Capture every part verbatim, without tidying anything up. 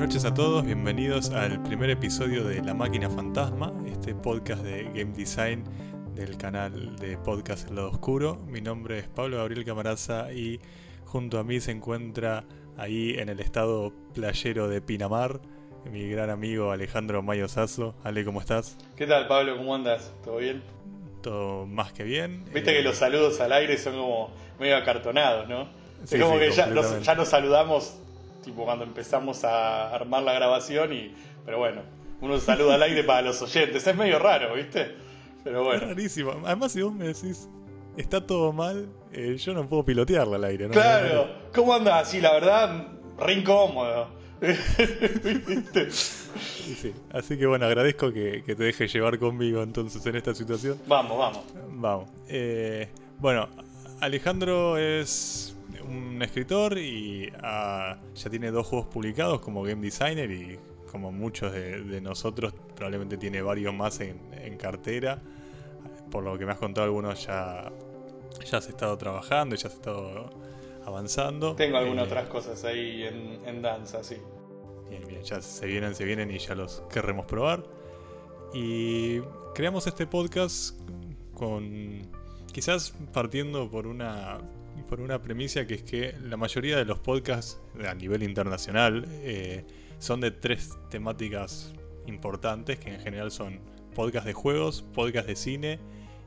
noches a todos, bienvenidos al primer episodio de La Máquina Fantasma, este podcast de Game Design del canal de podcast El Lado Oscuro. Mi nombre es Pablo Gabriel Camaraza y junto a mí se encuentra ahí en el estado playero de Pinamar mi gran amigo Alejandro Mayo Sasso. Ale, ¿cómo estás? ¿Qué tal, Pablo? ¿Cómo andas? ¿Todo bien? Todo más que bien. Viste eh... que los saludos al aire son como medio acartonados, ¿no? Sí, es como sí, que ya nos, ya nos saludamos tipo cuando empezamos a armar la grabación y... Pero bueno, uno saluda al aire para los oyentes. Es medio raro, ¿viste? Pero bueno. Es rarísimo. Además, si vos me decís, está todo mal, eh, yo no puedo pilotearlo al aire, ¿no? Claro. ¿Cómo andás? Sí, la verdad, re incómodo. ¿Viste? Sí, sí. Así que bueno, agradezco que, que te dejes llevar conmigo entonces en esta situación. Vamos, vamos. Vamos. Eh, bueno, Alejandro es un escritor y uh, ya tiene dos juegos publicados como game designer y como muchos de, de nosotros probablemente tiene varios más en, en cartera. Por lo que me has contado, algunos ya, ya has estado trabajando y ya has estado avanzando. Tengo algunas eh, otras cosas ahí en, en danza, sí. Bien, bien, ya se vienen, se vienen y ya los querremos probar. Y creamos este podcast con quizás partiendo por una por una premisa que es que la mayoría de los podcasts a nivel internacional eh, son de tres temáticas importantes, que en general son podcasts de juegos, podcasts de cine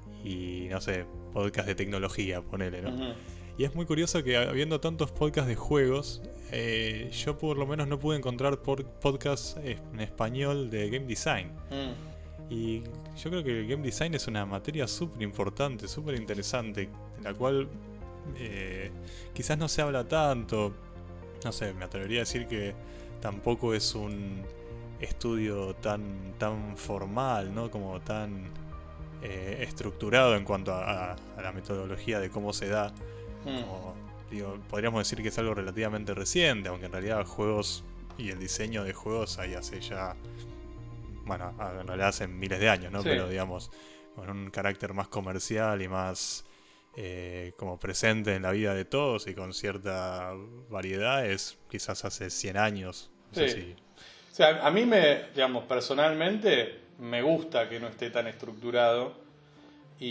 y no sé, podcasts de tecnología, ponele, ¿no? Uh-huh. Y es muy curioso que habiendo tantos podcasts de juegos, eh, yo por lo menos no pude encontrar por podcasts en español de game design. Mm. Y yo creo que el game design es una materia súper importante, súper interesante, en la cual eh, quizás no se habla tanto. No sé, me atrevería a decir que tampoco es un estudio tan, tan formal, ¿no? Como tan eh, estructurado en cuanto a, a, a la metodología de cómo se da. Como, digo, podríamos decir que es algo relativamente reciente, aunque en realidad juegos y el diseño de juegos ahí hace ya, bueno, en realidad hace miles de años, ¿no? Sí. Pero digamos, con un carácter más comercial y más eh, como presente en la vida de todos y con cierta variedad es quizás hace cien años. No sí. sé si... O sea, a mí me, digamos, personalmente me gusta que no esté tan estructurado y...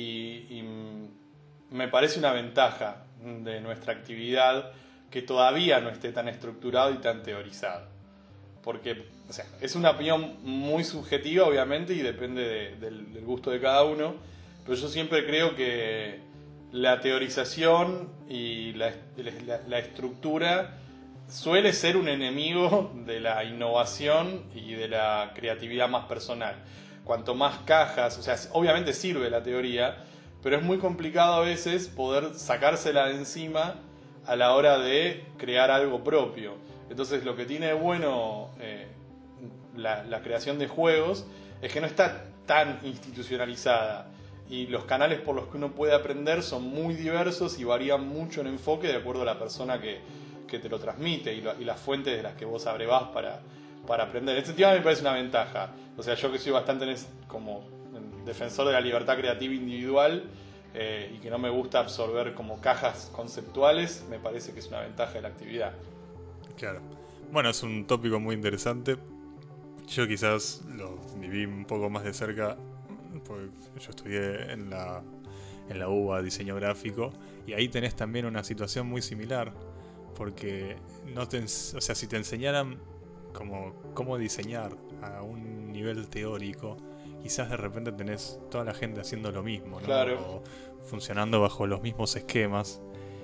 y me parece una ventaja de nuestra actividad que todavía no esté tan estructurado y tan teorizado. Porque, o sea, es una opinión muy subjetiva, obviamente, y depende de, del, del gusto de cada uno, pero yo siempre creo que la teorización y la, la, la estructura suele ser un enemigo de la innovación y de la creatividad más personal. Cuanto más cajas, o sea, obviamente sirve la teoría, pero es muy complicado a veces poder sacársela de encima a la hora de crear algo propio. Entonces lo que tiene de bueno eh, la, la creación de juegos es que no está tan institucionalizada y los canales por los que uno puede aprender son muy diversos y varían mucho en enfoque de acuerdo a la persona que, que te lo transmite y, lo, y las fuentes de las que vos abrevás para, para aprender. En este tema me parece una ventaja. O sea, yo que soy bastante en es, como... defensor de la libertad creativa individual eh, y que no me gusta absorber como cajas conceptuales, me parece que es una ventaja de la actividad. Claro. Bueno, es un tópico muy interesante. Yo quizás lo viví un poco más de cerca porque yo estudié en la, en la U B A diseño gráfico y ahí tenés también una situación muy similar porque no te, o sea, si te enseñaran como cómo diseñar a un nivel teórico, quizás de repente tenés toda la gente haciendo lo mismo, ¿no? Claro. O funcionando bajo los mismos esquemas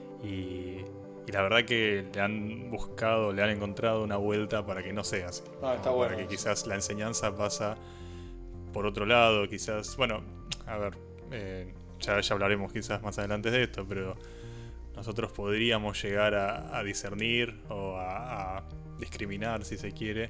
y, y la verdad que le han buscado, le han encontrado una vuelta para que no sea así. Ah, está ¿no? bueno. Para que quizás la enseñanza pasa por otro lado, quizás, bueno, a ver, eh, ya, ya hablaremos quizás más adelante de esto, pero nosotros podríamos llegar a, a discernir o a, a discriminar, si se quiere,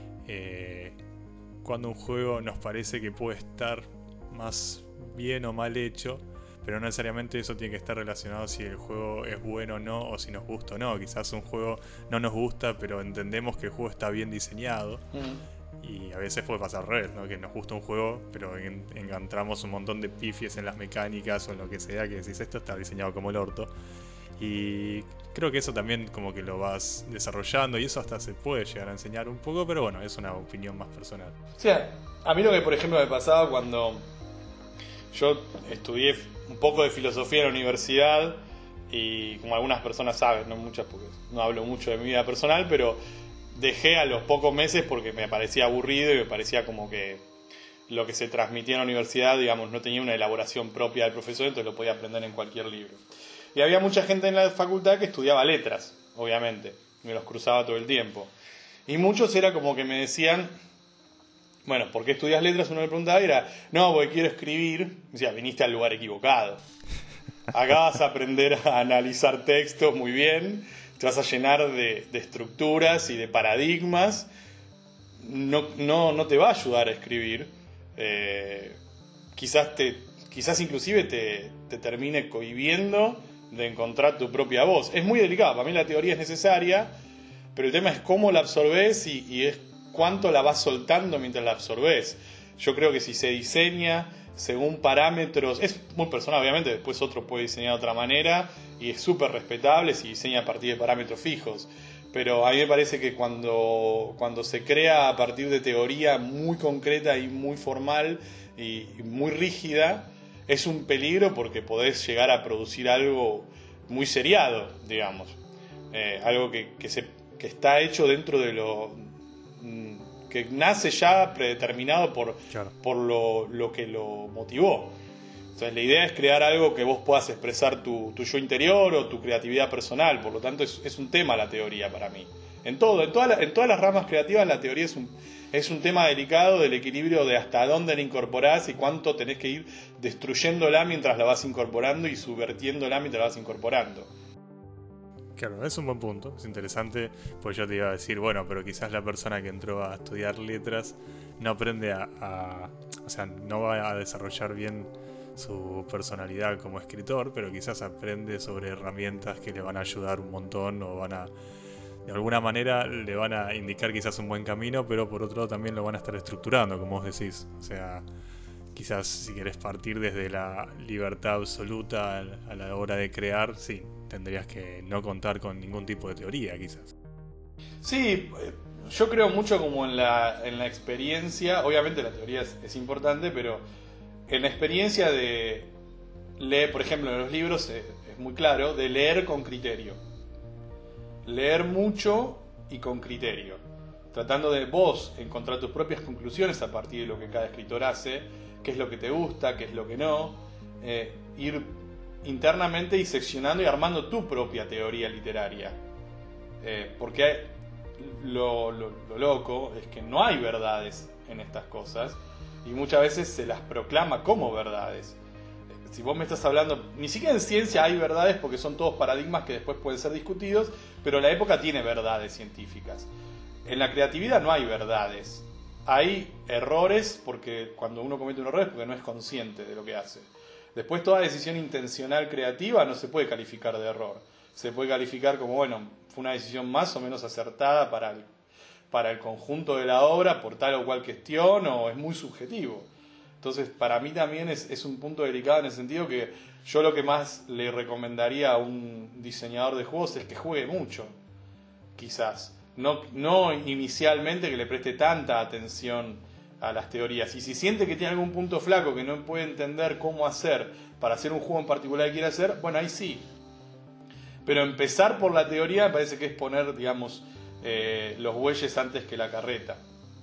eh, cuando un juego nos parece que puede estar más bien o mal hecho, pero no necesariamente eso tiene que estar relacionado si el juego es bueno o no, o si nos gusta o no. Quizás un juego no nos gusta, pero entendemos que el juego está bien diseñado. Mm. Y a veces puede pasar al revés, ¿no? Que nos gusta un juego, pero en, encontramos un montón de pifies en las mecánicas o en lo que sea, que decís, esto está diseñado como el orto. Y creo que eso también como que lo vas desarrollando y eso hasta se puede llegar a enseñar un poco, pero bueno, es una opinión más personal. O sea, a mí lo que por ejemplo me pasaba cuando yo estudié un poco de filosofía en la universidad, y como algunas personas saben, no muchas porque no hablo mucho de mi vida personal, pero dejé a los pocos meses porque me parecía aburrido y me parecía como que lo que se transmitía en la universidad, digamos, no tenía una elaboración propia del profesor, entonces lo podía aprender en cualquier libro. Y había mucha gente en la facultad que estudiaba letras, obviamente, me los cruzaba todo el tiempo. Y muchos era como que me decían, bueno, ¿por qué estudias letras? Uno me preguntaba y era, no, porque quiero escribir. Me decía, viniste al lugar equivocado. Acá vas a aprender a analizar textos muy bien, te vas a llenar de, de estructuras y de paradigmas. No, no, no te va a ayudar a escribir. Eh, quizás, te, quizás inclusive te, te termine cohibiendo de encontrar tu propia voz. Es muy delicado, para mí la teoría es necesaria, pero el tema es cómo la absorbes y, y es cuánto la vas soltando mientras la absorbes. Yo creo que si se diseña según parámetros, es muy personal obviamente, después otro puede diseñar de otra manera y es súper respetable si diseña a partir de parámetros fijos, pero a mí me parece que cuando, cuando se crea a partir de teoría muy concreta y muy formal y muy rígida, es un peligro porque podés llegar a producir algo muy seriado, digamos, eh, algo que, que, se, que está hecho dentro de lo que nace ya predeterminado por, claro. por lo, lo que lo motivó. Entonces la idea es crear algo que vos puedas expresar tu, tu yo interior o tu creatividad personal, por lo tanto es, es un tema la teoría para mí. En todo, en, toda la, en todas las ramas creativas la teoría es un, es un tema delicado del equilibrio de hasta dónde la incorporás y cuánto tenés que ir destruyéndola mientras la vas incorporando y subvertiéndola mientras la vas incorporando. Claro, es un buen punto, es interesante, pues yo te iba a decir, bueno, pero quizás la persona que entró a estudiar letras no aprende a, a o sea, no va a desarrollar bien su personalidad como escritor, pero quizás aprende sobre herramientas que le van a ayudar un montón o van a, de alguna manera le van a indicar quizás un buen camino, pero por otro lado también lo van a estar estructurando, como vos decís, o sea, quizás si querés partir desde la libertad absoluta a la hora de crear, sí, tendrías que no contar con ningún tipo de teoría, quizás. Sí, yo creo mucho como en la, en la experiencia, obviamente la teoría es, es importante, pero en la experiencia de leer, por ejemplo, en los libros es, es muy claro, de leer con criterio. Leer mucho y con criterio. Tratando de vos encontrar tus propias conclusiones a partir de lo que cada escritor hace, qué es lo que te gusta, qué es lo que no, eh, ir internamente diseccionando y armando tu propia teoría literaria. Eh, porque lo, lo, lo loco es que no hay verdades en estas cosas y muchas veces se las proclama como verdades. Si vos me estás hablando, ni siquiera en ciencia hay verdades porque son todos paradigmas que después pueden ser discutidos, pero la época tiene verdades científicas. En la creatividad no hay verdades. Hay errores porque cuando uno comete un error es porque no es consciente de lo que hace. Después toda decisión intencional creativa no se puede calificar de error. Se puede calificar como, bueno, fue una decisión más o menos acertada para el, para el conjunto de la obra por tal o cual cuestión, o es muy subjetivo. Entonces, para mí también es, es un punto delicado en el sentido que yo lo que más le recomendaría a un diseñador de juegos es que juegue mucho, quizás. No, no inicialmente que le preste tanta atención a las teorías. Y si siente que tiene algún punto flaco que no puede entender cómo hacer para hacer un juego en particular que quiere hacer, bueno, ahí sí. Pero empezar por la teoría me parece que es poner, digamos, eh, los bueyes antes que la carreta.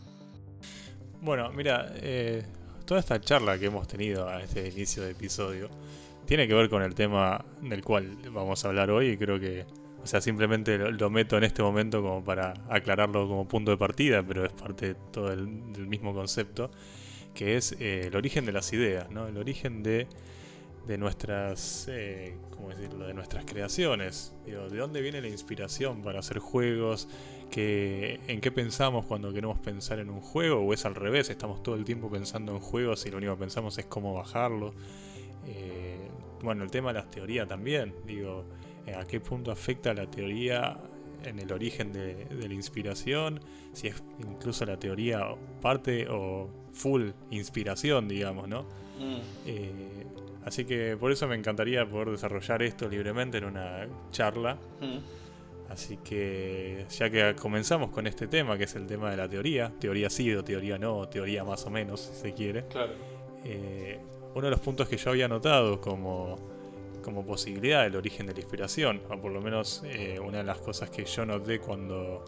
Bueno, mira, eh, toda esta charla que hemos tenido a este inicio de episodio tiene que ver con el tema del cual vamos a hablar hoy y creo que, o sea, simplemente lo, lo meto en este momento como para aclararlo como punto de partida, pero es parte de todo el, del mismo concepto, que es eh, el origen de las ideas, ¿no? El origen de, de nuestras, eh, ¿cómo decirlo? De nuestras creaciones. Digo, ¿de dónde viene la inspiración para hacer juegos? ¿Qué, ¿En qué pensamos cuando queremos pensar en un juego? ¿O es al revés? Estamos todo el tiempo pensando en juegos y lo único que pensamos es cómo bajarlo. Eh, bueno, el tema de las teorías también, digo, ¿a qué punto afecta la teoría en el origen de, de la inspiración? Si es incluso la teoría parte o full inspiración, digamos, ¿no? Mm. Eh, Así que por eso me encantaría poder desarrollar esto libremente en una charla. Mm. Así que ya que comenzamos con este tema, que es el tema de la teoría, teoría sí o teoría no, teoría más o menos, si se quiere. Claro. Eh, uno de los puntos que yo había notado como, como posibilidad del origen de la inspiración, o por lo menos eh, una de las cosas que yo noté cuando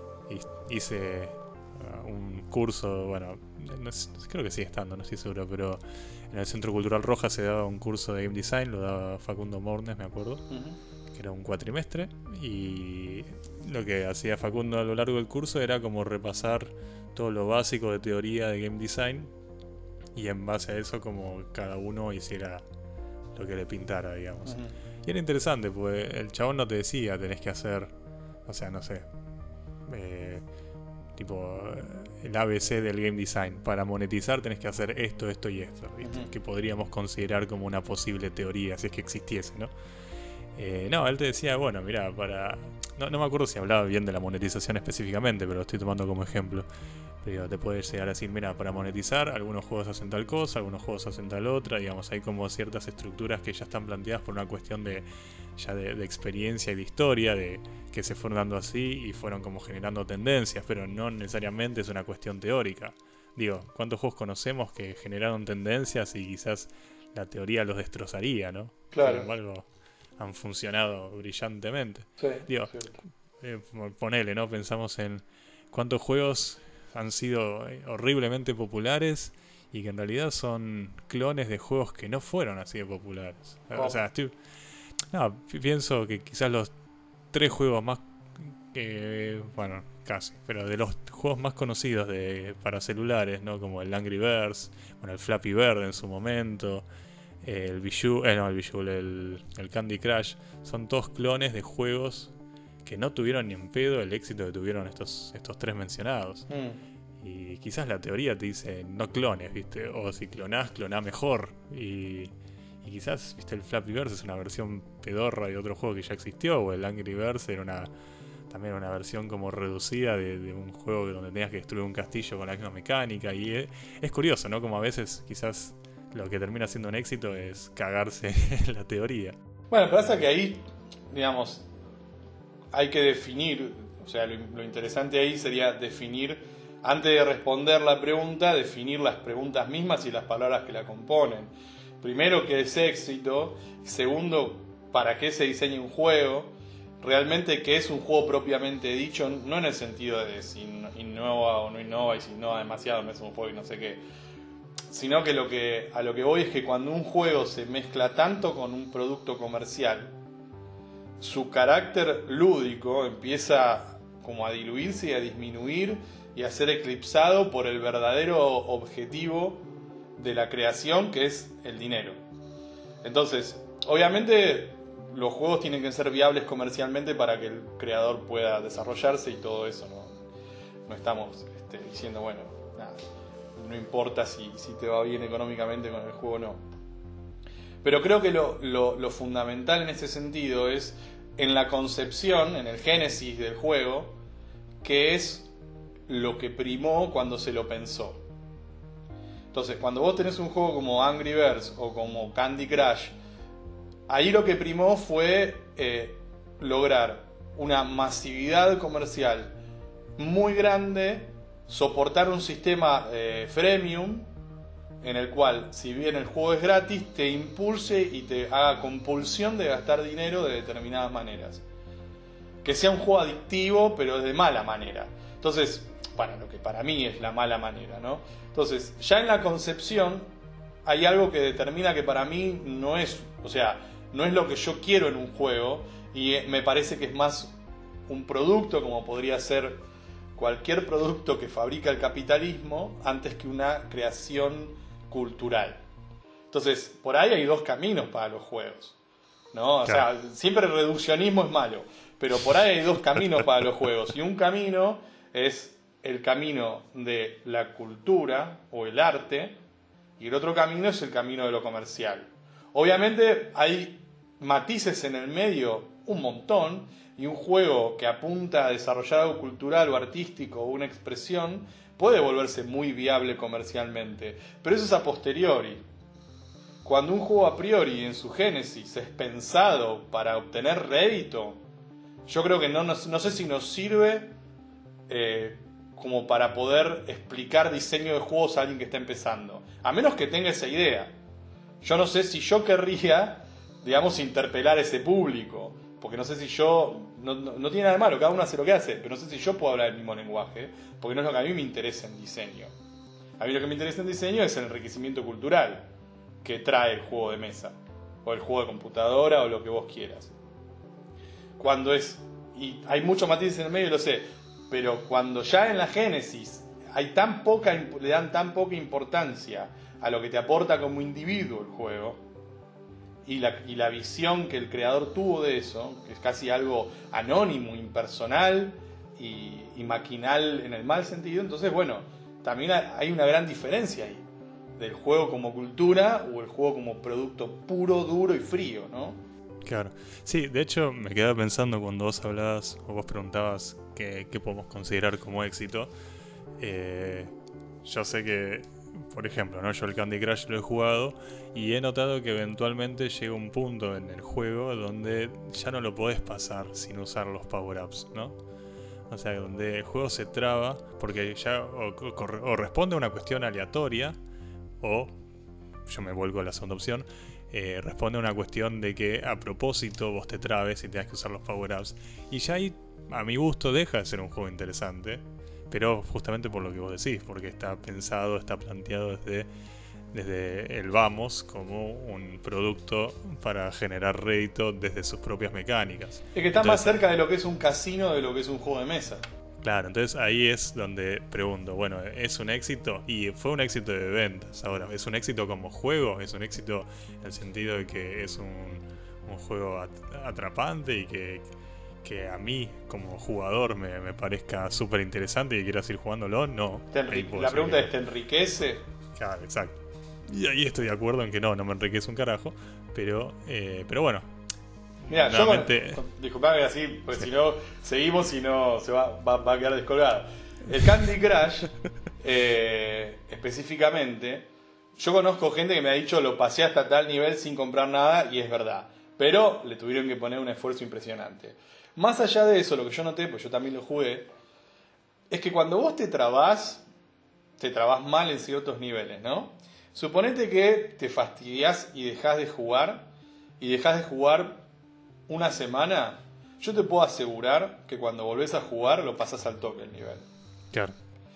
hice uh, un curso, bueno, no sé, creo que sigue estando, no estoy seguro, pero en el Centro Cultural Roja se daba un curso de Game Design, lo daba Facundo Mornes, me acuerdo, uh-huh. que era un cuatrimestre, y lo que hacía Facundo a lo largo del curso era como repasar todo lo básico de teoría de Game Design, y en base a eso como cada uno hiciera lo que le pintara, digamos. Uh-huh. Y era interesante, porque el chabón no te decía, tenés que hacer, o sea, no sé, eh, tipo el A B C del game design. Para monetizar tenés que hacer esto, esto y esto, ¿viste? Uh-huh. Que podríamos considerar como una posible teoría, si es que existiese, ¿no? Eh, no, él te decía, bueno, mira, para... No, no me acuerdo si hablaba bien de la monetización específicamente, pero lo estoy tomando como ejemplo. Pero te puede llegar a decir, mira, para monetizar, algunos juegos hacen tal cosa, algunos juegos hacen tal otra, digamos, hay como ciertas estructuras que ya están planteadas por una cuestión de ya de, de experiencia y de historia, de que se fueron dando así y fueron como generando tendencias, pero no necesariamente es una cuestión teórica. Digo, ¿cuántos juegos conocemos que generaron tendencias y quizás la teoría los destrozaría, ¿no? Claro. Sin embargo, han funcionado brillantemente. Sí, digo, eh, ponele, ¿no? Pensamos en cuántos juegos han sido horriblemente populares y que en realidad son clones de juegos que no fueron así de populares. ¿Cómo? O sea, estoy, no, pienso que quizás los tres juegos más, eh, bueno, casi, pero de los juegos más conocidos de para celulares, ¿no? Como el Angry Birds, bueno, el Flappy Bird en su momento, el Bejeweled, eh, no, el Bejeweled, el, el Candy Crush, son todos clones de juegos que no tuvieron ni en pedo el éxito que tuvieron estos, estos tres mencionados. Mm. Y quizás la teoría te dice, no clones, ¿viste? O si clonás, cloná mejor. Y, y quizás, ¿viste? El Flappy Birds es una versión pedorra de otro juego que ya existió, o el Angry Birds era una también una versión como reducida de, de un juego donde tenías que destruir un castillo con la misma mecánica. Y es, es curioso, ¿no? Como a veces quizás lo que termina siendo un éxito es cagarse en la teoría. Bueno, pasa que ahí, digamos, hay que definir, o sea, lo, lo interesante ahí sería definir, antes de responder la pregunta, definir las preguntas mismas y las palabras que la componen. Primero, ¿qué es éxito? Segundo, ¿para qué se diseña un juego? Realmente, ¿qué es un juego propiamente dicho? No en el sentido de si innova o no innova, y si innova demasiado no es un juego y no sé qué. Sino que, lo que a lo que voy es que cuando un juego se mezcla tanto con un producto comercial, su carácter lúdico empieza como a diluirse y a disminuir y a ser eclipsado por el verdadero objetivo de la creación, que es el dinero. Entonces, obviamente los juegos tienen que ser viables comercialmente para que el creador pueda desarrollarse y todo eso. No, no estamos este, diciendo, bueno, nada, no importa si, si te va bien económicamente con el juego o no. Pero creo que lo, lo, lo fundamental en ese sentido es en la concepción, en el génesis del juego, que es lo que primó cuando se lo pensó. Entonces, cuando vos tenés un juego como Angry Birds o como Candy Crush, ahí lo que primó fue eh, lograr una masividad comercial muy grande, soportar un sistema eh, freemium, en el cual, si bien el juego es gratis, te impulse y te haga compulsión de gastar dinero de determinadas maneras. Que sea un juego adictivo, pero de mala manera. Entonces, bueno, lo que para mí es la mala manera, ¿no? Entonces, ya en la concepción hay algo que determina que para mí no es, o sea, no es lo que yo quiero en un juego, y me parece que es más un producto, como podría ser cualquier producto que fabrica el capitalismo, antes que una creación cultural. Entonces, por ahí hay dos caminos para los juegos, ¿no? O claro. sea, siempre el reduccionismo es malo, pero por ahí hay dos caminos para los juegos, y un camino es el camino de la cultura o el arte, y el otro camino es el camino de lo comercial. Obviamente hay matices en el medio un montón, y un juego que apunta a desarrollar algo cultural o artístico o una expresión puede volverse muy viable comercialmente, pero eso es a posteriori. cuando un juego a priori en su génesis es pensado para obtener rédito, yo creo que no, no, no sé si nos sirve eh, como para poder explicar diseño de juegos a alguien que está empezando. A menos que tenga esa idea. Yo no sé si yo querría, digamos, interpelar a ese público. Porque no sé si yo... No, no, no tiene nada de malo, cada uno hace lo que hace. Pero no sé si yo puedo hablar el mismo lenguaje. Porque no es lo que a mí me interesa en diseño. A mí lo que me interesa en diseño es el enriquecimiento cultural que trae el juego de mesa. O el juego de computadora o lo que vos quieras. Cuando es... Y hay muchos matices en el medio, lo sé. Pero cuando ya en la génesis hay tan poca, le dan tan poca importancia a lo que te aporta como individuo el juego y la, y la visión que el creador tuvo de eso, que es casi algo anónimo, impersonal y, y maquinal en el mal sentido, entonces bueno, también hay una gran diferencia ahí del juego como cultura o el juego como producto puro, duro y frío, ¿no? Claro. Sí, de hecho me quedaba pensando cuando vos hablabas o vos preguntabas qué, qué podemos considerar como éxito. Eh, yo sé que, por ejemplo, ¿no? Yo el Candy Crush lo he jugado y he notado que eventualmente llega un punto en el juego donde ya no lo podés pasar sin usar los power-ups, ¿no? O sea, donde el juego se traba porque ya o, o, o responde a una cuestión aleatoria o, yo me vuelco a la segunda opción, eh, responde a una cuestión de que a propósito vos te trabes y tengas que usar los power-ups. Y ya ahí, a mi gusto, deja de ser un juego interesante. Pero justamente por lo que vos decís, porque está pensado, está planteado desde, desde el vamos como un producto para generar rédito desde sus propias mecánicas. Es que está entonces, más cerca de lo que es un casino de lo que es un juego de mesa. Claro, entonces ahí es donde pregunto, bueno, ¿es un éxito? Y fue un éxito de ventas. Ahora, ¿es un éxito como juego? ¿Es un éxito en el sentido de que es un, un juego atrapante y que... que a mí como jugador me, me parezca súper interesante y quiera seguir jugándolo? No. La pregunta que... es, ¿te enriquece? Claro, exacto. Y ahí estoy de acuerdo en que no, no me enriquece un carajo. Pero, eh, pero bueno. Mira, nuevamente... yo... Disculpame así, porque sí. Si no, seguimos y no se va, va, va a quedar descolgado. El Candy Crush, eh, específicamente, yo conozco gente que me ha dicho lo pasé hasta tal nivel sin comprar nada y es verdad. Pero le tuvieron que poner un esfuerzo impresionante. Más allá de eso, lo que yo noté, pues yo también lo jugué, es que cuando vos te trabás, te trabás mal en ciertos niveles, ¿no? Suponete que te fastidiás y dejás de jugar, y dejás de jugar una semana, yo te puedo asegurar que cuando volvés a jugar lo pasás al toque el nivel. Claro.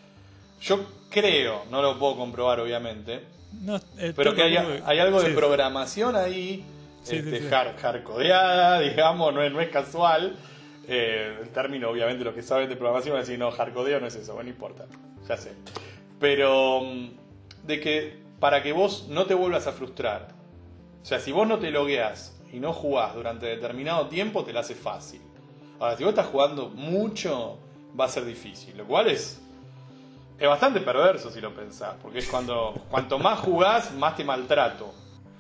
Yo creo, no lo puedo comprobar obviamente, no, pero que hay, hay algo de sí. programación ahí, sí, este, sí, sí. Hard, hardcodeada, digamos, no es, no es casual. Eh, el término, obviamente, los que saben de programación van a decir, no, hardcodeo no es eso, bueno, no importa, ya sé. Pero de que para que vos no te vuelvas a frustrar, o sea, si vos no te logueás y no jugás durante determinado tiempo, te la hace fácil. Ahora, si vos estás jugando mucho, va a ser difícil, lo cual es, es bastante perverso si lo pensás, porque es cuando cuanto más jugás, más te maltrato.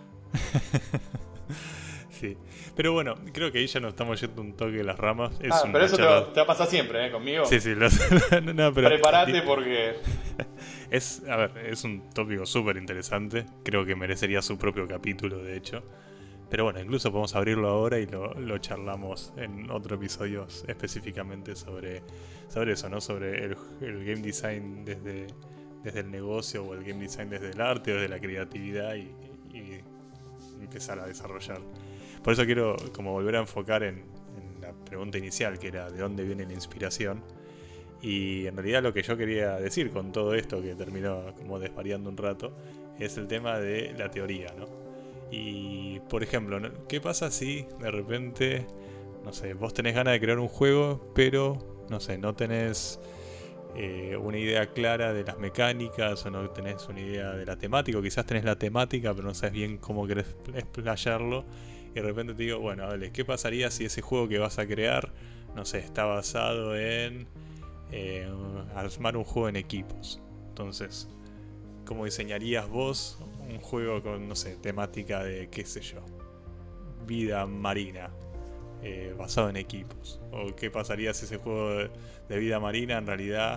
Sí, pero bueno, creo que ahí ya nos estamos yendo un toque de las ramas. Es ah, pero eso te va, te va a pasar siempre, ¿eh? Conmigo. Sí, sí. Lo, no, pero, prepárate porque... Es, a ver, es un tópico súper interesante. Creo que merecería su propio capítulo, de hecho. Pero bueno, incluso podemos abrirlo ahora y lo, lo charlamos en otro episodio específicamente sobre, sobre eso, ¿no? Sobre el, el game design desde, desde el negocio o el game design desde el arte o desde la creatividad y, y empezar a desarrollar. Por eso quiero como volver a enfocar en, en la pregunta inicial, que era de dónde viene la inspiración. Y en realidad lo que yo quería decir con todo esto, que terminó como desvariando un rato, es el tema de la teoría, ¿no? Y, por ejemplo, ¿qué pasa si de repente, no sé, vos tenés ganas de crear un juego, pero, no sé, no tenés eh, una idea clara de las mecánicas o no tenés una idea de la temática, o quizás tenés la temática, pero no sabes bien cómo querés explayarlo? Y de repente te digo, bueno, vale, ¿qué pasaría si ese juego que vas a crear, no sé, está basado en eh, armar un juego en equipos? Entonces, ¿cómo diseñarías vos un juego con, no sé, temática de, qué sé yo, vida marina, eh, basado en equipos? ¿O qué pasaría si ese juego de, de vida marina en realidad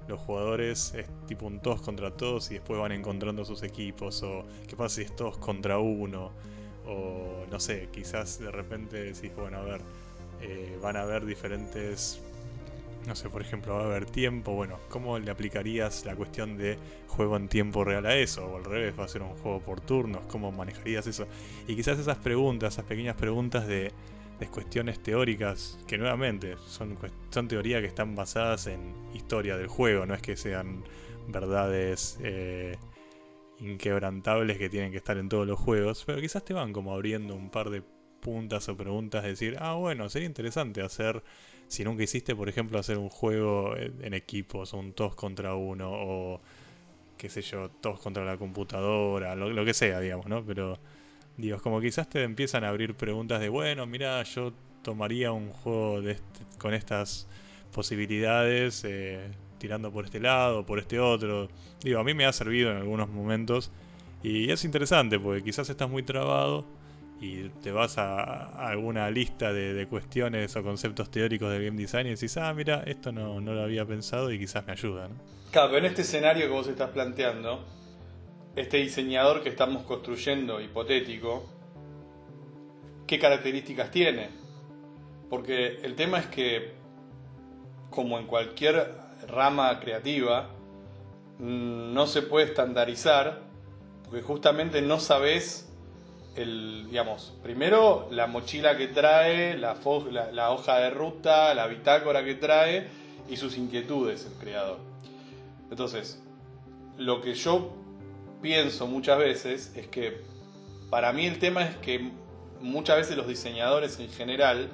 los jugadores es tipo un todos contra todos y después van encontrando sus equipos, o qué pasa si es todos contra uno, o no sé, quizás de repente decís, bueno, a ver, eh, van a haber diferentes, no sé, por ejemplo, va a haber tiempo, bueno, ¿cómo le aplicarías la cuestión de juego en tiempo real a eso? O al revés, va a ser un juego por turnos, ¿cómo manejarías eso? Y quizás esas preguntas, esas pequeñas preguntas de, de cuestiones teóricas, que nuevamente son, son teorías que están basadas en historia del juego, no es que sean verdades eh, inquebrantables que tienen que estar en todos los juegos, pero quizás te van como abriendo un par de puntas o preguntas, decir, ah, bueno, sería interesante hacer, si nunca hiciste, por ejemplo, hacer un juego en equipos, un todos contra uno, o qué sé yo, todos contra la computadora, lo, lo que sea, digamos, ¿no? Pero, digo, es como quizás te empiezan a abrir preguntas de, bueno, mira, yo tomaría un juego de este, con estas posibilidades, eh, tirando por este lado, por este otro. Digo, a mí me ha servido en algunos momentos y es interesante porque quizás estás muy trabado y te vas a, a alguna lista de, de cuestiones o conceptos teóricos del game design y decís, ah, mira, esto no, no lo había pensado y quizás me ayuda, ¿no? Claro, pero en este escenario que vos estás planteando, este diseñador que estamos construyendo, hipotético, ¿qué características tiene? Porque el tema es que, como en cualquier rama creativa, no se puede estandarizar, porque justamente no sabés el, digamos, primero la mochila que trae, la, fo- la, la hoja de ruta, la bitácora que trae y sus inquietudes el creador. Entonces, lo que yo pienso muchas veces es que para mí el tema es que muchas veces los diseñadores en general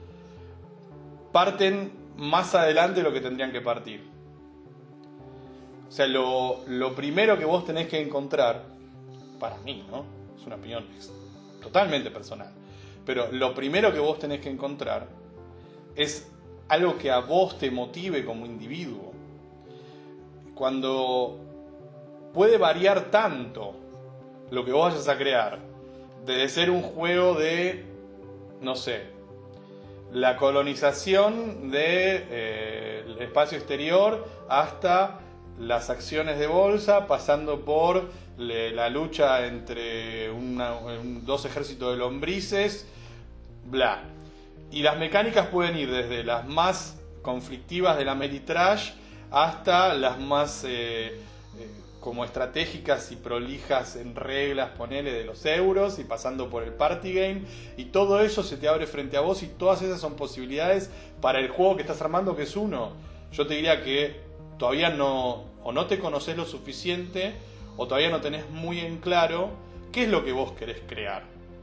parten más adelante de lo que tendrían que partir. O sea, lo, lo primero que vos tenés que encontrar, para mí, ¿no? Es una opinión totalmente personal, pero lo primero que vos tenés que encontrar es algo que a vos te motive como individuo. Cuando puede variar tanto lo que vos vayas a crear, desde ser un juego de, no sé, la colonización del de, eh, espacio exterior hasta las acciones de bolsa, pasando por le, la lucha entre una, un, dos ejércitos de lombrices, bla. Y las mecánicas pueden ir desde las más conflictivas de la Meritrash hasta las más eh, eh, como estratégicas y prolijas en reglas, ponele, de los euros, y pasando por el party game, y todo eso se te abre frente a vos, y todas esas son posibilidades para el juego que estás armando, que es uno. Yo te diría que todavía no, o no te conocés lo suficiente, o todavía no tenés muy en claro qué es lo que vos querés crear.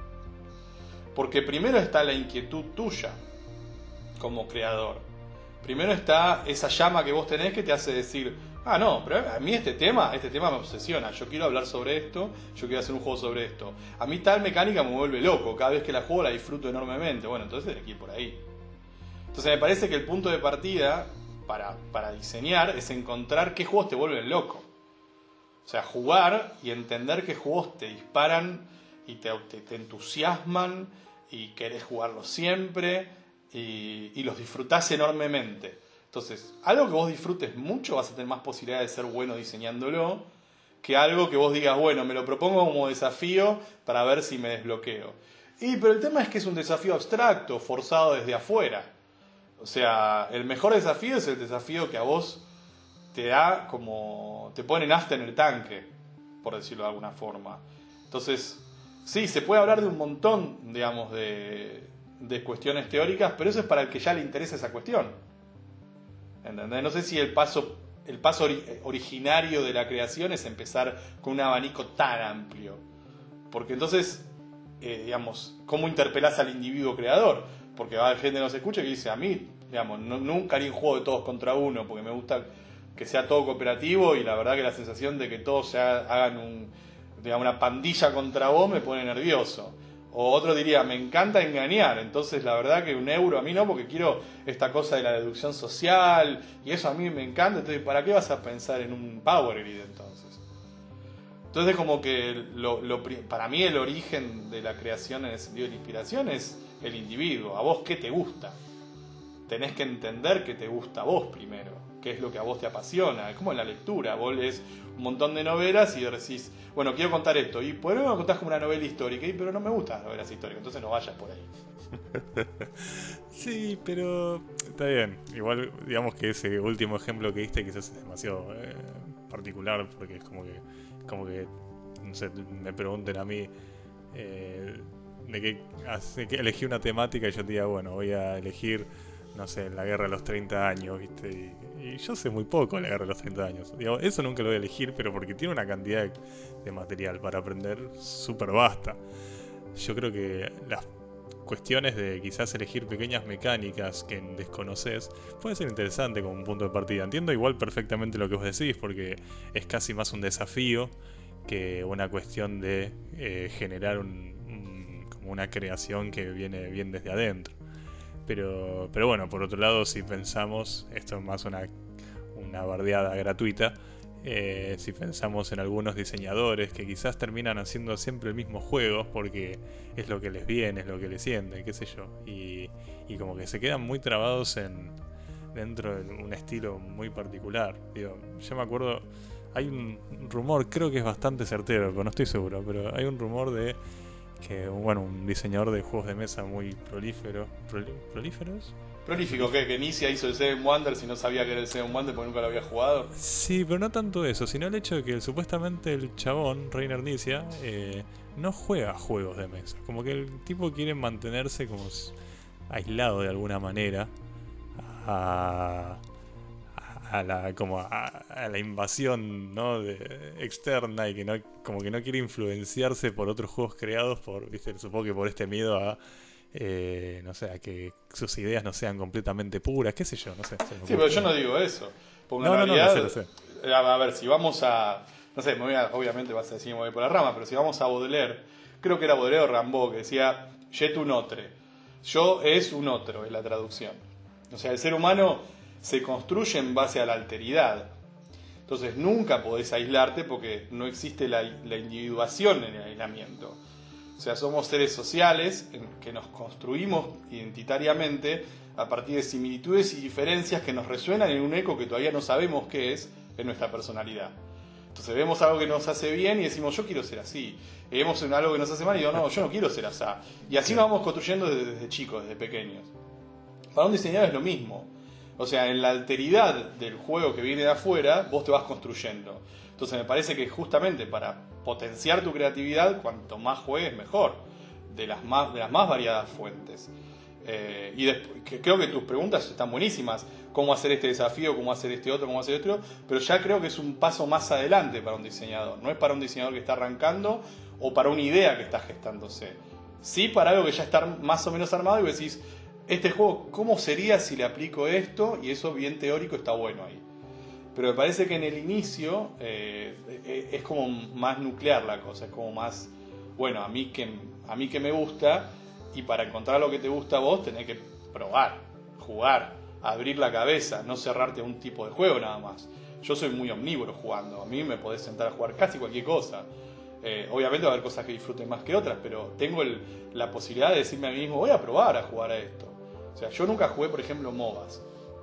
Porque primero está la inquietud tuya como creador. Primero está esa llama que vos tenés que te hace decir, ah, no, pero a mí este tema, este tema me obsesiona, yo quiero hablar sobre esto, yo quiero hacer un juego sobre esto. A mí tal mecánica me vuelve loco, cada vez que la juego la disfruto enormemente. Bueno, entonces tenés que ir por ahí. Entonces me parece que el punto de partida para, para diseñar es encontrar qué juegos te vuelven loco. O sea, jugar y entender qué juegos te disparan y te, te, te entusiasman y querés jugarlos siempre. Y, y los disfrutás enormemente. Entonces, algo que vos disfrutes mucho vas a tener más posibilidades de ser bueno diseñándolo que algo que vos digas, bueno, me lo propongo como desafío para ver si me desbloqueo. Y pero el tema es que es un desafío abstracto, forzado desde afuera. O sea, el mejor desafío es el desafío que a vos te da como, te pone nafta en el tanque, por decirlo de alguna forma. Entonces, sí, se puede hablar de un montón, digamos, de... de cuestiones teóricas, pero eso es para el que ya le interesa esa cuestión. ¿Entendés? No sé si el paso, el paso ori- originario de la creación es empezar con un abanico tan amplio. Porque entonces, eh, digamos, ¿cómo interpelás al individuo creador? Porque va a haber gente que nos escucha que dice, a mí, digamos, no, nunca haría un juego de todos contra uno, porque me gusta que sea todo cooperativo, y la verdad que la sensación de que todos se hagan, hagan un, digamos, una pandilla contra vos me pone nervioso. O otro diría, me encanta engañar, entonces la verdad que un euro a mí no, porque quiero esta cosa de la deducción social, y eso a mí me encanta, entonces ¿para qué vas a pensar en un Power Grid entonces? Entonces como que lo, lo, para mí el origen de la creación en el sentido de la inspiración es el individuo. ¿A vos qué te gusta? Tenés que entender qué te gusta a vos primero. qué es lo que a vos te apasiona. Es como en la lectura, vos lees un montón de novelas y decís, bueno, quiero contar esto, y por eso me contás como una novela histórica, y, pero no me gustan las novelas históricas, entonces no vayas por ahí. Sí, pero está bien. Igual, digamos que ese último ejemplo que diste quizás es demasiado eh, particular, porque es como que, como que, no sé, me pregunten a mí eh, de qué, hace, que elegí una temática y yo te diga, bueno, voy a elegir, no sé, la guerra de los treinta años, ¿viste? Y, y yo sé muy poco de la guerra de los treinta años. Digo, eso nunca lo voy a elegir, pero porque tiene una cantidad de, de material para aprender súper vasta. Yo creo que las cuestiones de quizás elegir pequeñas mecánicas que desconoces puede ser interesante como un punto de partida. Entiendo igual perfectamente lo que vos decís, porque es casi más un desafío que una cuestión de eh, generar un, un, como una creación que viene bien desde adentro. Pero, pero bueno, por otro lado, si pensamos, esto es más una, una bardeada gratuita, eh, si pensamos en algunos diseñadores que quizás terminan haciendo siempre el mismo juego porque es lo que les viene, es lo que les siente, qué sé yo, y, y como que se quedan muy trabados en dentro de un estilo muy particular. Digo, yo me acuerdo, hay un rumor, creo que es bastante certero, pero no estoy seguro, pero hay un rumor de que, bueno, un diseñador de juegos de mesa muy prolífero, prol, ¿prolíferos? Prolífico, ¿qué? Que Nisia hizo el Seven Wonders y no sabía que era el Seven Wonders porque nunca lo había jugado. Sí, pero no tanto eso, sino el hecho de que supuestamente el chabón, Reiner Nisia, eh, no juega juegos de mesa. Como que el tipo quiere mantenerse como aislado de alguna manera a, a la como a, a la invasión, ¿no? de, externa, y que no como que no quiere influenciarse por otros juegos creados por, ¿viste? Supongo que por este miedo a Eh, no sé, a que sus ideas no sean completamente puras, qué sé yo, no sé. Sí, pero yo no digo eso. Porque no, en no, realidad, no, no sé, no sé. A, a ver, si vamos a, no sé, me voy a, obviamente vas a decir que me voy por la rama, pero si vamos a Baudelaire, creo que era Baudelaire o Rimbaud que decía, je tu notre. Yo es un otro, es la traducción. O sea, el ser humano se construye en base a la alteridad. Entonces nunca podés aislarte porque no existe la, la individuación en el aislamiento. O sea, somos seres sociales en que nos construimos identitariamente a partir de similitudes y diferencias que nos resuenan en un eco que todavía no sabemos qué es en nuestra personalidad. Entonces vemos algo que nos hace bien y decimos, yo quiero ser así. Y vemos algo que nos hace mal y digo, no, yo no quiero ser así. Y así nos vamos construyendo desde, desde chicos, desde pequeños. Para un diseñador es lo mismo. O sea, en la alteridad del juego que viene de afuera, vos te vas construyendo. Entonces me parece que justamente para potenciar tu creatividad, cuanto más juegues, mejor. De las más, de las más variadas fuentes. Eh, y después, que creo que tus preguntas están buenísimas. Cómo hacer este desafío, cómo hacer este otro, cómo hacer este otro. Pero ya creo que es un paso más adelante para un diseñador. No es para un diseñador que está arrancando o para una idea que está gestándose. Sí para algo que ya está más o menos armado y vos decís, este juego, ¿cómo sería si le aplico esto? Y eso bien teórico está bueno ahí. Pero me parece que en el inicio eh, es como más nuclear la cosa, es como más, bueno, a mí, que, a mí que me gusta, y para encontrar lo que te gusta a vos tenés que probar, jugar, abrir la cabeza, no cerrarte a un tipo de juego nada más. Yo soy muy omnívoro jugando, a mí me podés sentar a jugar casi cualquier cosa. Eh, obviamente va a haber cosas que disfruten más que otras, pero tengo el, la posibilidad de decirme a mí mismo, voy a probar a jugar a esto. O sea, yo nunca jugué, por ejemplo, MOBAs.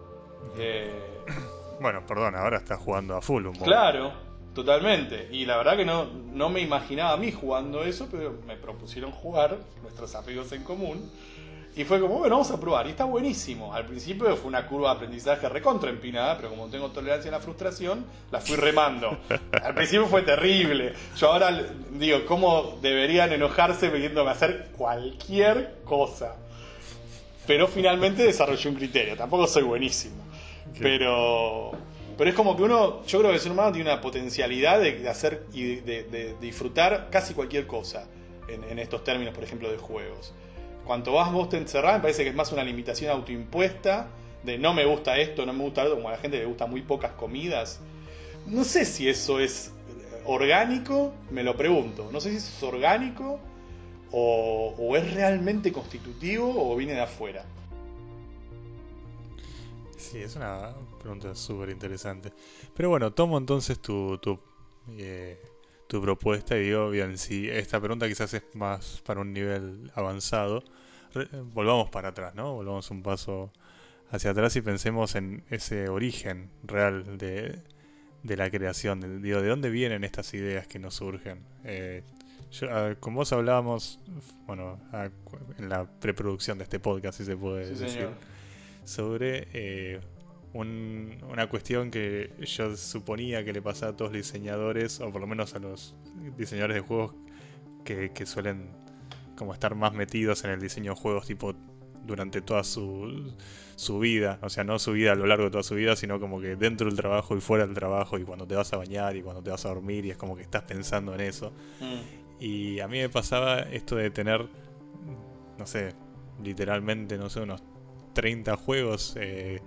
Eh... Bueno, perdón, ahora estás jugando a full un MOBA. Claro, totalmente. Y la verdad que no, no me imaginaba a mí jugando eso, pero me propusieron jugar, nuestros amigos en común. Y fue como, bueno, vamos a probar. Y está buenísimo. Al principio fue una curva de aprendizaje recontra empinada, pero como tengo tolerancia a la frustración, la fui remando. Al principio fue terrible. Yo ahora digo, ¿cómo deberían enojarse pidiéndome hacer cualquier cosa? Pero finalmente desarrollé un criterio. Tampoco soy buenísimo. Pero, pero es como que uno, yo creo que el ser humano tiene una potencialidad de, de hacer y de, de, de disfrutar casi cualquier cosa en, en estos términos, por ejemplo, de juegos. Cuanto más vos te encerrás, me parece que es más una limitación autoimpuesta de no me gusta esto, no me gusta esto, como a la gente le gusta muy pocas comidas. No sé si eso es orgánico, me lo pregunto. No sé si eso es orgánico o, o es realmente constitutivo o viene de afuera. Sí, es una pregunta súper interesante. Pero bueno, tomo entonces tu, tu, eh, tu propuesta y digo, bien, si esta pregunta quizás es más para un nivel avanzado, re, volvamos para atrás, ¿no? Volvamos un paso hacia atrás y pensemos en ese origen real de, de la creación. De, digo, ¿de dónde vienen estas ideas que nos surgen? Eh, yo, a, con vos hablábamos, bueno, a, en la preproducción de este podcast, si se puede Sí, decir, señor. sobre eh, un, una cuestión que yo suponía que le pasaba a todos los diseñadores, o por lo menos a los diseñadores de juegos que, que suelen como estar más metidos en el diseño de juegos tipo durante toda su, su vida, o sea, no su vida a lo largo de toda su vida, sino como que dentro del trabajo y fuera del trabajo, y cuando te vas a bañar y cuando te vas a dormir, y es como que estás pensando en eso. Mm. Y a mí me pasaba esto de tener, no sé, literalmente, no sé, unos treinta juegos eh,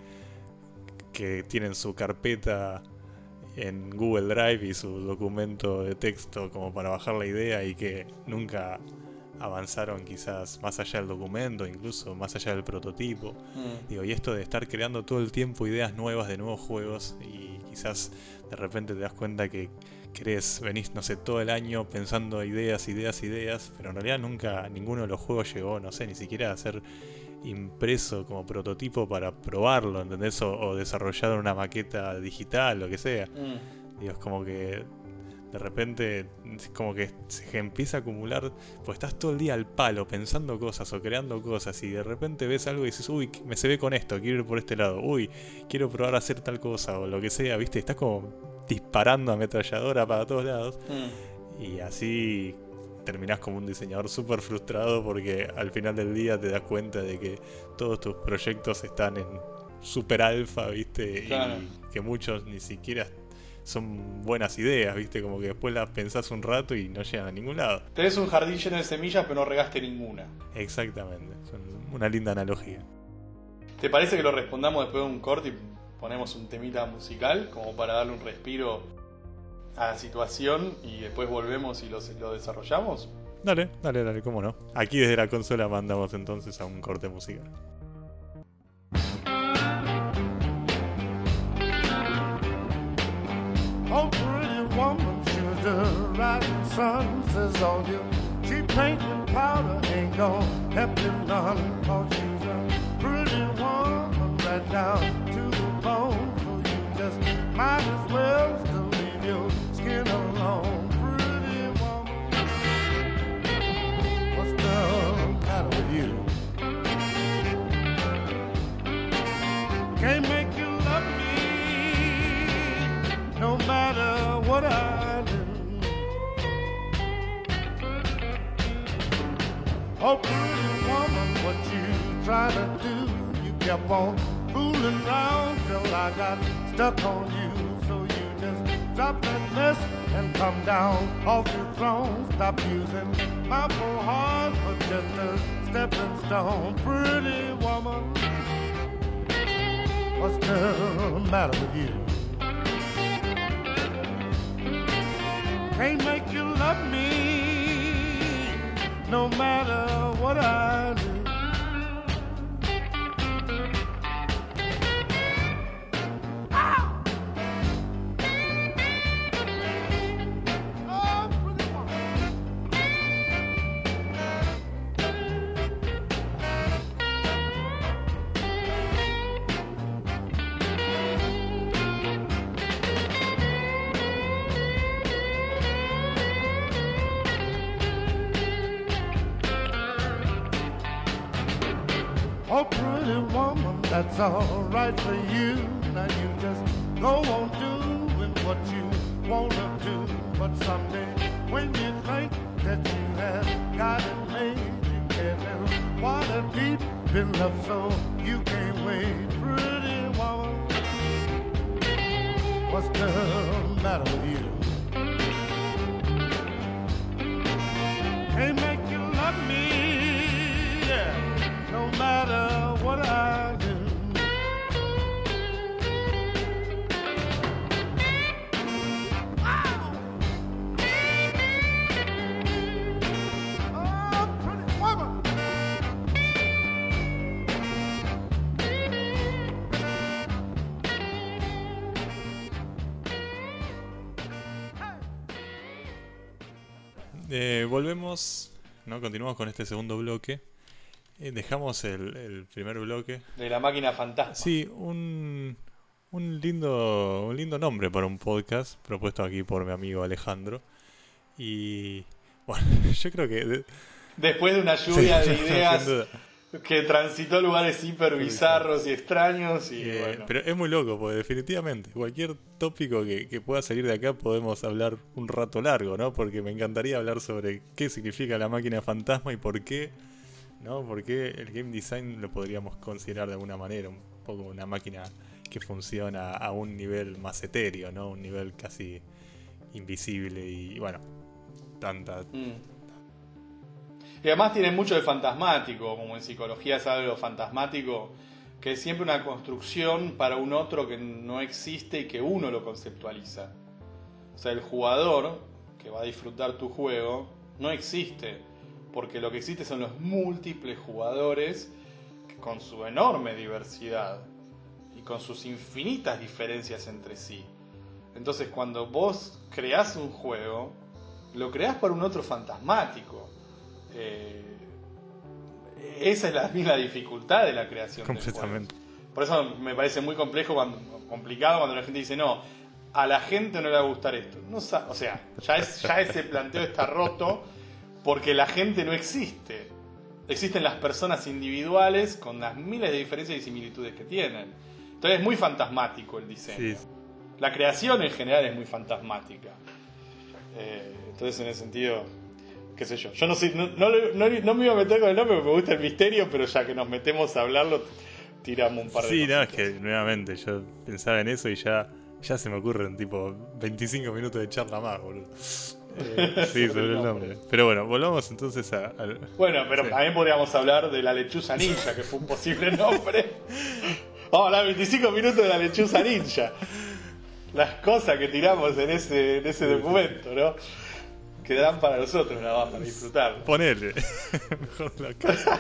que tienen su carpeta en Google Drive y su documento de texto como para bajar la idea, y que nunca avanzaron quizás más allá del documento, incluso más allá del prototipo. Mm. Digo, y esto de estar creando todo el tiempo ideas nuevas de nuevos juegos, y quizás de repente te das cuenta que querés, venís, no sé, todo el año pensando ideas, ideas, ideas, pero en realidad nunca ninguno de los juegos llegó, no sé, ni siquiera a ser impreso como prototipo para probarlo, ¿entendés? O, o desarrollar una maqueta digital, lo que sea. Mm. Digo, es como que de repente es como que se empieza a acumular, pues estás todo el día al palo pensando cosas o creando cosas, y de repente ves algo y dices, uy, me se ve con esto, quiero ir por este lado, uy, quiero probar a hacer tal cosa o lo que sea, ¿viste? Estás como disparando ametralladora para todos lados. Mm. Y así terminás como un diseñador súper frustrado, porque al final del día te das cuenta de que todos tus proyectos están en super alfa, ¿viste? Claro. Y que muchos ni siquiera son buenas ideas, ¿viste? Como que después las pensás un rato y no llegan a ningún lado. Tenés un jardín lleno de semillas, pero no regaste ninguna. Exactamente, son una linda analogía. ¿Te parece que lo respondamos después de un corte y ponemos un temita musical como para darle un respiro a la situación y después volvemos y lo, lo desarrollamos? Dale, dale, dale, cómo no. Aquí desde la consola mandamos entonces a un corte musical. Oh, pretty woman, sugar, rising sun says all your cheap paint and powder ain't gonna help you none. Cause she's a pretty woman right down to the bone. So you just might as well still leave your skin alone. Pretty woman, what's the matter with you? Can't make you love me no matter what I do. Oh, pretty woman, what you trying to do? You kept on fooling around till I got stuck on you. So you just drop that mess and come down off your throne. Stop using my poor heart for just a stepping stone. Pretty woman, what's the matter with you? Can't make you love me no matter what I do. Ow! Oh, pretty woman. Oh, pretty woman, that's all right for you. Now you just go on doing what you wanna do. But someday, when you think that you have got it made, you can't tell water deep enough so you can't wait. Pretty woman, what's the matter with you? Can't make you love me, yeah, no matter what I do. Wow! Oh, pretty woman. Eh, volvemos, ¿no? Continuamos con este segundo bloque. eh, dejamos el, el primer bloque. De la máquina fantasma. Sí, un, un, lindo, un lindo nombre para un podcast propuesto aquí por mi amigo Alejandro. Y bueno, yo creo que... De, Después de una lluvia sí, de ideas sin duda. que transitó lugares hiper bizarros y extraños. Y, Eh, bueno. Pero es muy loco, porque definitivamente cualquier tópico que, que pueda salir de acá podemos hablar un rato largo, ¿no? Porque me encantaría hablar sobre qué significa la máquina fantasma y por qué, ¿no? Porque el game design lo podríamos considerar de alguna manera un poco una máquina que funciona a un nivel más etéreo, ¿no? Un nivel casi invisible y, bueno, tanta... Mm. Y además tiene mucho de fantasmático, como en psicología es algo fantasmático, que es siempre una construcción para un otro que no existe y que uno lo conceptualiza. O sea, el jugador que va a disfrutar tu juego no existe, porque lo que existe son los múltiples jugadores con su enorme diversidad y con sus infinitas diferencias entre sí. Entonces, cuando vos creás un juego, lo creás para un otro fantasmático. Eh, esa es la, la dificultad de la creación del juego. Por eso me parece muy complejo cuando, complicado cuando la gente dice no, a la gente no le va a gustar esto. No, o sea, ya, es, ya ese planteo está roto porque la gente no existe. Existen las personas individuales con las miles de diferencias y similitudes que tienen. Entonces es muy fantasmático el diseño. Sí. La creación en general es muy fantasmática. Eh, entonces en ese sentido... qué sé yo, yo no, sé, no, no, no, no me iba a meter con el nombre porque me gusta el misterio, pero ya que nos metemos a hablarlo, tiramos un par de sí, cositas. No, es que nuevamente yo pensaba en eso y ya, ya se me ocurren tipo veinticinco minutos de charla más, boludo. Eh, sí, sobre el nombre. Pero bueno, volvamos entonces a... a... Bueno, pero sí. También podríamos hablar de la lechuza ninja, que fue un posible nombre. Vamos a hablar veinticinco minutos de la lechuza ninja. Las cosas que tiramos en ese, en ese documento, ¿no? Quedarán para nosotros nada más, para disfrutar. Ponele. Mejor la casa.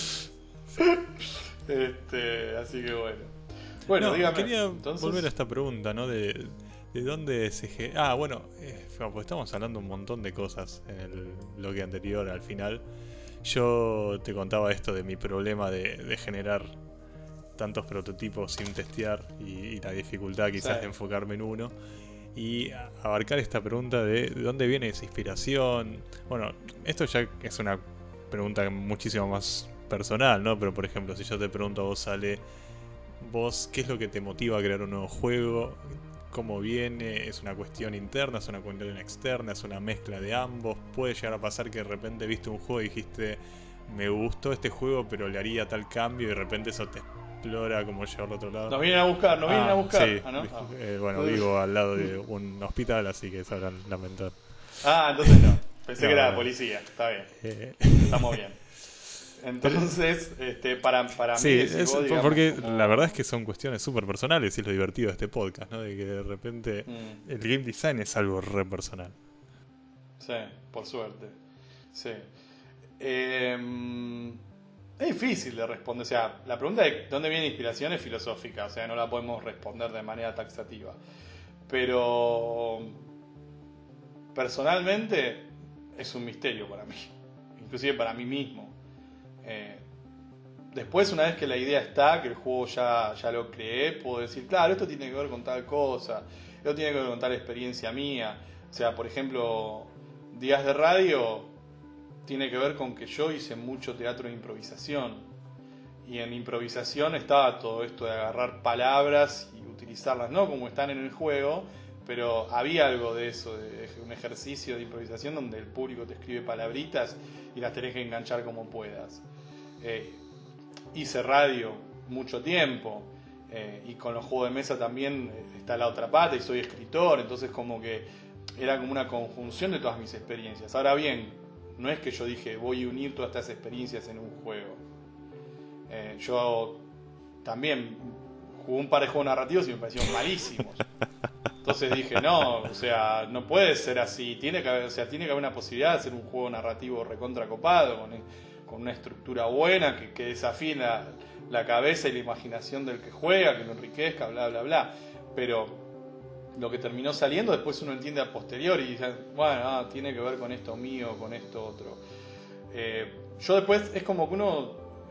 este, así que bueno. Bueno, no, dígame. Quería entonces... volver a esta pregunta, ¿no? De, de dónde se... Ah, bueno, eh, pues estamos hablando un montón de cosas en el bloque anterior, al final. Yo te contaba esto de mi problema de, de generar tantos prototipos sin testear y, y la dificultad quizás sí. de enfocarme en uno. Y abarcar esta pregunta de, de dónde viene esa inspiración. Bueno, esto ya es una pregunta muchísimo más personal, ¿no? Pero por ejemplo, si yo te pregunto a vos, Ale, vos, ¿qué es lo que te motiva a crear un nuevo juego? ¿Cómo viene? ¿Es una cuestión interna? ¿Es una cuestión externa? ¿Es una mezcla de ambos? ¿Puede llegar a pasar que de repente viste un juego y dijiste, me gustó este juego, pero le haría tal cambio, y de repente eso te explora como llevar al otro lado? Nos vienen a buscar, nos ah, vienen a buscar. Sí. Ah, ¿no? ah. Eh, bueno, vivo al lado de un hospital, así que sabrán lamentar. Ah, entonces no. Pensé no, que era la no. policía. Está bien. Eh. Estamos bien. Entonces, este, para, para sí, mí... es, vos, digamos, porque como... la verdad es que son cuestiones súper personales y es lo divertido de este podcast, ¿no? De que de repente mm. el game design es algo re personal. Sí, por suerte. Sí. Eh... Es difícil de responder, o sea, la pregunta de dónde viene la inspiración es filosófica, o sea, no la podemos responder de manera taxativa. Pero personalmente es un misterio para mí, inclusive para mí mismo. Eh, después, una vez que la idea está, que el juego ya, ya lo creé, puedo decir, claro, esto tiene que ver con tal cosa, esto tiene que ver con tal experiencia mía. O sea, por ejemplo, Días de Radio... tiene que ver con que yo hice mucho teatro de improvisación, y en improvisación estaba todo esto de agarrar palabras y utilizarlas no como están en el juego, pero había algo de eso, de un ejercicio de improvisación donde el público te escribe palabritas y las tenés que enganchar como puedas. Eh, hice radio mucho tiempo, eh, y con los juegos de mesa también está la otra pata, y soy escritor, entonces como que era como una conjunción de todas mis experiencias. Ahora bien, no es que yo dije voy a unir todas estas experiencias en un juego. Eh, yo también jugué un par de juegos narrativos y me parecieron malísimos. Entonces dije, no, o sea, no puede ser así. Tiene que haber, o sea, tiene que haber una posibilidad de hacer un juego narrativo recontra copado, con, con una estructura buena, que, que desafíe la, la cabeza y la imaginación del que juega, que lo enriquezca, bla, bla, bla. Pero lo que terminó saliendo después uno entiende a posteriori y dice, bueno, ah, tiene que ver con esto mío, con esto otro. Eh, yo después es como que uno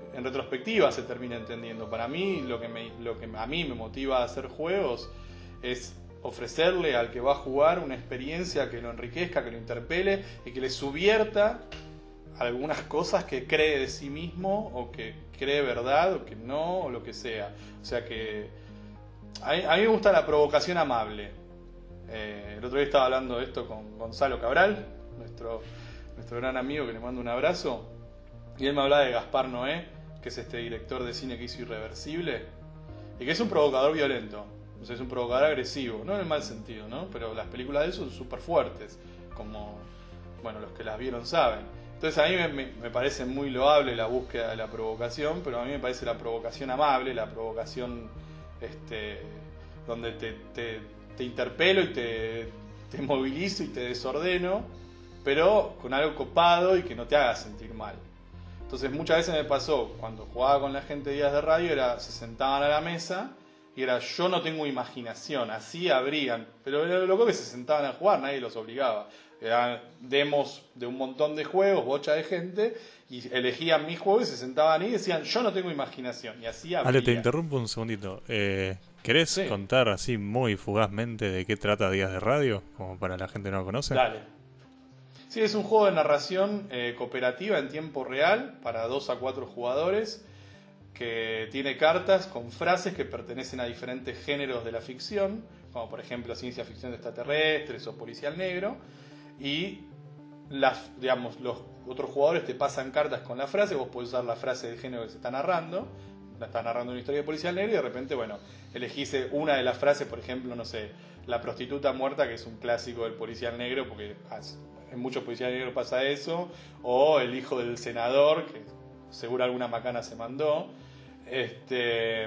en retrospectiva se termina entendiendo. Para mí, lo que, me, lo que a mí me motiva a hacer juegos es ofrecerle al que va a jugar una experiencia que lo enriquezca, que lo interpele y que le subvierta algunas cosas que cree de sí mismo o que cree verdad o que no, o lo que sea. O sea que a mí, a mí me gusta la provocación amable. Eh, el otro día estaba hablando de esto con Gonzalo Cabral, nuestro, nuestro gran amigo, que le mando un abrazo, y él me hablaba de Gaspar Noé, que es este director de cine que hizo Irreversible, y que es un provocador violento, o sea, es un provocador agresivo, no en el mal sentido, ¿no? Pero las películas de él son súper fuertes, como, bueno, los que las vieron saben. Entonces a mí me, me parece muy loable la búsqueda de la provocación, pero a mí me parece la provocación amable, la provocación este, donde te, te, te interpelo y te, te movilizo y te desordeno, pero con algo copado y que no te haga sentir mal. Entonces muchas veces me pasó, cuando jugaba con la gente de Días de Radio, era, se sentaban a la mesa y era, yo no tengo imaginación, así habrían, pero lo loco que se sentaban a jugar, nadie los obligaba. Eran demos de un montón de juegos, bocha de gente, y elegían mis juegos y se sentaban ahí y decían, yo no tengo imaginación, y así habría. Ale, te interrumpo un segundito. Eh, ¿Querés sí. contar así muy fugazmente de qué trata Días de Radio? Como para la gente que no lo conoce. Dale. Sí, es un juego de narración eh, cooperativa en tiempo real para dos a cuatro jugadores, que tiene cartas con frases que pertenecen a diferentes géneros de la ficción, como por ejemplo ciencia ficción de extraterrestres o policial negro, y las, digamos, los otros jugadores te pasan cartas con la frase, vos podés usar la frase del género que se está narrando, la estás narrando una historia de policial negro y de repente, bueno, elegís una de las frases, por ejemplo, no sé, la prostituta muerta, que es un clásico del policial negro, porque en muchos policiales negros pasa eso, o el hijo del senador, que seguro alguna macana se mandó, este,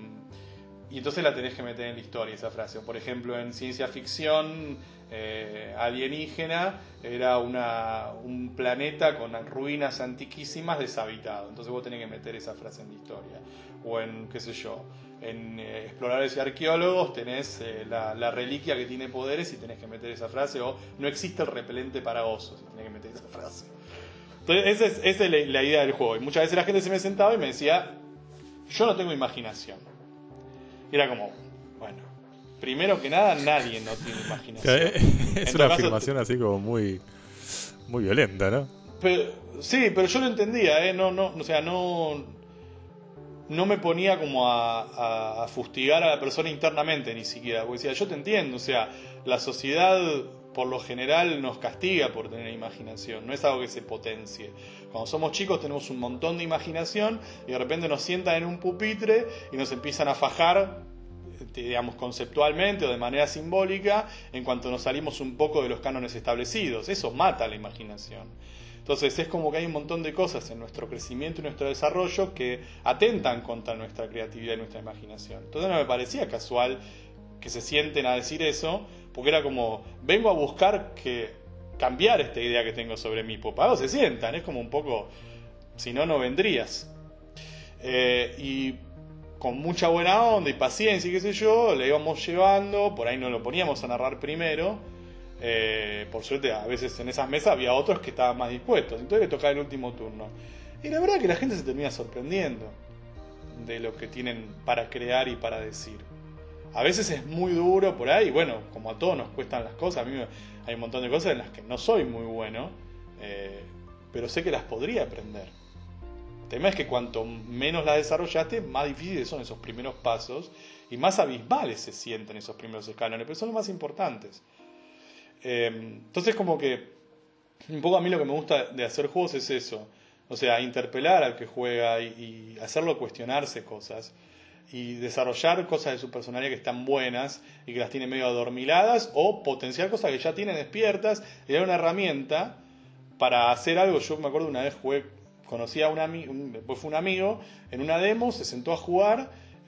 y entonces la tenés que meter en la historia, esa frase. O por ejemplo, en ciencia ficción eh, alienígena, era una, un planeta con ruinas antiquísimas deshabitado, entonces vos tenés que meter esa frase en la historia. O en, qué sé yo, en eh, exploradores y arqueólogos tenés eh, la, la reliquia que tiene poderes y tenés que meter esa frase. O no existe el repelente para osos y tenés que meter esa frase. Entonces esa es, esa es la, la idea del juego. Y muchas veces la gente se me sentaba y me decía, yo no tengo imaginación. Y era como, bueno, primero que nada, nadie no tiene imaginación. Es en una afirmación así como muy, muy violenta, ¿no? Pero, sí, pero yo lo entendía, ¿eh? No, no, o sea, no, no me ponía como a, a, a fustigar a la persona internamente ni siquiera. Porque decía, yo te entiendo, o sea, la sociedad por lo general nos castiga por tener imaginación, no es algo que se potencie. Cuando somos chicos tenemos un montón de imaginación y de repente nos sientan en un pupitre y nos empiezan a fajar, digamos, conceptualmente o de manera simbólica, en cuanto nos salimos un poco de los cánones establecidos. Eso mata la imaginación. Entonces es como que hay un montón de cosas en nuestro crecimiento y nuestro desarrollo que atentan contra nuestra creatividad y nuestra imaginación. Entonces no me parecía casual que se sienten a decir eso, porque era como, vengo a buscar que cambiar esta idea que tengo sobre mí. Pues para se sientan, es como un poco, si no, no vendrías. Eh, y con mucha buena onda y paciencia y qué sé yo, le íbamos llevando, por ahí no lo poníamos a narrar primero. Eh, por suerte, a veces en esas mesas había otros que estaban más dispuestos, entonces le tocaba el último turno. Y la verdad que la gente se termina sorprendiendo de lo que tienen para crear y para decir. A veces es muy duro por ahí, bueno, como a todos nos cuestan las cosas, a mí me, hay un montón de cosas en las que no soy muy bueno, eh, pero sé que las podría aprender. El tema es que cuanto menos las desarrollaste, más difíciles son esos primeros pasos y más abismales se sienten esos primeros escalones, pero son los más importantes. Eh, entonces como que un poco a mí lo que me gusta de hacer juegos es eso, o sea, interpelar al que juega y, y hacerlo cuestionarse cosas. Y desarrollar cosas de su personalidad que están buenas y que las tiene medio adormiladas, o potenciar cosas que ya tienen despiertas y dar una herramienta para hacer algo. Yo me acuerdo una vez jugué, conocí a un amigo, después fue un amigo, en una demo se sentó a jugar,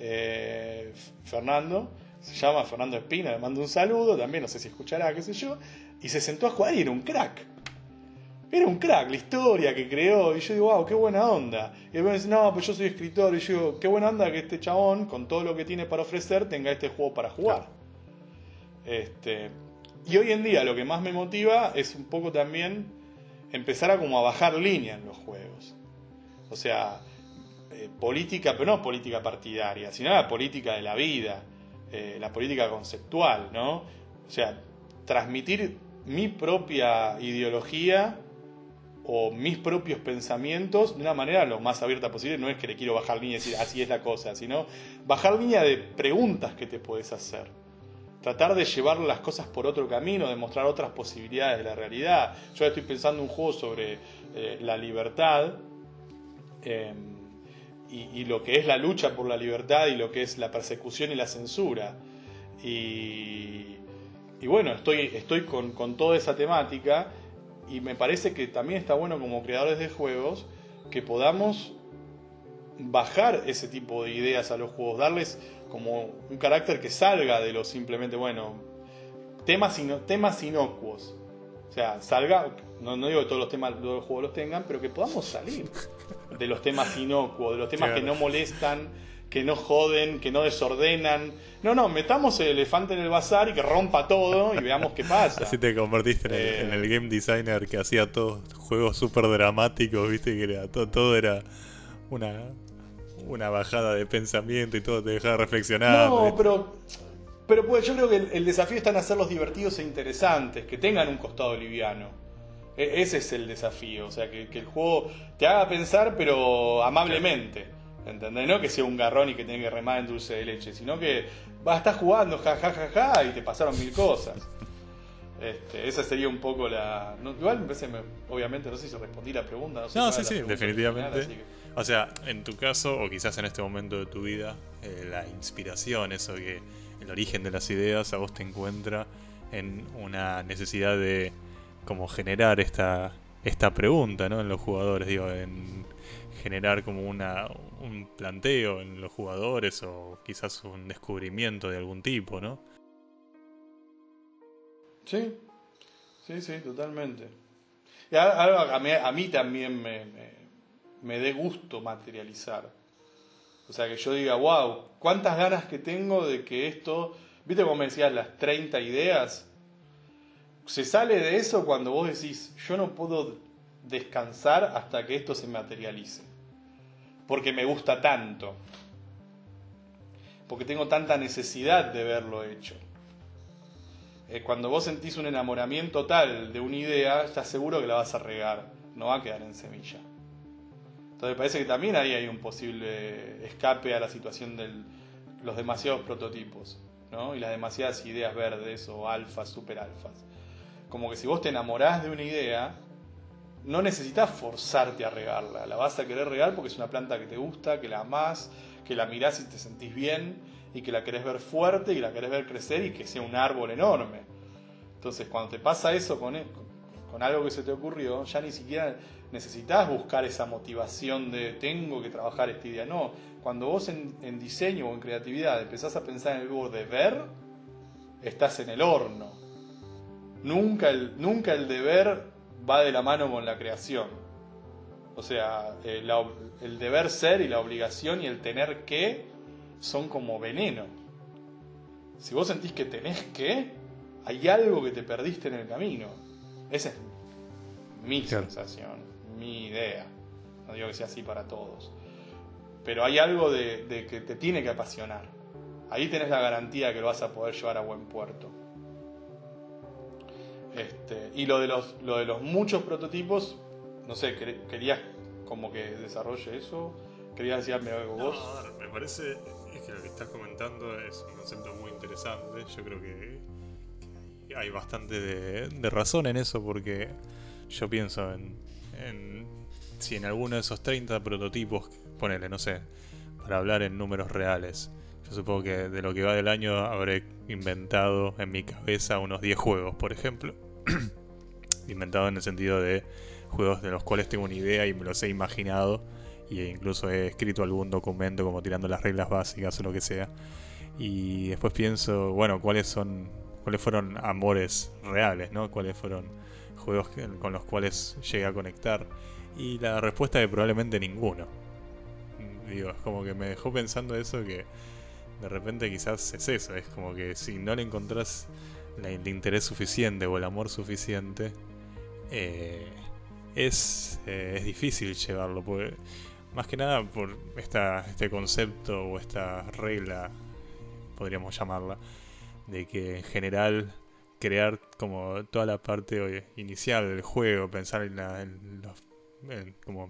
eh, Fernando, se llama Fernando Espina, le mando un saludo, también no sé si escuchará, qué sé yo, y se sentó a jugar y era un crack. Era un crack, la historia que creó. Y yo digo, wow, qué buena onda. Y después me dice, no, pues yo soy escritor. Y yo digo, qué buena onda que este chabón, con todo lo que tiene para ofrecer, tenga este juego para jugar. Este, y hoy en día lo que más me motiva es un poco también empezar a como a bajar línea en los juegos. O sea, eh, política, pero no política partidaria, sino la política de la vida, eh, la política conceptual, ¿no? O sea, transmitir mi propia ideología o mis propios pensamientos de una manera lo más abierta posible. No es que le quiero bajar línea y decir así es la cosa, sino bajar línea de preguntas que te puedes hacer. Tratar de llevar las cosas por otro camino, de mostrar otras posibilidades de la realidad. Yo estoy pensando un juego sobre eh, la libertad eh, y, y lo que es la lucha por la libertad y lo que es la persecución y la censura. Y, y bueno, estoy, estoy con, con toda esa temática. Y me parece que también está bueno como creadores de juegos que podamos bajar ese tipo de ideas a los juegos, darles como un carácter que salga de lo simplemente, bueno, temas, ino, temas inocuos. O sea, salga, no, no digo que todos los temas todos los juegos los tengan, pero que podamos salir de los temas inocuos, de los temas claro. que no molestan, que no joden, que no desordenan. No, no, metamos el elefante en el bazar y que rompa todo y veamos qué pasa. Así te convertiste en, eh, el, en el game designer que hacía todos juegos súper dramáticos, viste, que era, todo, todo era una, una bajada de pensamiento y todo te dejaba reflexionar. No, ¿viste? pero, pero pues, yo creo que el, el desafío está en hacerlos divertidos e interesantes, que tengan un costado liviano. E- ese es el desafío, o sea, que, que el juego te haga pensar, pero amablemente. ¿Entendés? No que sea un garrón y que tenga que remar en dulce de leche, sino que vas a estar jugando, ja, ja, ja, ja, y te pasaron mil cosas. Este, esa sería un poco la... No, igual me parece, me, obviamente, no sé si respondí la pregunta. No, sé no sí, sí, definitivamente. Final, que... O sea, en tu caso, o quizás en este momento de tu vida, eh, la inspiración, eso que el origen de las ideas a vos te encuentra en una necesidad de como generar esta, esta pregunta, ¿no? En los jugadores, digo, en... generar como una, un planteo en los jugadores o quizás un descubrimiento de algún tipo, ¿no? Sí, sí, sí, totalmente. Y algo a mí, a mí también me, me, me dé gusto materializar. O sea, que yo diga, wow, cuántas ganas que tengo de que esto... ¿Viste cómo me decías las treinta ideas? Se sale de eso cuando vos decís, yo no puedo descansar hasta que esto se materialice. Porque me gusta tanto. Porque tengo tanta necesidad de verlo hecho. Eh, cuando vos sentís un enamoramiento tal de una idea, estás seguro que la vas a regar. No va a quedar en semilla. Entonces me parece que también ahí hay un posible escape a la situación de los demasiados prototipos, ¿no? Y las demasiadas ideas verdes o alfas, super alfas. Como que si vos te enamorás de una idea... no necesitas forzarte a regarla, la vas a querer regar porque es una planta que te gusta, que la amás, que la mirás y te sentís bien, y que la querés ver fuerte, y la querés ver crecer y que sea un árbol enorme. Entonces, cuando te pasa eso con, con algo que se te ocurrió, ya ni siquiera necesitas buscar esa motivación de tengo que trabajar esta idea. No, cuando vos en, en diseño o en creatividad empezás a pensar en el verbo de ver, estás en el horno. Nunca el, nunca el deber va de la mano con la creación. O sea, eh, la, el deber ser y la obligación y el tener que son como veneno. Si vos sentís que tenés que, hay algo que te perdiste en el camino. Esa es mi claro. sensación, mi idea. No digo que sea así para todos. Pero hay algo de, de que te tiene que apasionar. Ahí tenés la garantía que lo vas a poder llevar a buen puerto. Este, y lo de los lo de los muchos prototipos, no sé, querías como que desarrolle eso, querías decirme algo vos. No, a ver, me parece es que lo que estás comentando es un concepto muy interesante. Yo creo que, que hay bastante de, de razón en eso, porque yo pienso en, en si en alguno de esos treinta prototipos, ponele, no sé, para hablar en números reales, yo supongo que de lo que va del año habré inventado en mi cabeza unos diez juegos, por ejemplo. Inventado en el sentido de juegos de los cuales tengo una idea y me los he imaginado, e incluso he escrito algún documento como tirando las reglas básicas o lo que sea. Y después pienso, bueno, cuáles son, cuáles fueron amores reales, ¿no? Cuáles fueron juegos que, con los cuales llegué a conectar. Y la respuesta es probablemente ninguno. Digo, es como que me dejó pensando eso, que de repente quizás es eso, es como que si no le encontrás el interés suficiente o el amor suficiente, eh, es, eh, es difícil llevarlo, porque Más que nada por esta, este concepto o esta regla, podríamos llamarla, de que en general crear como toda la parte inicial del juego, pensar en, la, en los, en como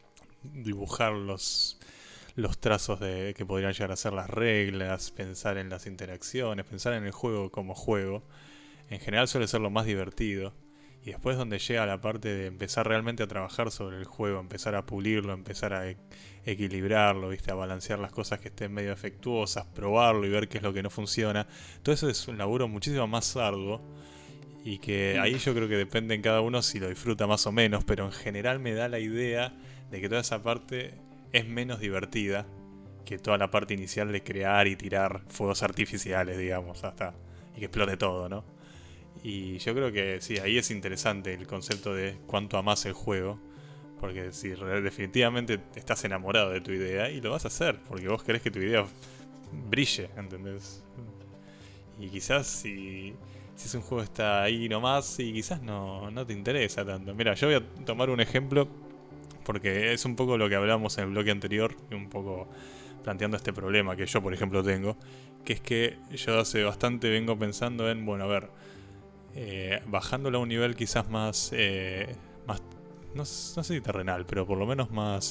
dibujar los, los trazos de que podrían llegar a ser las reglas, pensar en las interacciones, pensar en el juego como juego, en general suele ser lo más divertido. Y después donde llega la parte de empezar realmente a trabajar sobre el juego, empezar a pulirlo, empezar a e- equilibrarlo, ¿viste? A balancear las cosas que estén medio afectuosas, probarlo y ver qué es lo que no funciona. Todo eso es un laburo muchísimo más arduo y que ahí yo creo que depende en cada uno si lo disfruta más o menos, pero en general me da la idea de que toda esa parte es menos divertida que toda la parte inicial de crear y tirar fuegos artificiales, digamos, hasta y que explote todo, ¿no? Y yo creo que sí, ahí es interesante el concepto de cuánto amás el juego. Porque si re- definitivamente estás enamorado de tu idea y lo vas a hacer, porque vos querés que tu idea brille, ¿entendés? Y quizás si, si es un juego que está ahí nomás y quizás no, no te interesa tanto. Mira, yo voy a tomar un ejemplo porque es un poco lo que hablamos en el bloque anterior, y un poco planteando este problema que yo por ejemplo tengo, que es que yo hace bastante vengo pensando en, bueno, a ver, Eh, bajándolo a un nivel quizás más, eh, más no, no sé si terrenal, pero por lo menos más,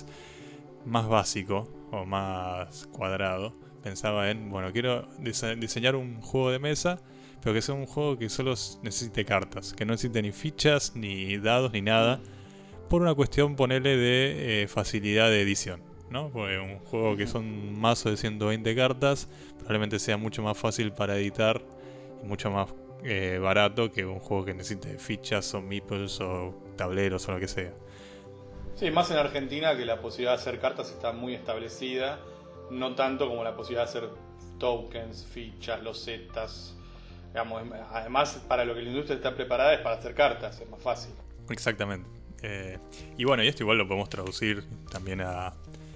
más básico o más cuadrado. Pensaba en, bueno, quiero dise- diseñar un juego de mesa, pero que sea un juego que solo s- necesite cartas, que no necesite ni fichas, ni dados, ni nada, por una cuestión, ponele, de eh, facilidad de edición, ¿no? Porque un juego que son un mazo de ciento veinte cartas probablemente sea mucho más fácil para editar y mucho más Eh, barato que un juego que necesite fichas o meeples o tableros o lo que sea. Sí, más en Argentina, que la posibilidad de hacer cartas está muy establecida, no tanto como la posibilidad de hacer tokens, fichas, losetas. Digamos, además, para lo que la industria está preparada es para hacer cartas, es más fácil. Exactamente. Eh, y bueno, y esto igual lo podemos traducir también a,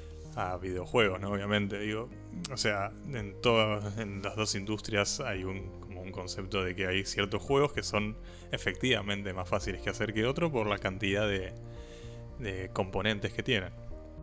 a videojuegos, ¿no? Obviamente, digo, o sea, en todas, en las dos industrias hay un como un concepto de que hay ciertos juegos que son efectivamente más fáciles que hacer que otros por la cantidad de, de componentes que tienen.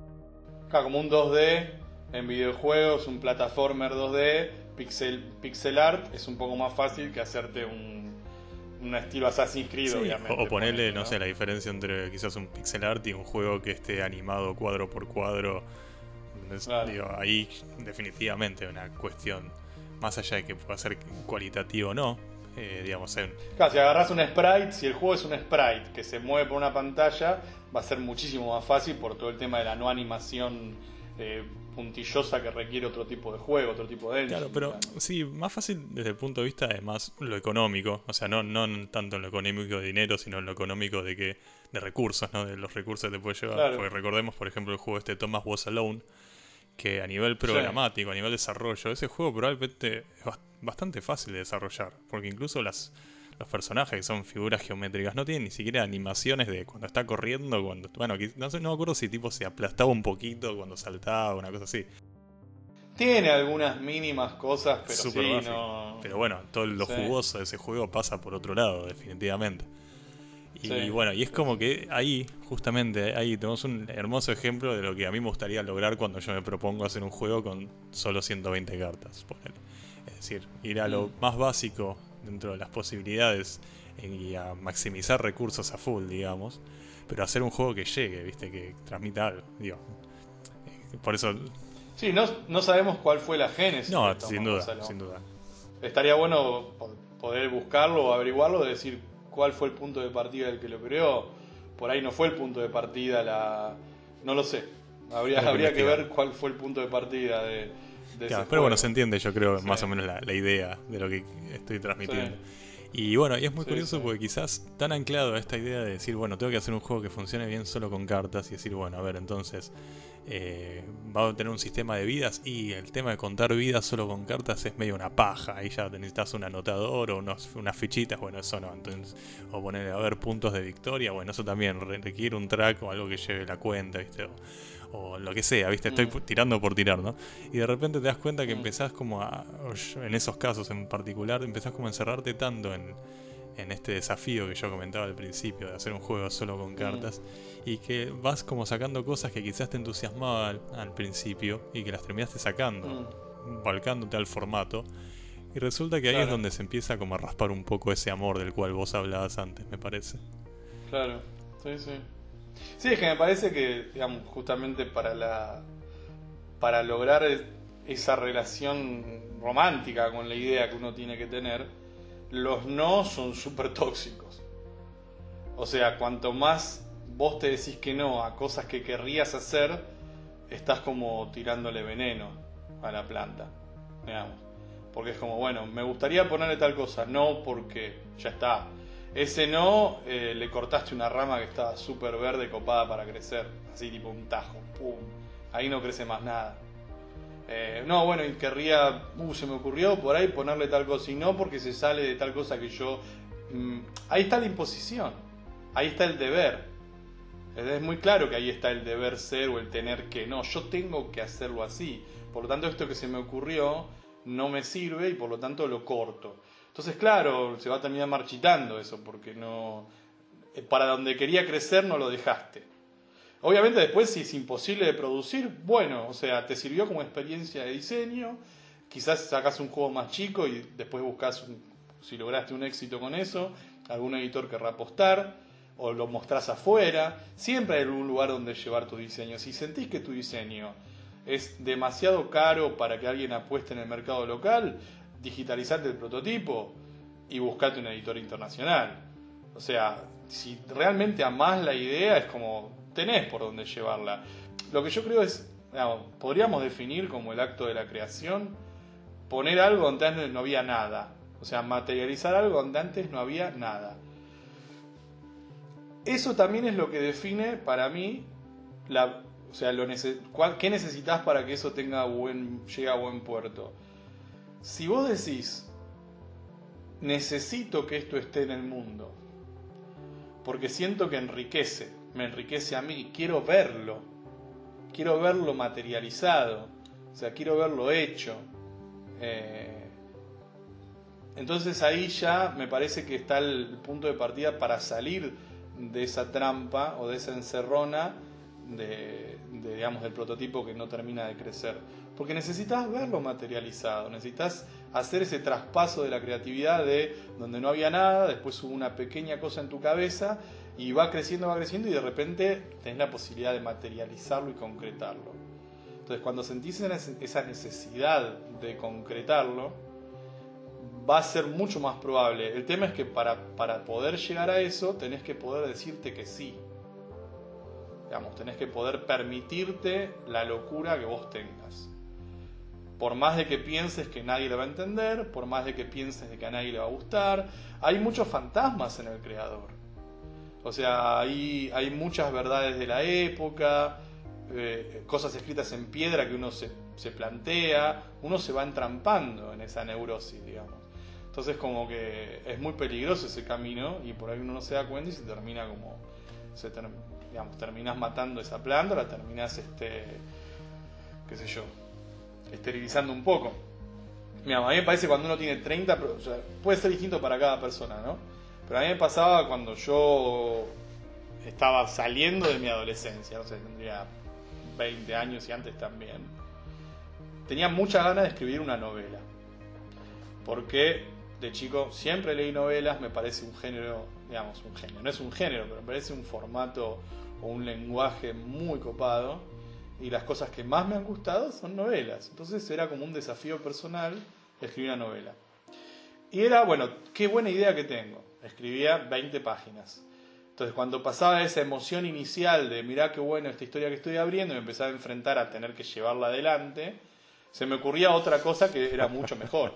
Claro, como un dos D en videojuegos, un plataformer dos D, pixel, pixel art, es un poco más fácil que hacerte un, un estilo Assassin's Creed, Sí, obviamente. o ponerle, ponele, no sé, la diferencia entre quizás un pixel art y un juego que esté animado cuadro por cuadro. Es, Claro. digo, ahí definitivamente una cuestión, más allá de que pueda ser cualitativo o no, eh, digamos, en, Claro, si agarras un sprite, si el juego es un sprite que se mueve por una pantalla, va a ser muchísimo más fácil por todo el tema de la no animación eh, puntillosa que requiere otro tipo de juego, otro tipo de engine. claro, pero Claro. sí, más fácil desde el punto de vista de más lo económico, o sea, no, no tanto en lo económico de dinero, sino en lo económico de que de recursos, ¿no? De los recursos que te puede llevar. Claro. Porque recordemos, por ejemplo, el juego este Thomas Was Alone, que a nivel programático, a nivel desarrollo, ese juego probablemente es bast- bastante fácil de desarrollar, porque incluso las, los personajes que son figuras geométricas no tienen ni siquiera animaciones de cuando está corriendo, cuando, bueno, qui- no sé, no me acuerdo si tipo se aplastaba un poquito cuando saltaba, una cosa así. Tiene algunas mínimas cosas, pero Súper sí, básico. no... Pero bueno, todo lo Sí. jugoso de ese juego pasa por otro lado, definitivamente. Y Sí. bueno, y es como que ahí, justamente, ahí tenemos un hermoso ejemplo de lo que a mí me gustaría lograr cuando yo me propongo hacer un juego con solo ciento veinte cartas, ponele. Es decir, ir a lo Mm. más básico dentro de las posibilidades y a maximizar recursos a full, digamos, pero hacer un juego que llegue, viste, que transmita algo, digo. Eh, Por eso, Sí, no, no sabemos cuál fue la génesis. no, de Thomas sin duda, Gonzalo. sin duda. Estaría bueno po- poder buscarlo o averiguarlo, de decir cuál fue el punto de partida del que lo creó. Por ahí no fue el punto de partida la... No lo sé. Habría, Hay que habría que investigar. ver cuál fue el punto de partida de, de ese Claro, pero bueno, juego. se entiende, yo creo, Sí. más o menos la, la idea de lo que estoy transmitiendo. Sí. Y bueno, y es muy Sí, curioso sí. porque quizás tan anclado a esta idea de decir, bueno, tengo que hacer un juego que funcione bien solo con cartas y decir, bueno, a ver, entonces, eh, va a tener un sistema de vidas y el tema de contar vidas solo con cartas es medio una paja. Ahí ya necesitas un anotador o unos, unas fichitas, bueno, eso no. Entonces, o poner a ver puntos de victoria, bueno, eso también re- requiere un track o algo que lleve la cuenta, ¿viste? O, o lo que sea, ¿viste? Estoy Mm. pu- tirando por tirar, ¿no? Y de repente te das cuenta que Mm. empezás como a, o yo- en esos casos en particular, empezás como a encerrarte tanto en, en este desafío que yo comentaba al principio de hacer un juego solo con cartas, mm. y que vas como sacando cosas que quizás te entusiasmaban al, al principio y que las terminaste sacando, mm. volcándote al formato, y resulta que ahí claro. es donde se empieza como a raspar un poco ese amor del cual vos hablabas antes, me parece. Claro, sí, sí. Sí, es que me parece que, digamos, justamente para la para lograr esa relación romántica con la idea que uno tiene que tener, los no son súper tóxicos. O sea, cuanto más vos te decís que no a cosas que querrías hacer, estás como tirándole veneno a la planta, digamos. Porque es como, bueno, me gustaría ponerle tal cosa, no porque ya está. Ese no, eh, le cortaste una rama que estaba súper verde, copada para crecer, así tipo un tajo, pum, ahí no crece más nada. Eh, no, bueno, y querría, uh, se me ocurrió por ahí ponerle tal cosa, y no porque se sale de tal cosa que yo... Mmm, ahí está la imposición, ahí está el deber. Es muy claro que ahí está el deber ser o el tener que, no, yo tengo que hacerlo así. Por lo tanto, esto que se me ocurrió no me sirve y por lo tanto lo corto. Entonces, claro, se va a terminar marchitando eso, porque no, para donde quería crecer no lo dejaste. Obviamente después, si es imposible de producir, bueno, o sea, te sirvió como experiencia de diseño, quizás sacas un juego más chico y después buscas, un, si lograste un éxito con eso, algún editor querrá apostar, o lo mostrás afuera. Siempre hay algún lugar donde llevar tu diseño. Si sentís que tu diseño es demasiado caro para que alguien apueste en el mercado local, digitalizate el prototipo y buscate un editor internacional. O sea, si realmente amás la idea, es como tenés por dónde llevarla. Lo que yo creo es, digamos, podríamos definir como el acto de la creación, poner algo donde antes no había nada. O sea, materializar algo donde antes no había nada. Eso también es lo que define para mí la, o sea, lo neces- cuál, qué necesitas para que eso tenga buen, llegue a buen puerto. Si vos decís, necesito que esto esté en el mundo, porque siento que enriquece, me enriquece a mí, quiero verlo, quiero verlo materializado, o sea, quiero verlo hecho. Eh, entonces ahí ya me parece que está el punto de partida para salir de esa trampa o de esa encerrona de, de, digamos, del prototipo que no termina de crecer. Porque necesitas verlo materializado, necesitas hacer ese traspaso de la creatividad de donde no había nada, después hubo una pequeña cosa en tu cabeza y va creciendo, va creciendo y de repente tenés la posibilidad de materializarlo y concretarlo. Entonces cuando sentís esa necesidad de concretarlo, va a ser mucho más probable. El tema es que para, para poder llegar a eso tenés que poder decirte que sí. Digamos, tenés que poder permitirte la locura que vos tengas. Por más de que pienses que nadie lo va a entender, por más de que pienses de que a nadie le va a gustar, hay muchos fantasmas en el creador. O sea, hay, hay muchas verdades de la época, eh, cosas escritas en piedra que uno se, se plantea, uno se va entrampando en esa neurosis, digamos. Entonces como que es muy peligroso ese camino y por ahí uno no se da cuenta y se termina como, se ter, digamos, terminás matando esa planta, la terminás, este, qué sé yo, esterilizando un poco. Mira, a mí me parece cuando uno tiene treinta, o sea, puede ser distinto para cada persona, ¿no? Pero a mí me pasaba cuando yo estaba saliendo de mi adolescencia, no sé, tendría veinte años y antes también. Tenía muchas ganas de escribir una novela. Porque de chico siempre leí novelas, me parece un género, digamos, un género, no es un género, pero me parece un formato o un lenguaje muy copado. Y las cosas que más me han gustado son novelas. Entonces era como un desafío personal escribir una novela. Y era, bueno, qué buena idea que tengo. Escribía veinte páginas. Entonces cuando pasaba esa emoción inicial de mirá qué bueno esta historia que estoy abriendo y me empezaba a enfrentar a tener que llevarla adelante, se me ocurría otra cosa que era mucho mejor.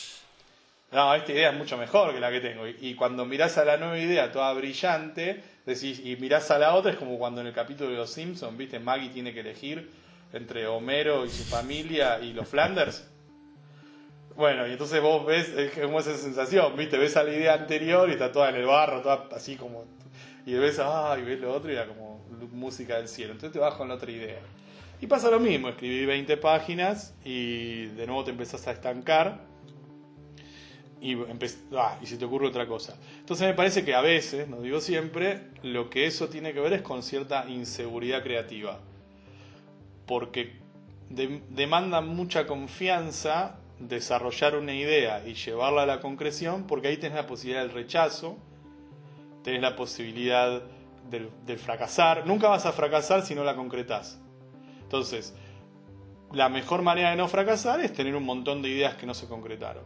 No, esta idea es mucho mejor que la que tengo. Y, y cuando mirás a la nueva idea toda brillante, decís, y mirás a la otra, es como cuando en el capítulo de Los Simpsons, ¿viste? Maggie tiene que elegir entre Homero y su familia y los Flanders. Bueno, y entonces vos ves, es como esa sensación, ¿viste? Ves a la idea anterior y está toda en el barro, toda así como... Y ves, ah, y ves lo otro y era como música del cielo. Entonces te vas con la otra idea. Y pasa lo mismo, escribí veinte páginas y de nuevo te empezás a estancar. y, empe- ah, y se te ocurre otra cosa. Entonces me parece que a veces, no digo siempre, lo que eso tiene que ver es con cierta inseguridad creativa. Porque de- demanda mucha confianza desarrollar una idea y llevarla a la concreción, porque ahí tenés la posibilidad del rechazo, tenés la posibilidad del, del fracasar. Nunca vas a fracasar si no la concretás. Entonces, la mejor manera de no fracasar es tener un montón de ideas que no se concretaron.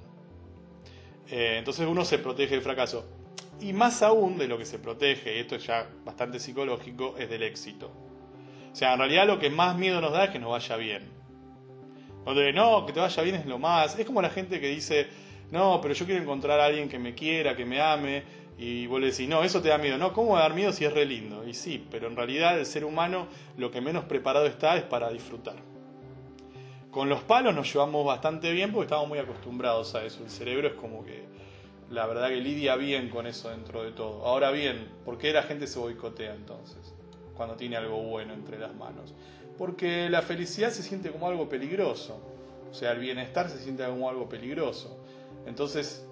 Eh, entonces uno se protege del fracaso. Y más aún de lo que se protege, y esto es ya bastante psicológico, es del éxito. O sea, en realidad lo que más miedo nos da es que nos vaya bien. Donde, no, que te vaya bien es lo más. Es como la gente que dice, no, pero yo quiero encontrar a alguien que me quiera, que me ame. Y vos le decís, no, eso te da miedo. No, ¿cómo va a dar miedo si es re lindo? Y sí, pero en realidad el ser humano lo que menos preparado está es para disfrutar. Con los palos nos llevamos bastante bien porque estamos muy acostumbrados a eso. El cerebro es como que, la verdad que lidia bien con eso dentro de todo. Ahora bien, ¿por qué la gente se boicotea entonces? Cuando tiene algo bueno entre las manos. Porque la felicidad se siente como algo peligroso. O sea, el bienestar se siente como algo peligroso. Entonces,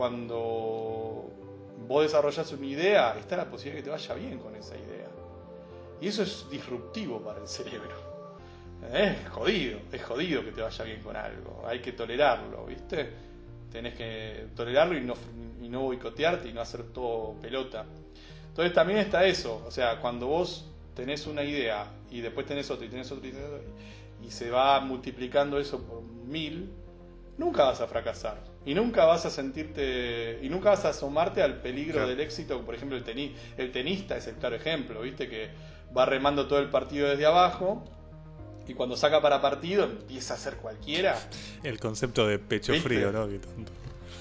cuando vos desarrollás una idea, está la posibilidad de que te vaya bien con esa idea. Y eso es disruptivo para el cerebro. Es jodido, es jodido que te vaya bien con algo. Hay que tolerarlo, ¿viste? Tenés que tolerarlo y no, y no boicotearte y no hacer todo pelota. Entonces también está eso. O sea, cuando vos tenés una idea y después tenés otra y tenés otra y tenés otra y se va multiplicando eso por mil, nunca vas a fracasar. Y nunca vas a sentirte, y nunca vas a asomarte al peligro claro. del éxito. Por ejemplo, el, teni, el tenista es el claro ejemplo, ¿viste? Que va remando todo el partido desde abajo. Y cuando saca para partido empieza a hacer cualquiera. El concepto de pecho ¿Viste? frío, ¿no? Que tanto.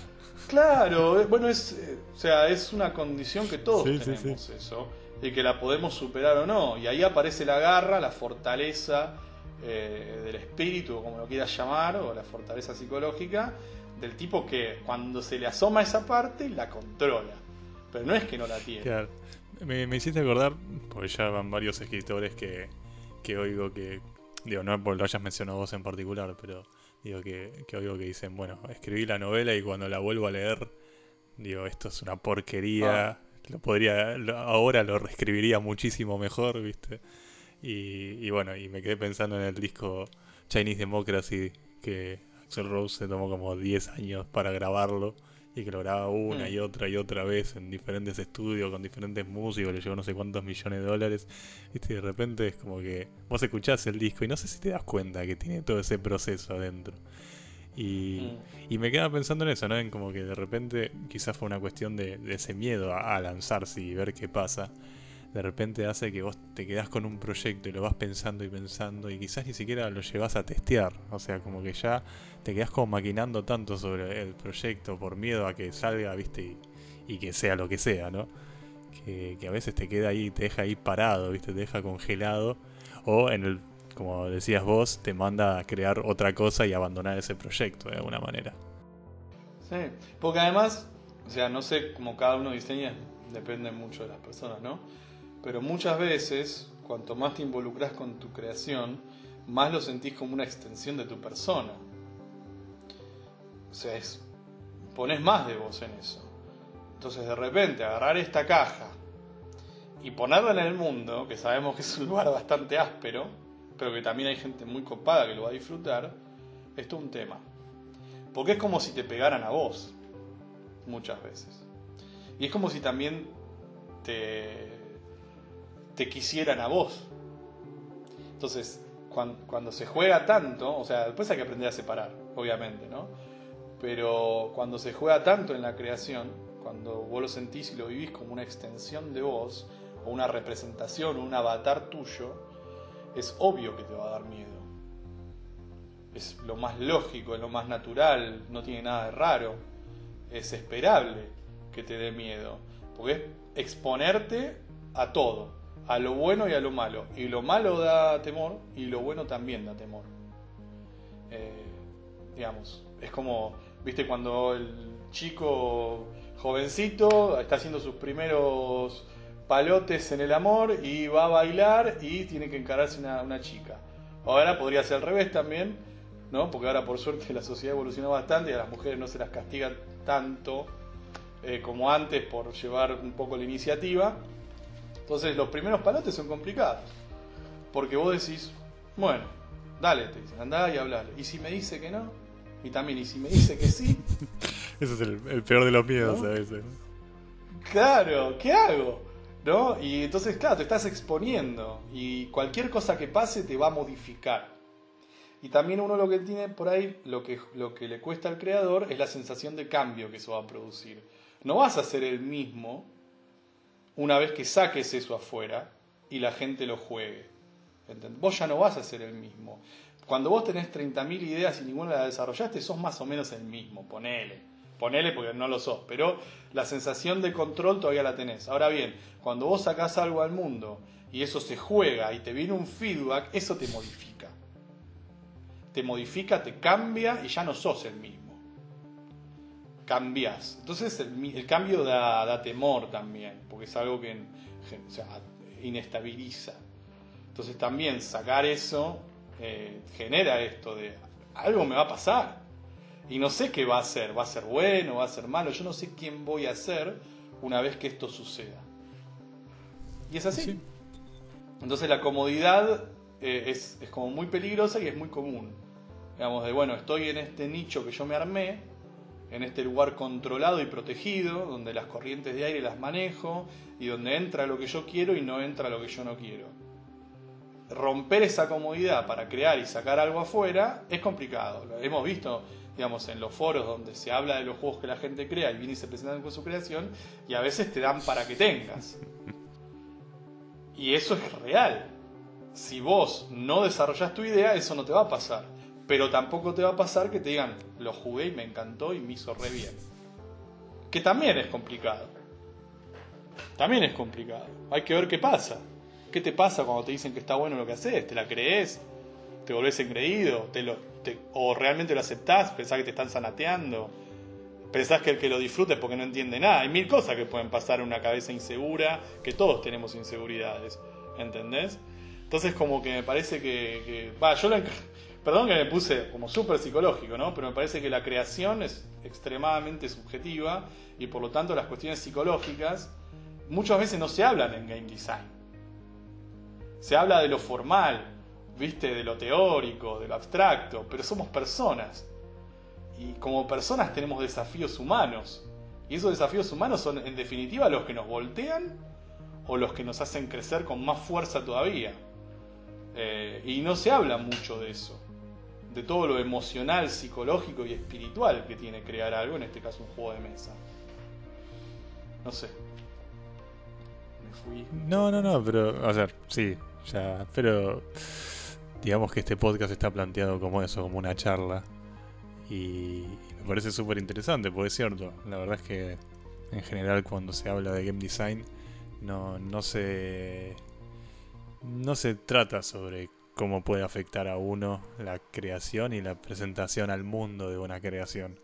Claro, bueno, es, eh, o sea, es una condición que todos Sí, sí, tenemos, sí. eso, y que la podemos superar o no. Y ahí aparece la garra, la fortaleza eh, del espíritu, como lo quieras llamar, o la fortaleza psicológica, del tipo que cuando se le asoma esa parte, la controla. Pero no es que no la tiene. Claro. Me, me hiciste acordar, porque ya van varios escritores que, que oigo que... Digo, no es porque lo hayas mencionado vos en particular, pero digo que, que oigo que dicen, bueno, escribí la novela y cuando la vuelvo a leer, digo, esto es una porquería, Ah. lo podría, lo- ahora lo reescribiría muchísimo mejor, ¿viste? Y, y bueno, y me quedé pensando en el disco Chinese Democracy, que Axl Rose se tomó como diez años para grabarlo, y que lo grababa una Mm. y otra y otra vez en diferentes estudios, con diferentes músicos, le llevó no sé cuántos millones de dólares, ¿viste? Y de repente es como que vos escuchás el disco y no sé si te das cuenta que tiene todo ese proceso adentro. Y, Mm. y me quedaba pensando en eso, ¿no? En como que de repente quizás fue una cuestión de, de ese miedo a, a lanzarse y ver qué pasa. De repente hace que vos te quedás con un proyecto y lo vas pensando y pensando y quizás ni siquiera lo llevas a testear. O sea, como que ya te quedás como maquinando tanto sobre el proyecto por miedo a que salga, ¿viste? Y, y que sea lo que sea, ¿no? Que, que a veces te queda ahí, te deja ahí parado, ¿viste? Te deja congelado. O en el, como decías vos, te manda a crear otra cosa y abandonar ese proyecto de alguna manera. Sí, porque además, o sea, no sé cómo cada uno diseña, depende mucho de las personas, ¿no? Pero muchas veces, cuanto más te involucras con tu creación, más lo sentís como una extensión de tu persona. O sea, es, pones más de vos en eso. Entonces, de repente, agarrar esta caja y ponerla en el mundo, que sabemos que es un lugar bastante áspero, pero que también hay gente muy copada que lo va a disfrutar, es todo un tema. Porque es como si te pegaran a vos, muchas veces. Y es como si también te, te quisieran a vos. Entonces, cuando, cuando se juega tanto, o sea, después hay que aprender a separar, obviamente, ¿no? Pero cuando se juega tanto en la creación, cuando vos lo sentís y lo vivís como una extensión de vos, o una representación, o un avatar tuyo, es obvio que te va a dar miedo. Es lo más lógico, es lo más natural, no tiene nada de raro. Es esperable que te dé miedo, porque es exponerte a todo, a lo bueno y a lo malo. Y lo malo da temor y lo bueno también da temor. Eh, digamos, es como, viste, cuando el chico jovencito está haciendo sus primeros palotes en el amor y va a bailar y tiene que encararse una, una chica. Ahora podría ser al revés también, ¿no? Porque ahora por suerte la sociedad evolucionó bastante y a las mujeres no se las castiga tanto eh, como antes por llevar un poco la iniciativa. Entonces los primeros palotes son complicados, porque vos decís, bueno, dale, te dicen, andá y hablale. Y si me dice que no, y también, y si me dice que sí. Ese es el, el peor de los miedos, ¿no? A veces. Claro, ¿qué hago? ¿No? Y entonces, claro, te estás exponiendo y cualquier cosa que pase te va a modificar. Y también uno lo que tiene por ahí, lo que, lo que le cuesta al creador es la sensación de cambio que eso va a producir. No vas a ser el mismo una vez que saques eso afuera y la gente lo juegue. ¿Entendés? Vos ya no vas a ser el mismo. Cuando vos tenés treinta mil ideas y ninguna la desarrollaste, sos más o menos el mismo, ponele. Ponele porque no lo sos, pero la sensación de control todavía la tenés. Ahora bien, cuando vos sacás algo al mundo y eso se juega y te viene un feedback, eso te modifica. Te modifica, te cambia y ya no sos el mismo. Cambiás. Entonces el, el cambio da, da temor también, porque es algo que o sea, inestabiliza. Entonces también sacar eso eh, genera esto de algo me va a pasar. Y no sé qué va a ser, va a ser bueno, va a ser malo, yo no sé quién voy a ser una vez que esto suceda. Y es así. Sí. Entonces la comodidad eh, es, es como muy peligrosa y es muy común. Digamos, de bueno, estoy en este nicho que yo me armé, en este lugar controlado y protegido, donde las corrientes de aire las manejo y donde entra lo que yo quiero y no entra lo que yo no quiero. Romper esa comodidad para crear y sacar algo afuera es complicado. Lo hemos visto, digamos, en los foros donde se habla de los juegos que la gente crea y viene y se presentan con su creación y a veces te dan para que tengas. Y eso es real. Si vos no desarrollás tu idea, eso no te va a pasar. Pero tampoco te va a pasar que te digan, lo jugué y me encantó y me hizo re bien. Que también es complicado. También es complicado. Hay que ver qué pasa. ¿Qué te pasa cuando te dicen que está bueno lo que haces? ¿Te la crees? ¿Te volvés engreído? ¿Te lo, te, ¿O realmente lo aceptás? ¿Pensás que te están zanateando? ¿Pensás que el que lo disfrute es porque no entiende nada? Hay mil cosas que pueden pasar en una cabeza insegura, que todos tenemos inseguridades, ¿entendés? Entonces como que me parece que... Va, yo lo... Perdón que me puse como súper psicológico, ¿no? Pero me parece que la creación es extremadamente subjetiva y por lo tanto las cuestiones psicológicas muchas veces no se hablan en game design. Se habla de lo formal, ¿viste? De lo teórico, de lo abstracto, pero somos personas. Y como personas tenemos desafíos humanos. Y esos desafíos humanos son en definitiva los que nos voltean o los que nos hacen crecer con más fuerza todavía. Eh, y no se habla mucho de eso. De todo lo emocional, psicológico y espiritual que tiene crear algo, en este caso un juego de mesa. No sé. Me fui. No, no, no, pero, o sea, sí, ya, pero digamos que este podcast está planteado como eso, como una charla. Y me parece súper interesante, porque es cierto, la verdad es que en general cuando se habla de game design no, no se no se trata sobre cómo puede afectar a uno la creación y la presentación al mundo de una creación,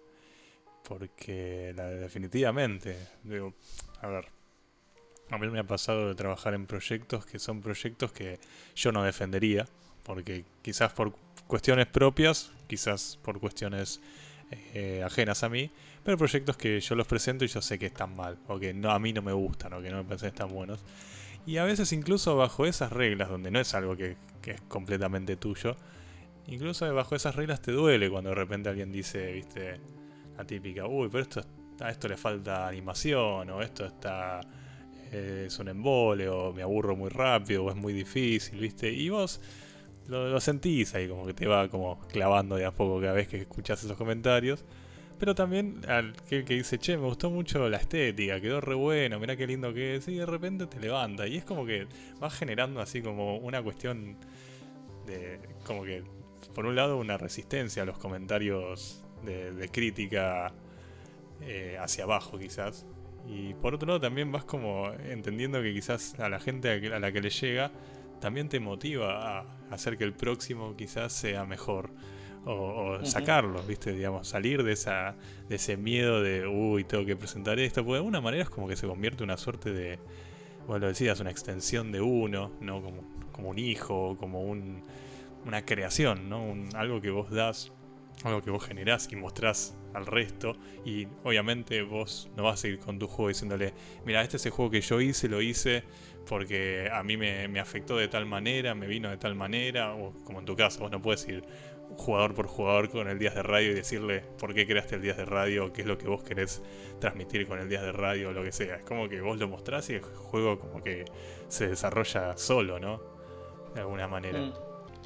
porque la, definitivamente digo, a ver, a mí me ha pasado de trabajar en proyectos que son proyectos que yo no defendería, porque quizás por cuestiones propias, quizás por cuestiones eh, ajenas a mí, pero proyectos que yo los presento y yo sé que están mal, o que no, a mí no me gustan, o que no me parecen tan buenos. Y a veces incluso bajo esas reglas, donde no es algo que, que es completamente tuyo, incluso bajo esas reglas te duele cuando de repente alguien dice, viste, la típica, uy, pero esto, a esto le falta animación, o esto está... es un embole, o me aburro muy rápido, o es muy difícil, viste, y vos lo, lo sentís ahí, como que te va como clavando de a poco cada vez que escuchás esos comentarios. Pero también al que, que dice, che, me gustó mucho la estética, quedó re bueno, mirá qué lindo que es, y de repente te levanta, y es como que va generando así como una cuestión de, como que, por un lado, una resistencia a los comentarios de, de crítica eh, hacia abajo quizás. Y por otro lado también vas como entendiendo que quizás a la gente a la que le llega también te motiva a hacer que el próximo quizás sea mejor. O, o uh-huh. sacarlo, ¿viste? Digamos, salir de esa de ese miedo de uy, tengo que presentar esto. Porque de alguna manera es como que se convierte en una suerte de, bueno, lo decías, una extensión de uno, ¿no? Como, como un hijo, como un, una creación, ¿no? Un, algo que vos das algo que vos generás y mostrás al resto, y obviamente vos no vas a ir con tu juego diciéndole, mira, este es el juego que yo hice, lo hice porque a mí me, me afectó de tal manera, me vino de tal manera, o como en tu caso, vos no puedes ir jugador por jugador con el Días de Radio y decirle por qué creaste el Días de Radio, qué es lo que vos querés transmitir con el Días de Radio, o lo que sea. Es como que vos lo mostrás y el juego como que se desarrolla solo, ¿no? De alguna manera. Mm.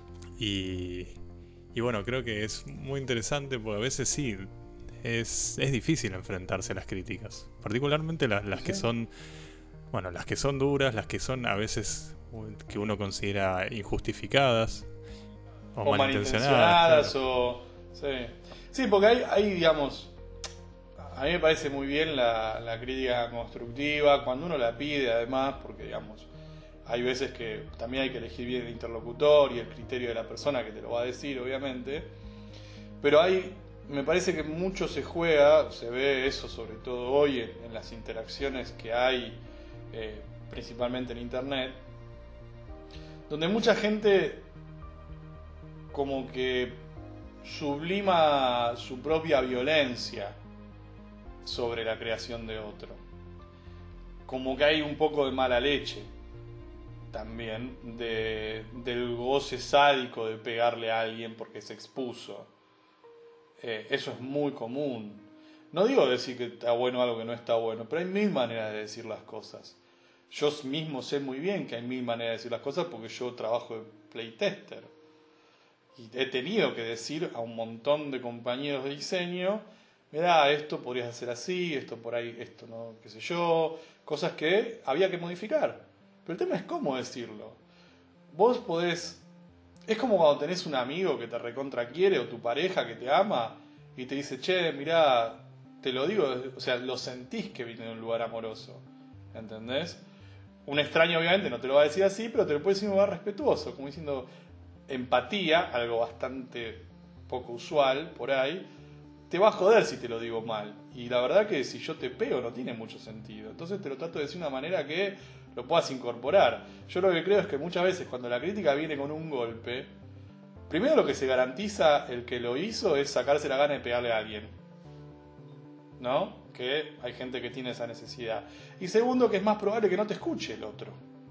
Y, y bueno, creo que es muy interesante porque a veces sí, es, es difícil enfrentarse a las críticas. Particularmente las, las ¿Sí? que son, bueno, las que son duras, las que son a veces que uno considera injustificadas. O, o malintencionadas, claro. o... Sí. sí, porque hay, hay, digamos... A mí me parece muy bien la, la crítica constructiva, cuando uno la pide, además, porque, digamos, hay veces que también hay que elegir bien el interlocutor y el criterio de la persona que te lo va a decir, obviamente. Pero hay... Me parece que mucho se juega, se ve eso sobre todo hoy en, en las interacciones que hay, eh, principalmente en Internet, donde mucha gente... como que sublima su propia violencia sobre la creación de otro. Como que hay un poco de mala leche también, de, del goce sádico de pegarle a alguien porque se expuso. Eh, eso es muy común. No digo decir que está bueno algo que no está bueno, pero hay mil maneras de decir las cosas. Yo mismo sé muy bien que hay mil maneras de decir las cosas porque yo trabajo de playtester. Y he tenido que decir a un montón de compañeros de diseño, mirá, esto podrías hacer así, esto por ahí, esto no, qué sé yo, cosas que había que modificar. Pero el tema es cómo decirlo. Vos podés... Es como cuando tenés un amigo que te recontra quiere, o tu pareja que te ama, y te dice, che, mirá, te lo digo, o sea, lo sentís que viene de un lugar amoroso, ¿entendés? Un extraño obviamente no te lo va a decir así, pero te lo puede decir de un lugar respetuoso, como diciendo... empatía, algo bastante poco usual por ahí, te va a joder si te lo digo mal. Y la verdad que si yo te pego no tiene mucho sentido. Entonces te lo trato de decir de una manera que lo puedas incorporar. Yo lo que creo es que muchas veces cuando la crítica viene con un golpe, primero lo que se garantiza el que lo hizo es sacarse la gana de pegarle a alguien, ¿no? Que hay gente que tiene esa necesidad. Y segundo, que es más probable que no te escuche el otro.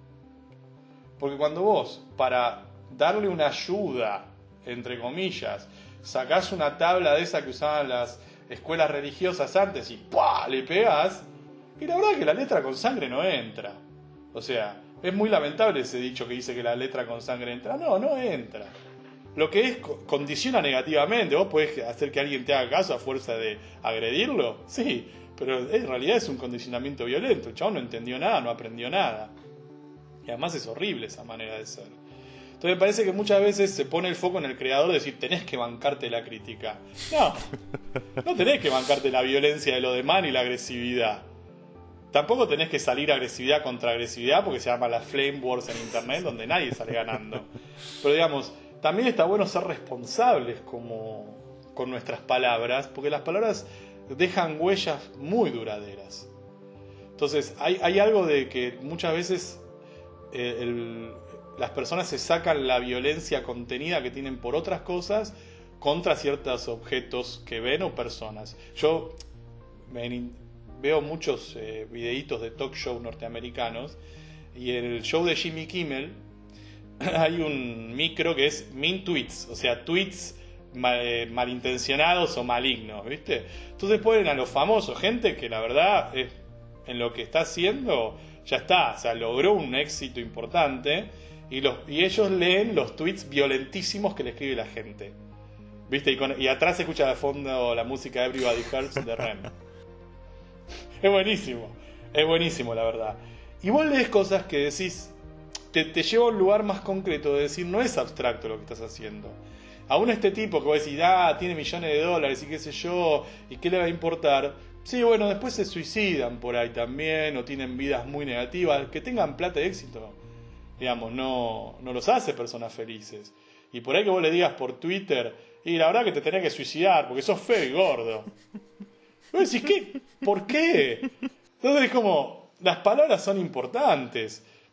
Porque cuando vos, para darle una ayuda, entre comillas, sacás una tabla de esa que usaban las escuelas religiosas antes y ¡pua! Le pegás, y la verdad es que la letra con sangre no entra. O sea, es muy lamentable ese dicho que dice que la letra con sangre entra. No, no entra. Lo que es, condiciona negativamente. Vos podés hacer que alguien te haga caso a fuerza de agredirlo, sí, pero en realidad es un condicionamiento violento. El chabón no entendió nada, no aprendió nada. Y además es horrible esa manera de ser. Entonces me parece que muchas veces se pone el foco en el creador de decir, tenés que bancarte la crítica. No, no tenés que bancarte la violencia de lo demás ni la agresividad. Tampoco tenés que salir agresividad contra agresividad porque se llama las flame wars en internet donde nadie sale ganando. Pero digamos, también está bueno ser responsables como, con nuestras palabras, porque las palabras dejan huellas muy duraderas. Entonces hay, hay algo de que muchas veces eh, el... las personas se sacan la violencia contenida que tienen por otras cosas contra ciertos objetos que ven o personas. Yo me, veo muchos eh, videitos de talk show norteamericanos y en el show de Jimmy Kimmel hay un micro que es mean tweets, o sea, tweets mal, eh, malintencionados o malignos, ¿viste? Entonces ponen a los famosos, gente que la verdad es, en lo que está haciendo ya está, o sea, logró un éxito importante. Y, los, y ellos leen los tweets violentísimos que le escribe la gente, ¿viste? Y, con, y atrás se escucha de fondo la música de Everybody Hurts de R E M. Es buenísimo, es buenísimo la verdad. Y vos lees cosas que decís, te, te lleva a un lugar más concreto de decir, no es abstracto lo que estás haciendo. Aún este tipo que vos decís, ah, tiene millones de dólares y qué sé yo, y qué le va a importar. Sí, bueno, después se suicidan por ahí también, o tienen vidas muy negativas, que tengan plata y éxito. Digamos, no, no los hace personas felices. Y por ahí que vos le digas por Twitter, y la verdad que te tenés que suicidar porque sos feo y gordo. Vos decís, ¿qué? ¿Por qué? Entonces es como, las palabras son importantes.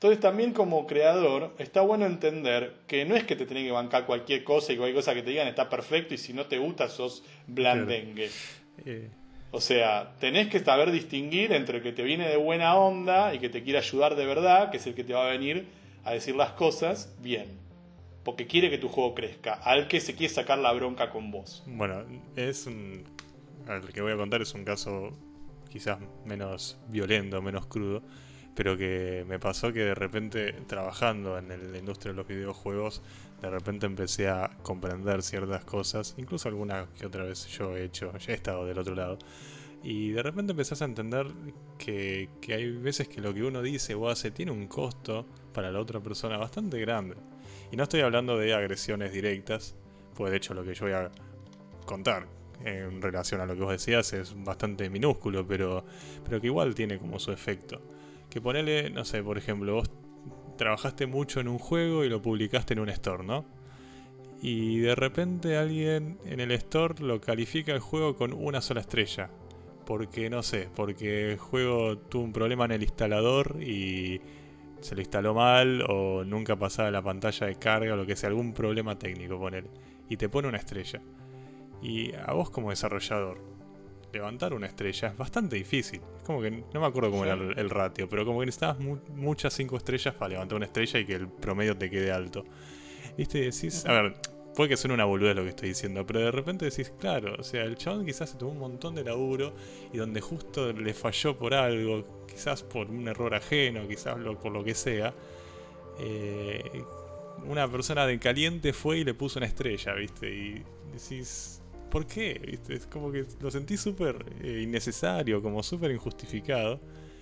Entonces también como creador está bueno entender que no es que te tenés que bancar cualquier cosa y cualquier cosa que te digan está perfecto y si no te gusta sos blandengue. Eh, O sea, tenés que saber distinguir entre el que te viene de buena onda y que te quiere ayudar de verdad, que es el que te va a venir a decir las cosas bien. Porque quiere que tu juego crezca, al que se quiere sacar la bronca con vos. bueno, es un... El que voy a contar es un caso quizás menos violento, menos crudo, pero que me pasó que de repente, trabajando en el- la industria de los videojuegos, de repente empecé a comprender ciertas cosas, incluso algunas que otra vez yo he hecho, ya he estado del otro lado, y de repente empezás a entender que, que hay veces que lo que uno dice o hace tiene un costo para la otra persona bastante grande. Y no estoy hablando de agresiones directas, pues de hecho lo que yo voy a contar en relación a lo que vos decías es bastante minúsculo, pero, pero que igual tiene como su efecto. Que ponele, no sé, por ejemplo, vos trabajaste mucho en un juego y lo publicaste en un store, ¿no? Y de repente alguien en el store lo califica el juego con una sola estrella. Porque, no sé, porque el juego tuvo un problema en el instalador y se lo instaló mal o nunca pasaba la pantalla de carga o lo que sea, algún problema técnico, ponele. Y te pone una estrella. Y a vos como desarrollador, levantar una estrella es bastante difícil. Es como que, no me acuerdo cómo Sí. era el, el ratio, pero como que necesitabas mu- muchas cinco estrellas para levantar una estrella y que el promedio te quede alto. ¿Viste? Y decís, a ver, puede que suene una boludez lo que estoy diciendo, pero de repente decís, claro, o sea, el chabón quizás se tomó un montón de laburo y donde justo le falló por algo, quizás por un error ajeno, quizás lo- por lo que sea, eh, una persona de caliente fue y le puso una estrella, ¿viste? Y decís, ¿por qué? ¿Viste? Es como que lo sentí súper eh, innecesario, como súper injustificado.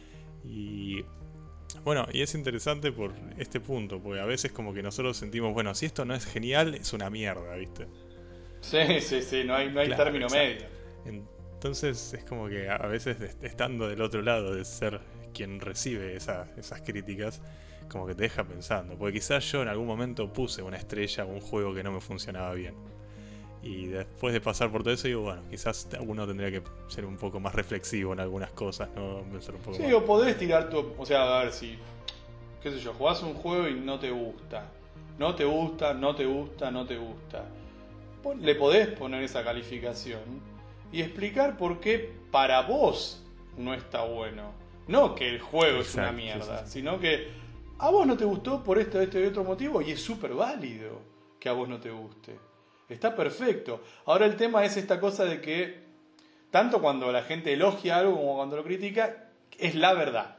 Y bueno, y es interesante por este punto, porque a veces como que nosotros sentimos, bueno, si esto no es genial, es una mierda, ¿viste? Sí, sí, sí, no hay, no hay Claro, término exacto. medio. Entonces es como que a a veces est- estando del otro lado de ser quien recibe esa- esas críticas, como que te deja pensando, porque quizás yo en algún momento puse una estrella a un juego que no me funcionaba bien. Y después de pasar por todo eso digo, bueno, quizás uno tendría que ser un poco más reflexivo en algunas cosas, ¿no? Pensar un poco Sí, más. o podés tirar tu... O sea, a ver si... qué sé yo, jugás un juego y no te gusta. No te gusta, no te gusta, no te gusta. Pon- Le podés poner esa calificación y explicar por qué para vos no está bueno. No que el juego es una Exacto, mierda, sí, sí. sino que a vos no te gustó por esto, esto y otro motivo y es súper válido que a vos no te guste. Está perfecto. Ahora el tema es esta cosa de que tanto cuando la gente elogia algo como cuando lo critica, es la verdad.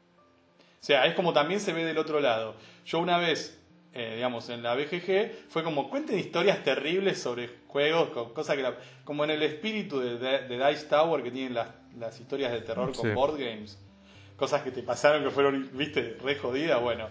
O sea, es como también se ve del otro lado. Yo una vez, eh, digamos, en la B G G, fue como cuenten historias terribles sobre juegos, con cosas que la- como en el espíritu de, de- de Dice Tower, que tienen las, las historias de terror con Sí. board games. Cosas que te pasaron que fueron, viste, re jodidas. Bueno,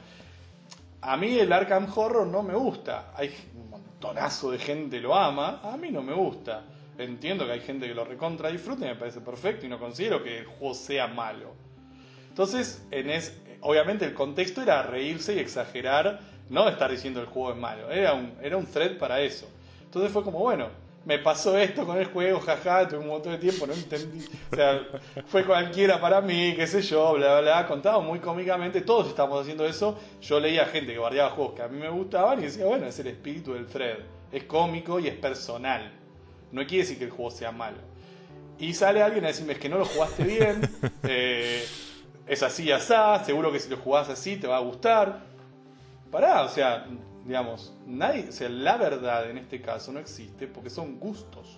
a mí el Arkham Horror no me gusta. Hay un montonazo de gente lo ama. A mí no me gusta. Entiendo que hay gente que lo recontra disfruta y me parece perfecto y no considero que el juego sea malo. Entonces, en es, obviamente el contexto era reírse y exagerar, no estar diciendo el juego es malo. Era un, era un thread para eso. Entonces fue como, bueno, me pasó esto con el juego, jaja, tuve un montón de tiempo, no entendí. O sea, fue cualquiera para mí, qué sé yo, bla, bla, bla. Contado muy cómicamente, todos estábamos haciendo eso. Yo leía gente que bardeaba juegos que a mí me gustaban y decía, bueno, es el espíritu del thread. Es cómico y es personal. No quiere decir que el juego sea malo. Y sale alguien a decirme, es que no lo jugaste bien, eh, es así, asá, seguro que si lo jugás así te va a gustar. Pará, o sea, digamos, nadie, o sea, la verdad en este caso no existe porque son gustos.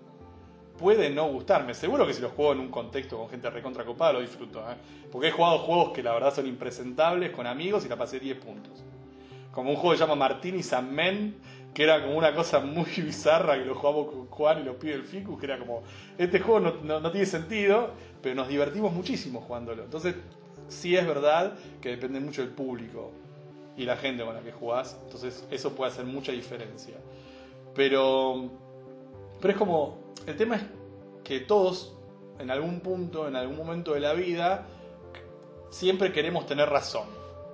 Puede no gustarme, seguro que si lo juego en un contexto con gente recontra copada lo disfruto, ¿eh? Porque he jugado juegos que la verdad son impresentables con amigos y la pasé diez puntos. Como un juego que se llama Martini San Men, que era como una cosa muy bizarra que lo jugamos con Juan y los pibes del Ficus, que era como, este juego no, no, no tiene sentido, pero nos divertimos muchísimo jugándolo. Entonces, sí es verdad que depende mucho del público y la gente con la que jugás, entonces eso puede hacer mucha diferencia. Pero, pero es como, el tema es que todos, en algún punto, en algún momento de la vida, siempre queremos tener razón.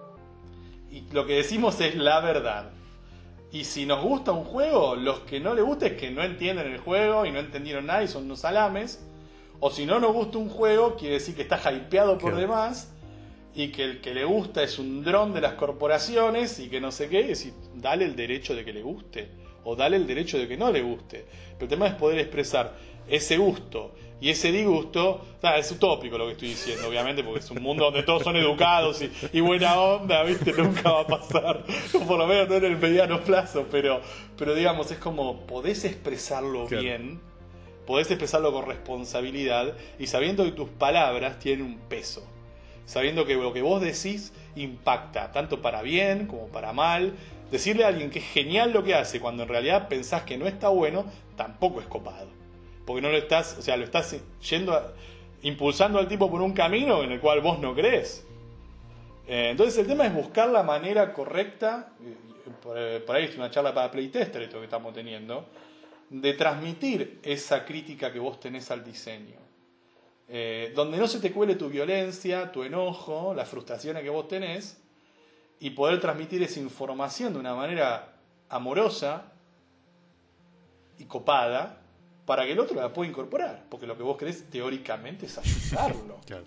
Y lo que decimos es la verdad. Y si nos gusta un juego, los que no les gusta es que no entienden el juego y no entendieron nada y son unos salames. O si no nos gusta un juego, quiere decir que está hypeado por Claro. demás y que el que le gusta es un dron de las corporaciones y que no sé qué, y decir, dale el derecho de que le guste o dale el derecho de que no le guste. Pero el tema es poder expresar ese gusto y ese disgusto. Nah, es utópico lo que estoy diciendo, obviamente, porque es un mundo donde todos son educados y, y buena onda, ¿viste? Nunca va a pasar, o por lo menos no en el mediano plazo, pero, pero digamos, es como podés expresarlo Claro. bien, podés expresarlo con responsabilidad y sabiendo que tus palabras tienen un peso, sabiendo que lo que vos decís impacta, tanto para bien como para mal. Decirle a alguien que es genial lo que hace cuando en realidad pensás que no está bueno, tampoco es copado. Porque no lo estás, o sea, lo estás yendo a, impulsando al tipo por un camino en el cual vos no crees. Eh, entonces el tema es buscar la manera correcta, eh, por, eh, por ahí es una charla para Playtester esto que estamos teniendo, de transmitir esa crítica que vos tenés al diseño. Eh, donde no se te cuele tu violencia, tu enojo, las frustraciones que vos tenés, y poder transmitir esa información de una manera amorosa y copada para que el otro la pueda incorporar, porque lo que vos querés teóricamente es ayudarlo. Claro.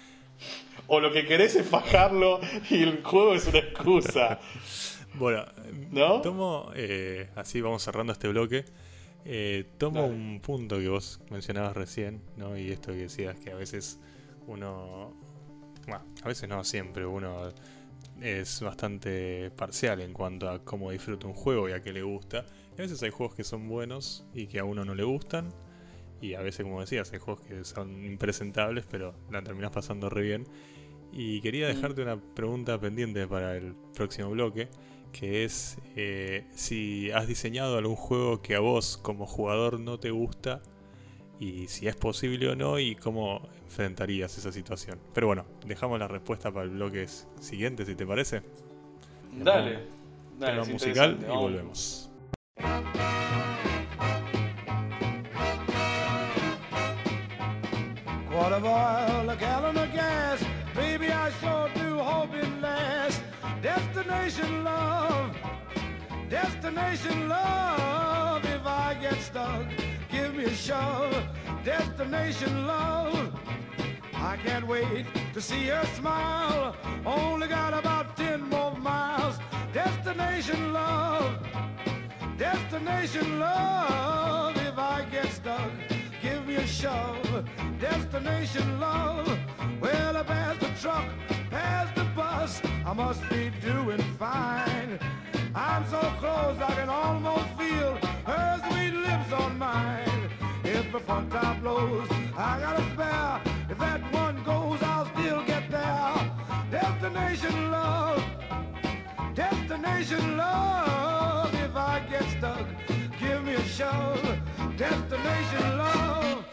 O lo que querés es fajarlo y el juego es una excusa. Bueno, ¿No? tomo, eh, así vamos cerrando este bloque. Eh, tomo Dale. un punto que vos mencionabas recién, ¿no? Y esto que decías que a veces uno, bueno, a veces no siempre, uno es bastante parcial en cuanto a cómo disfruta un juego y a qué le gusta. Y a veces hay juegos que son buenos y que a uno no le gustan. Y a veces, como decías, hay juegos que son impresentables, pero la terminás pasando re bien. Y quería dejarte una pregunta pendiente para el próximo bloque, que es eh, si has diseñado algún juego que a vos como jugador no te gusta, y si es posible o no, y cómo enfrentarías esa situación. Pero bueno, dejamos la respuesta para el bloque siguiente, si te parece. Dale, dale, Tema es musical interesante, y vamos. volvemos. Quarter of oil, a gallon of gas. Baby, I sure do hope it lasts. Destination love, destination love. If I get stuck, give me a shove. Destination love. I can't wait to see her smile. Only got about ten more miles. Destination love, destination love. If I get stuck, give me a shove. Destination love. Well, I passed the truck, passed the bus. I must be doing fine. I'm so close I can almost feel her sweet lips on mine. If the front tire blows, I got a spare. If that one goes, I'll still get there. Destination love, destination love. If I get stuck, give me a shove. Destination love.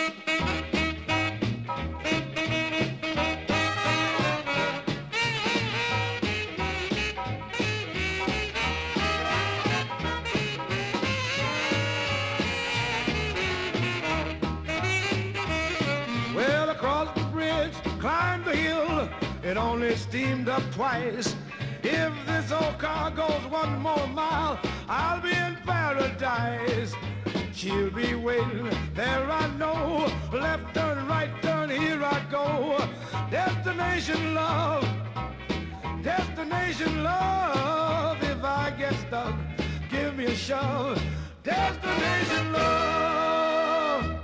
Well, across the bridge, climbed the hill. It only steamed up twice. If this old car goes one more mile, I'll be in paradise. She'll be waiting, there I know. Left turn, right turn, here I go. Destination love, destination love. If I get stuck, give me a shove. Destination love.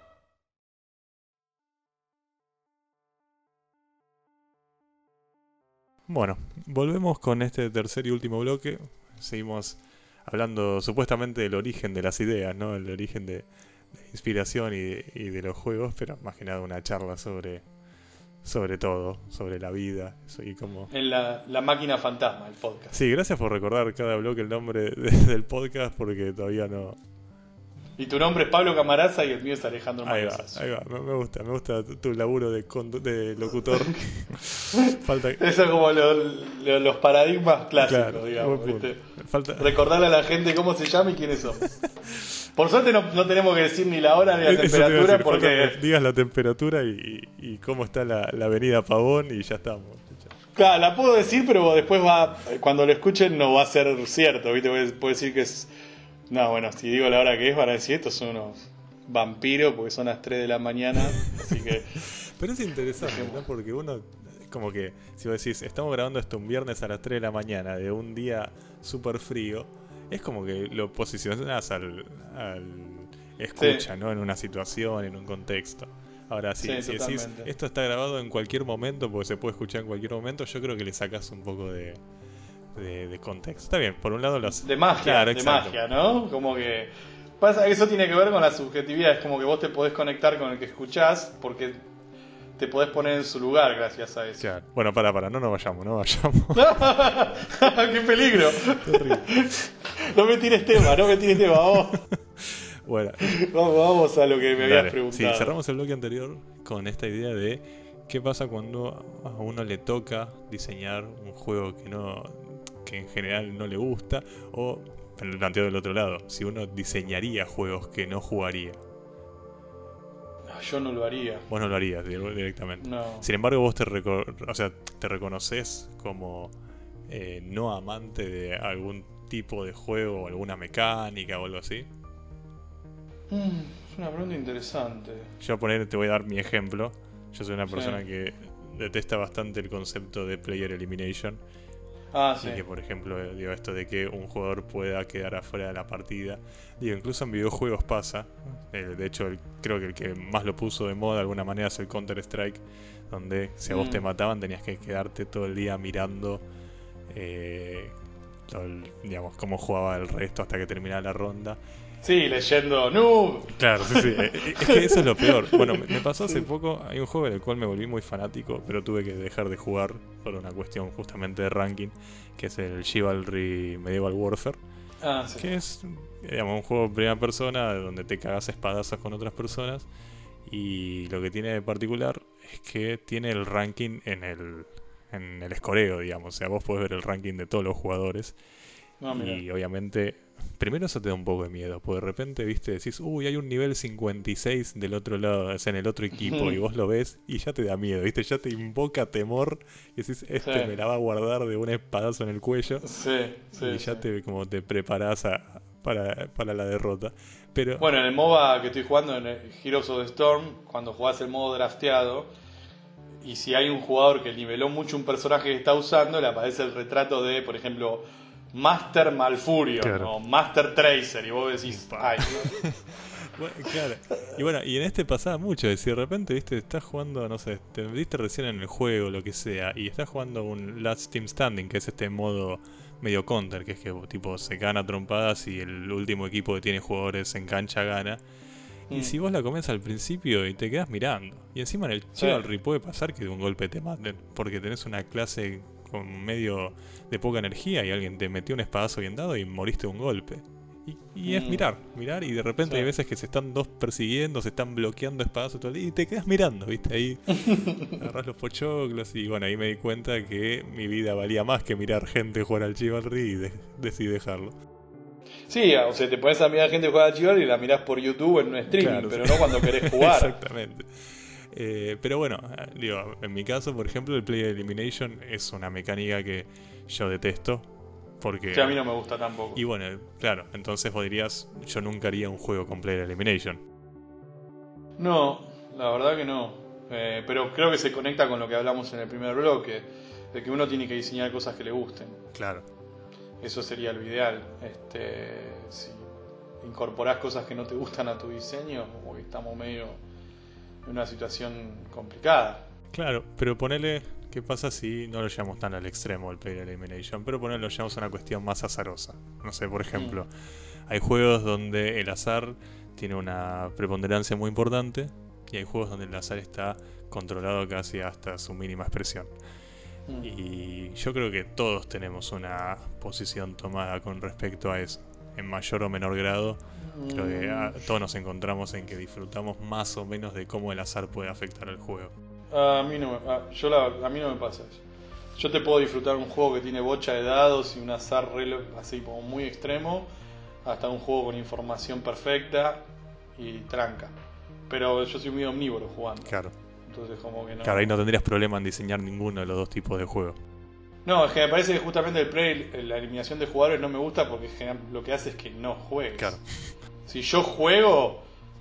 Bueno, volvemos con este tercer y último bloque. Seguimos hablando supuestamente del origen de las ideas, ¿no? El origen de, de inspiración y de, y de los juegos, pero más que nada una charla sobre, sobre todo, sobre la vida eso, y cómo... En la, la máquina fantasma, el podcast. Sí, gracias por recordar cada bloque el nombre de- del podcast, porque todavía no... Y tu nombre es Pablo Camaraza y el mío es Alejandro Ahí va, Magallanes. ahí va, me, me gusta, me gusta tu, tu laburo de, condu- de locutor. Falta... Eso es como lo- lo- los paradigmas clásicos, Claro, digamos. buen punto. ¿Viste? Falta... Recordarle a la gente cómo se llama y quiénes son. Por suerte no, no tenemos que decir ni la hora ni la Eso te iba a temperatura decir, falta porque... que digas la temperatura y, y, y cómo está la, la avenida Pavón y ya estamos. Claro, la puedo decir, pero después va, cuando lo escuchen no va a ser cierto, ¿viste? Puedo decir que es... No, bueno, si digo la hora que es, van a decir, estos son unos vampiros porque son las tres de la mañana, así que... Pero es interesante, ¿no? Porque uno como que, si vos decís, estamos grabando esto un viernes a las tres de la mañana de un día súper frío, es como que lo posicionás al, al escucha, sí. ¿no? En una situación, en un contexto. Ahora sí, sí si decís, esto está grabado en cualquier momento, porque se puede escuchar en cualquier momento, yo creo que le sacás un poco de, de, de contexto. Está bien, por un lado los... De magia, claro, de exacto. magia, ¿no? Como que... Pasa que eso tiene que ver con la subjetividad, es como que vos te podés conectar con el que escuchás, porque te podés poner en su lugar gracias a eso. Claro. Bueno, para, para, no nos vayamos, no vayamos. ¡Qué peligro! No me tires tema, no me tires tema, vamos. Bueno, vamos, vamos a lo que me habías Dale. preguntado. Sí, cerramos el bloque anterior con esta idea de qué pasa cuando a uno le toca diseñar un juego que no, que en general no le gusta, o en el planteo del otro lado, si uno diseñaría juegos que no jugaría. No, yo no lo haría. Vos no lo harías directamente. No. Sin embargo, vos te, reco- o sea, te reconoces como eh, no amante de algún tipo de juego o alguna mecánica o algo así. Mm, es una pregunta interesante. Yo a poner, te voy a dar mi ejemplo. Yo soy una persona sí. que detesta bastante el concepto de player elimination. Ah, y sí. que, por ejemplo, digo esto de que un jugador pueda quedar afuera de la partida. Digo, incluso en videojuegos pasa. Eh, de hecho, el, creo que el que más lo puso de moda de alguna manera es el Counter-Strike, donde si a vos mm. te mataban tenías que quedarte todo el día mirando eh, todo el, digamos, cómo jugaba el resto hasta que terminara la ronda. Sí, leyendo noob. Claro, sí, sí. Es que eso es lo peor. Bueno, me pasó hace poco, hay un juego del cual me volví muy fanático, pero tuve que dejar de jugar por una cuestión justamente de ranking, que es el Chivalry Medieval Warfare. Ah, sí. Que es, digamos, un juego en primera persona donde te cagas espadazos con otras personas. Y lo que tiene de particular es que tiene el ranking en el, en el escoreo, digamos. O sea, vos podés ver el ranking de todos los jugadores. Ah, y obviamente, primero eso te da un poco de miedo, porque de repente, viste, decís, uy, hay un nivel cincuenta y seis del otro lado, es en el otro equipo, y vos lo ves y ya te da miedo, viste, ya te invoca temor, y decís, este sí. me la va a guardar de un espadazo en el cuello, sí, sí, y ya sí. te como te preparás a, para, para la derrota. Pero bueno, en el MOBA que estoy jugando, en el Heroes of the Storm, cuando jugás el modo drafteado, y si hay un jugador que niveló mucho un personaje que está usando, le aparece el retrato de, por ejemplo, Master Malfurion, claro. o Master Tracer, y vos decís, ay, bueno, claro. Y bueno, y en este pasaba mucho, de si de repente, viste, estás jugando, no sé, te metiste recién en el juego, lo que sea, y estás jugando un Last Team Standing, que es este modo medio counter, que es que tipo se gana trompadas y el último equipo que tiene jugadores en cancha gana. Y mm. si vos la comés al principio y te quedás mirando, y encima en el Chivalry sí. puede pasar que de un golpe te maten, porque tenés una clase con medio de poca energía y alguien te metió un espadazo bien dado y moriste de un golpe. Y, y mm. es mirar, mirar y de repente sí. hay veces que se están dos persiguiendo, se están bloqueando espadazos todo el día y te quedas mirando, ¿viste? Ahí agarrás los pochoclos y bueno, ahí me di cuenta que mi vida valía más que mirar gente jugar al Chivalry y de- decidí dejarlo. Sí, o sea, te pones a mirar gente jugar al Chivalry y la mirás por YouTube en un streaming, claro, pero sí. no cuando querés jugar. Exactamente. Eh, pero bueno, digo, en mi caso, por ejemplo, el Player Elimination es una mecánica que yo detesto. Porque... que a mí no me gusta tampoco. Y bueno, claro, entonces vos dirías, yo nunca haría un juego con Player Elimination. No, la verdad que no. Eh, pero creo que se conecta con lo que hablamos en el primer bloque, de que uno tiene que diseñar cosas que le gusten. Claro. Eso sería lo ideal. Este, si incorporás cosas que no te gustan a tu diseño, como que estamos medio en una situación complicada. Claro, pero ponele, ¿qué pasa si no lo llevamos tan al extremo el Player Elimination? Pero ponele, lo llevamos a una cuestión más azarosa. No sé, por ejemplo, mm. hay juegos donde el azar tiene una preponderancia muy importante y hay juegos donde el azar está controlado casi hasta su mínima expresión. Mm. Y yo creo que todos tenemos una posición tomada con respecto a eso. En mayor o menor grado, mm. creo que a, todos nos encontramos en que disfrutamos más o menos de cómo el azar puede afectar al juego. A mí no me, a, yo la, a mí no me pasa eso. Yo te puedo disfrutar un juego que tiene bocha de dados y un azar re, así como muy extremo, hasta un juego con información perfecta y tranca. Pero yo soy muy omnívoro jugando. Claro. Entonces como que no. Claro, ahí no tendrías problema en diseñar ninguno de los dos tipos de juegos. No, es que me parece que justamente el play, la eliminación de jugadores no me gusta porque lo que hace es que no juegues. Claro. Si yo juego,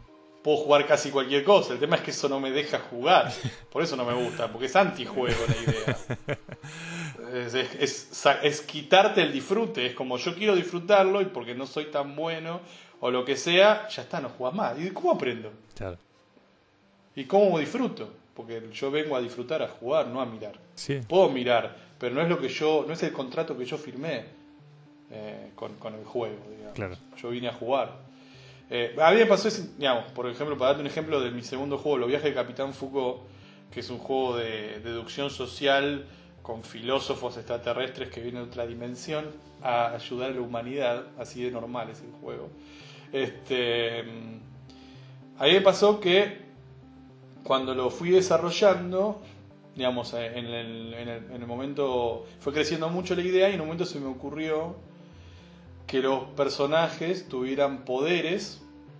puedo jugar casi cualquier cosa. El tema es que eso no me deja jugar. Por eso no me gusta, porque es antijuego la idea. Es, es, es, es quitarte el disfrute. Es como yo quiero disfrutarlo y porque no soy tan bueno o lo que sea, ya está, no jugás más. ¿Y cómo aprendo? Claro. ¿Y cómo disfruto? Porque yo vengo a disfrutar, a jugar, no a mirar. Sí. Puedo mirar, pero no es lo que yo, no es el contrato que yo firmé eh, con, con el juego, digamos. Claro. Yo vine a jugar. Eh, a mí me pasó, ese, digamos, por ejemplo, para darte un ejemplo de mi segundo juego, Los viajes de Capitán Foucault, que es un juego de deducción social con filósofos extraterrestres que vienen de otra dimensión a ayudar a la humanidad, así de normal es el juego. Este, a mí me pasó que cuando lo fui desarrollando, digamos, en el, en, el, en el momento fue creciendo mucho la idea y en un momento se me ocurrió que los personajes tuvieran poderes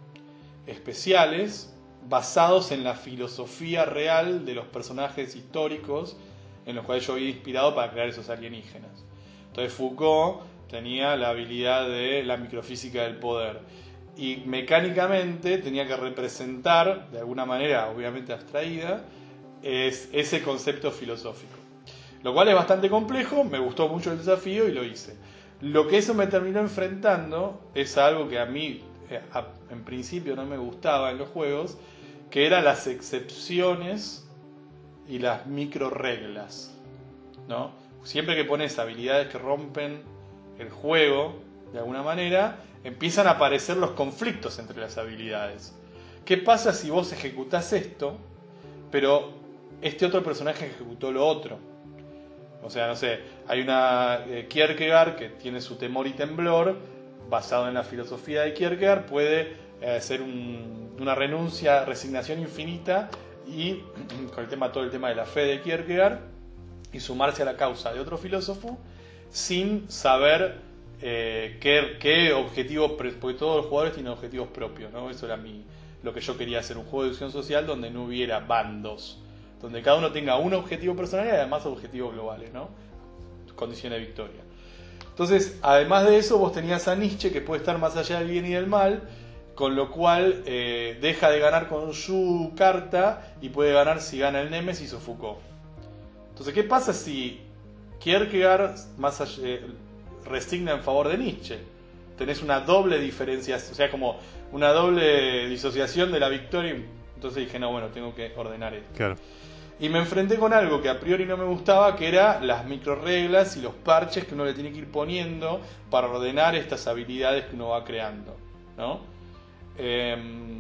especiales basados en la filosofía real de los personajes históricos en los cuales yo había inspirado para crear esos alienígenas. Entonces Foucault tenía la habilidad de la microfísica del poder y mecánicamente tenía que representar, de alguna manera obviamente abstraída, es ese concepto filosófico. Lo cual es bastante complejo, me gustó mucho el desafío y lo hice. Lo que eso me terminó enfrentando es algo que a mí eh, a, en principio no me gustaba en los juegos, que eran las excepciones y las micro reglas, ¿no? Siempre que pones habilidades que rompen el juego de alguna manera, empiezan a aparecer los conflictos entre las habilidades. ¿Qué pasa si vos ejecutás esto, pero este otro personaje ejecutó lo otro? O sea, no sé, hay una eh, Kierkegaard que tiene su temor y temblor, basado en la filosofía de Kierkegaard, puede eh, ser un, una renuncia, resignación infinita, y con el tema, todo el tema de la fe de Kierkegaard, y sumarse a la causa de otro filósofo, sin saber eh, qué, qué objetivo, porque todos los jugadores tienen objetivos propios, ¿no? Eso era mi, lo que yo quería hacer, un juego de deducción social donde no hubiera bandos, donde cada uno tenga un objetivo personal y además objetivos globales, ¿no? Condiciones de victoria. Entonces, además de eso, vos tenías a Nietzsche, que puede estar más allá del bien y del mal, con lo cual eh, deja de ganar con su carta y puede ganar si gana el Némesis o Foucault. Entonces, ¿qué pasa si Kierkegaard más allá, eh, resigna en favor de Nietzsche? Tenés una doble diferenciación, o sea, como una doble disociación de la victoria. Entonces dije, no, bueno, tengo que ordenar esto. Claro. Y me enfrenté con algo que a priori no me gustaba, que era las micro reglas y los parches que uno le tiene que ir poniendo para ordenar estas habilidades que uno va creando, ¿no? Eh,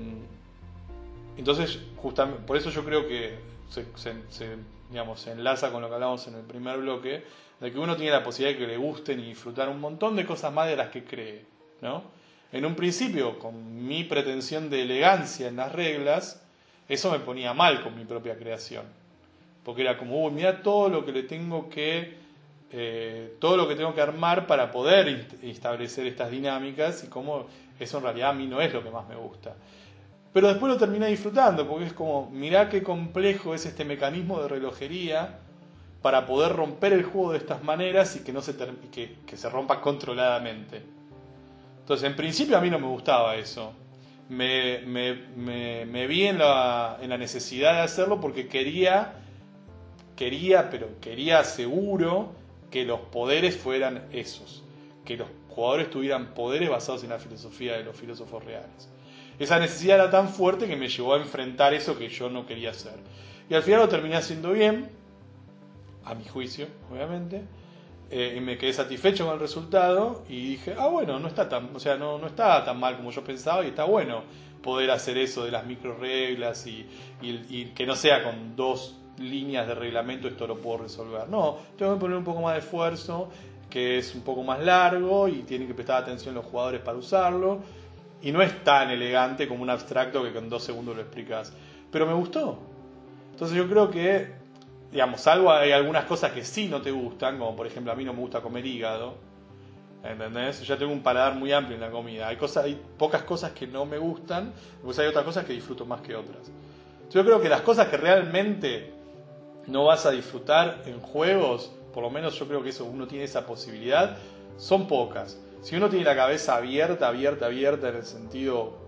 entonces, justamente, por eso yo creo que se, se, se, digamos, se enlaza con lo que hablamos en el primer bloque, de que uno tiene la posibilidad de que le gusten y disfrutar un montón de cosas más de las que cree, ¿no? En un principio, con mi pretensión de elegancia en las reglas, eso me ponía mal con mi propia creación. Porque era como, uy, mira todo lo que le tengo que, eh, todo lo que tengo que armar para poder inst- establecer estas dinámicas, y cómo eso en realidad a mí no es lo que más me gusta. Pero después lo terminé disfrutando, porque es como, mirá qué complejo es este mecanismo de relojería para poder romper el juego de estas maneras y que no se ter- que, que se rompa controladamente. Entonces, en principio a mí no me gustaba eso. Me, me, me, me vi en la, en la necesidad de hacerlo porque quería, quería, pero quería seguro que los poderes fueran esos, que los jugadores tuvieran poderes basados en la filosofía de los filósofos reales. Esa necesidad era tan fuerte que me llevó a enfrentar eso que yo no quería hacer. Y al final lo terminé haciendo bien, a mi juicio, obviamente. Eh, y me quedé satisfecho con el resultado y dije, ah bueno, no está tan, o sea, no, no está tan mal como yo pensaba, y está bueno poder hacer eso de las micro reglas y, y, y que no sea con dos líneas de reglamento esto lo puedo resolver. No, tengo que poner un poco más de esfuerzo, que es un poco más largo y tienen que prestar atención los jugadores para usarlo, y no es tan elegante como un abstracto que con dos segundos lo explicas, pero me gustó. Entonces yo creo que, digamos, salvo hay algunas cosas que sí no te gustan, como por ejemplo a mí no me gusta comer hígado, ¿entendés? Yo ya tengo un paladar muy amplio en la comida. Hay cosas, hay pocas cosas que no me gustan, pues hay otras cosas que disfruto más que otras. Yo creo que las cosas que realmente no vas a disfrutar en juegos, por lo menos yo creo que eso, uno tiene esa posibilidad, son pocas. Si uno tiene la cabeza abierta, abierta, abierta en el sentido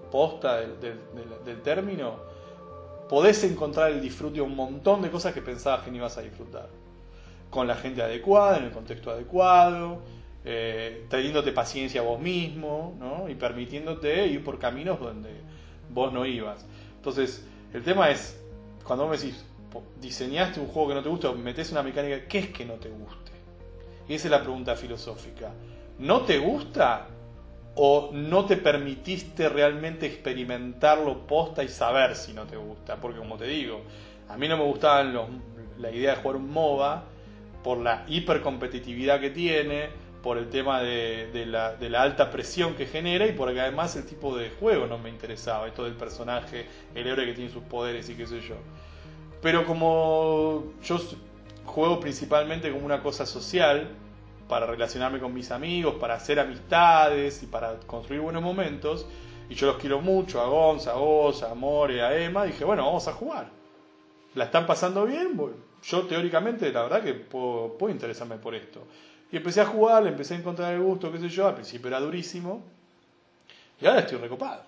posta del, del, del, del término, podés encontrar el disfrute de un montón de cosas que pensabas que no ibas a disfrutar. Con la gente adecuada, en el contexto adecuado, eh, teniéndote paciencia vos mismo, ¿no? Y permitiéndote ir por caminos donde vos no ibas. Entonces, el tema es, cuando vos me decís, diseñaste un juego que no te gusta, metés una mecánica, ¿qué es que no te guste? Y esa es la pregunta filosófica. ¿No te gusta o no te permitiste realmente experimentarlo posta y saber si no te gusta? Porque como te digo, a mí no me gustaba los, la idea de jugar un MOBA por la hipercompetitividad que tiene, por el tema de, de, la, de la alta presión que genera y porque además el tipo de juego no me interesaba, esto del personaje, el héroe que tiene sus poderes y qué sé yo. Pero como yo juego principalmente como una cosa social, para relacionarme con mis amigos, para hacer amistades y para construir buenos momentos, y yo los quiero mucho, a Gonza, a vos, a More, a Emma, dije, bueno, vamos a jugar. ¿La están pasando bien? Bueno, yo teóricamente, la verdad que puedo, puedo interesarme por esto. Y empecé a jugar, le empecé a encontrar el gusto, qué sé yo, al principio era durísimo, y ahora estoy recopado.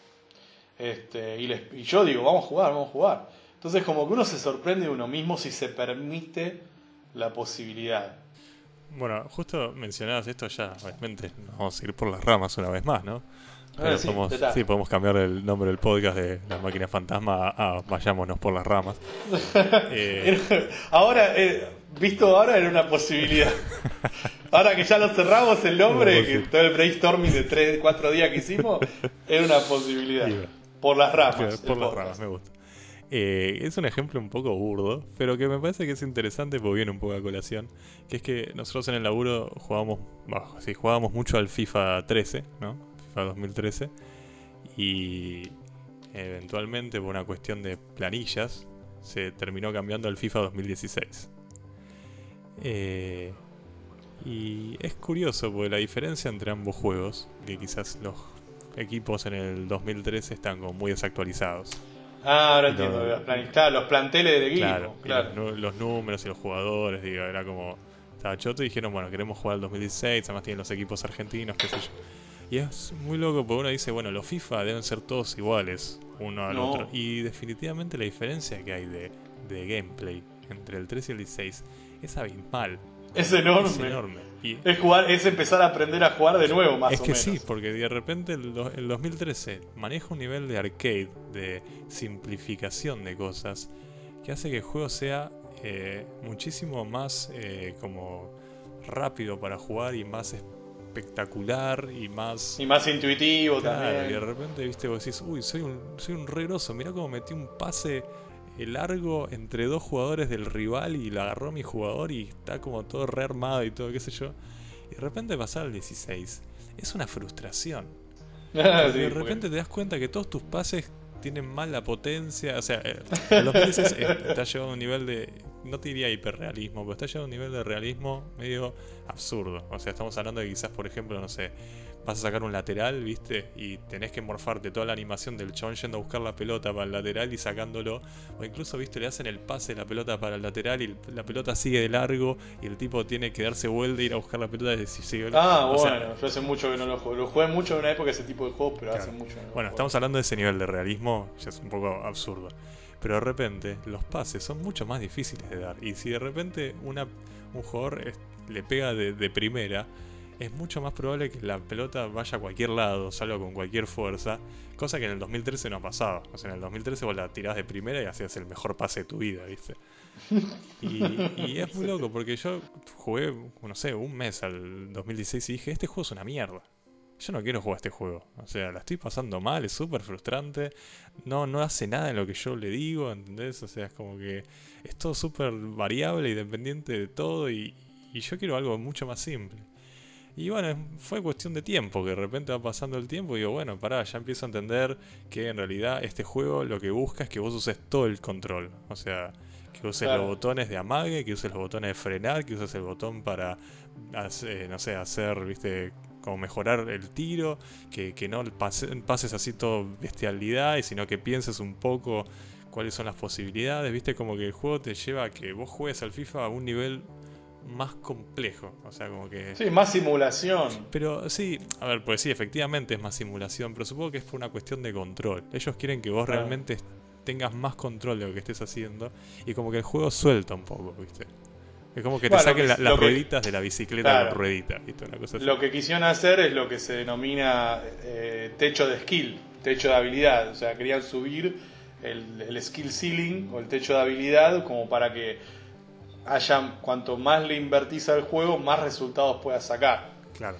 Este, y, les, y yo digo, vamos a jugar, vamos a jugar. Entonces como que uno se sorprende de uno mismo si se permite la posibilidad. Bueno, justo mencionabas esto ya, obviamente nos vamos a ir por las ramas una vez más, ¿no? Pero sí, podemos, sí, podemos cambiar el nombre del podcast de La Máquina Fantasma a, a Vayámonos por las ramas. eh... Ahora, eh, visto ahora, era una posibilidad. Ahora que ya lo cerramos el nombre, no, que sí. Todo el brainstorming de tres, cuatro días que hicimos, era una posibilidad. Sí, por las ramas. Por las ramas, me gusta. Eh, es un ejemplo un poco burdo, pero que me parece que es interesante porque viene un poco a colación. Que es que nosotros en el laburo jugábamos, bueno, sí, jugábamos mucho al FIFA trece, ¿no? FIFA dos mil trece. Y eventualmente, por una cuestión de planillas, se terminó cambiando al FIFA dos mil dieciséis. Eh, y es curioso porque la diferencia entre ambos juegos, que quizás los equipos en el dos mil trece están como muy desactualizados. Ah, ahora entiendo, los, plan, claro, los planteles del equipo. Claro, claro. Los, los números y los jugadores, digo, era como... Estaba choto y dijeron, bueno, queremos jugar al dos mil dieciséis, además tienen los equipos argentinos, qué sé yo. Y es muy loco porque uno dice, bueno, los FIFA deben ser todos iguales, uno al no. otro. Y definitivamente la diferencia que hay de, de gameplay entre el trece y el dieciséis es abismal. Es enorme. Es enorme. Y es, jugar, es empezar a aprender a jugar de nuevo, más es o que menos. Sí, porque de repente el, el dos mil trece maneja un nivel de arcade, de simplificación de cosas, que hace que el juego sea eh, muchísimo más eh, como rápido para jugar y más espectacular y más... Y más intuitivo, claro, también. Y de repente, viste, vos decís, uy, soy un, soy un re groso, mirá cómo metí un pase... largo entre dos jugadores del rival y lo agarró mi jugador y está como todo re armado y todo, qué sé yo. Y de repente pasar al dieciséis es una frustración. Ah, sí, de repente porque... te das cuenta que todos tus pases tienen mala potencia. O sea, el dos mil dieciséis está llegando a un nivel de, no te diría hiperrealismo, pero está llegando a un nivel de realismo medio absurdo. O sea, estamos hablando de quizás, por ejemplo, no sé, vas a sacar un lateral, ¿viste? Y tenés que morfarte toda la animación del chabón yendo a buscar la pelota para el lateral y sacándolo. O incluso, ¿viste? Le hacen el pase de la pelota para el lateral y la pelota sigue de largo y el tipo tiene que darse vuelta e ir a buscar la pelota y sigue. Ah, o bueno, sea, yo hace mucho que no lo juego. Lo jugué mucho en una época ese tipo de juegos, pero claro, hace mucho que no lo Bueno, juego. Estamos hablando de ese nivel de realismo, ya es un poco absurdo. Pero de repente, los pases son mucho más difíciles de dar. Y si de repente una, un jugador es, le pega de, de primera, es mucho más probable que la pelota vaya a cualquier lado, salga con cualquier fuerza, cosa que en el dos mil trece no pasaba. O sea, en el dos mil trece vos la tirás de primera y hacías el mejor pase de tu vida, ¿viste? Y, y es muy loco, porque yo jugué, no sé, un mes al dos mil dieciséis y dije, este juego es una mierda. Yo no quiero jugar este juego. O sea, la estoy pasando mal, es súper frustrante. No, no hace nada en lo que yo le digo, ¿entendés? O sea, es como que es todo súper variable y dependiente de todo y, y yo quiero algo mucho más simple. Y bueno, fue cuestión de tiempo, que de repente va pasando el tiempo y digo, bueno, pará, ya empiezo a entender que en realidad este juego lo que busca es que vos uses todo el control. O sea, que uses claro. los botones de amague, que uses los botones de frenar, que uses el botón para, hacer, no sé, hacer, viste, como mejorar el tiro, que, que no pase, pases así todo bestialidad, y sino que pienses un poco cuáles son las posibilidades, viste, como que el juego te lleva a que vos juegues al FIFA a un nivel más complejo. O sea, como que... Sí, más simulación. Pero sí, a ver, pues sí, efectivamente es más simulación, pero supongo que es por una cuestión de control. Ellos quieren que vos Claro. realmente tengas más control de lo que estés haciendo y como que el juego suelta un poco, ¿viste? Es como que te Bueno, saquen lo que- la- las lo que- rueditas de la bicicleta Claro. con rueditas, ¿viste? Una cosa así. Lo que quisieron hacer es lo que se denomina eh, techo de skill, techo de habilidad. O sea, querían subir el, el skill ceiling o el techo de habilidad como para que haya, cuanto más le invertís al juego, más resultados puedas sacar. Claro.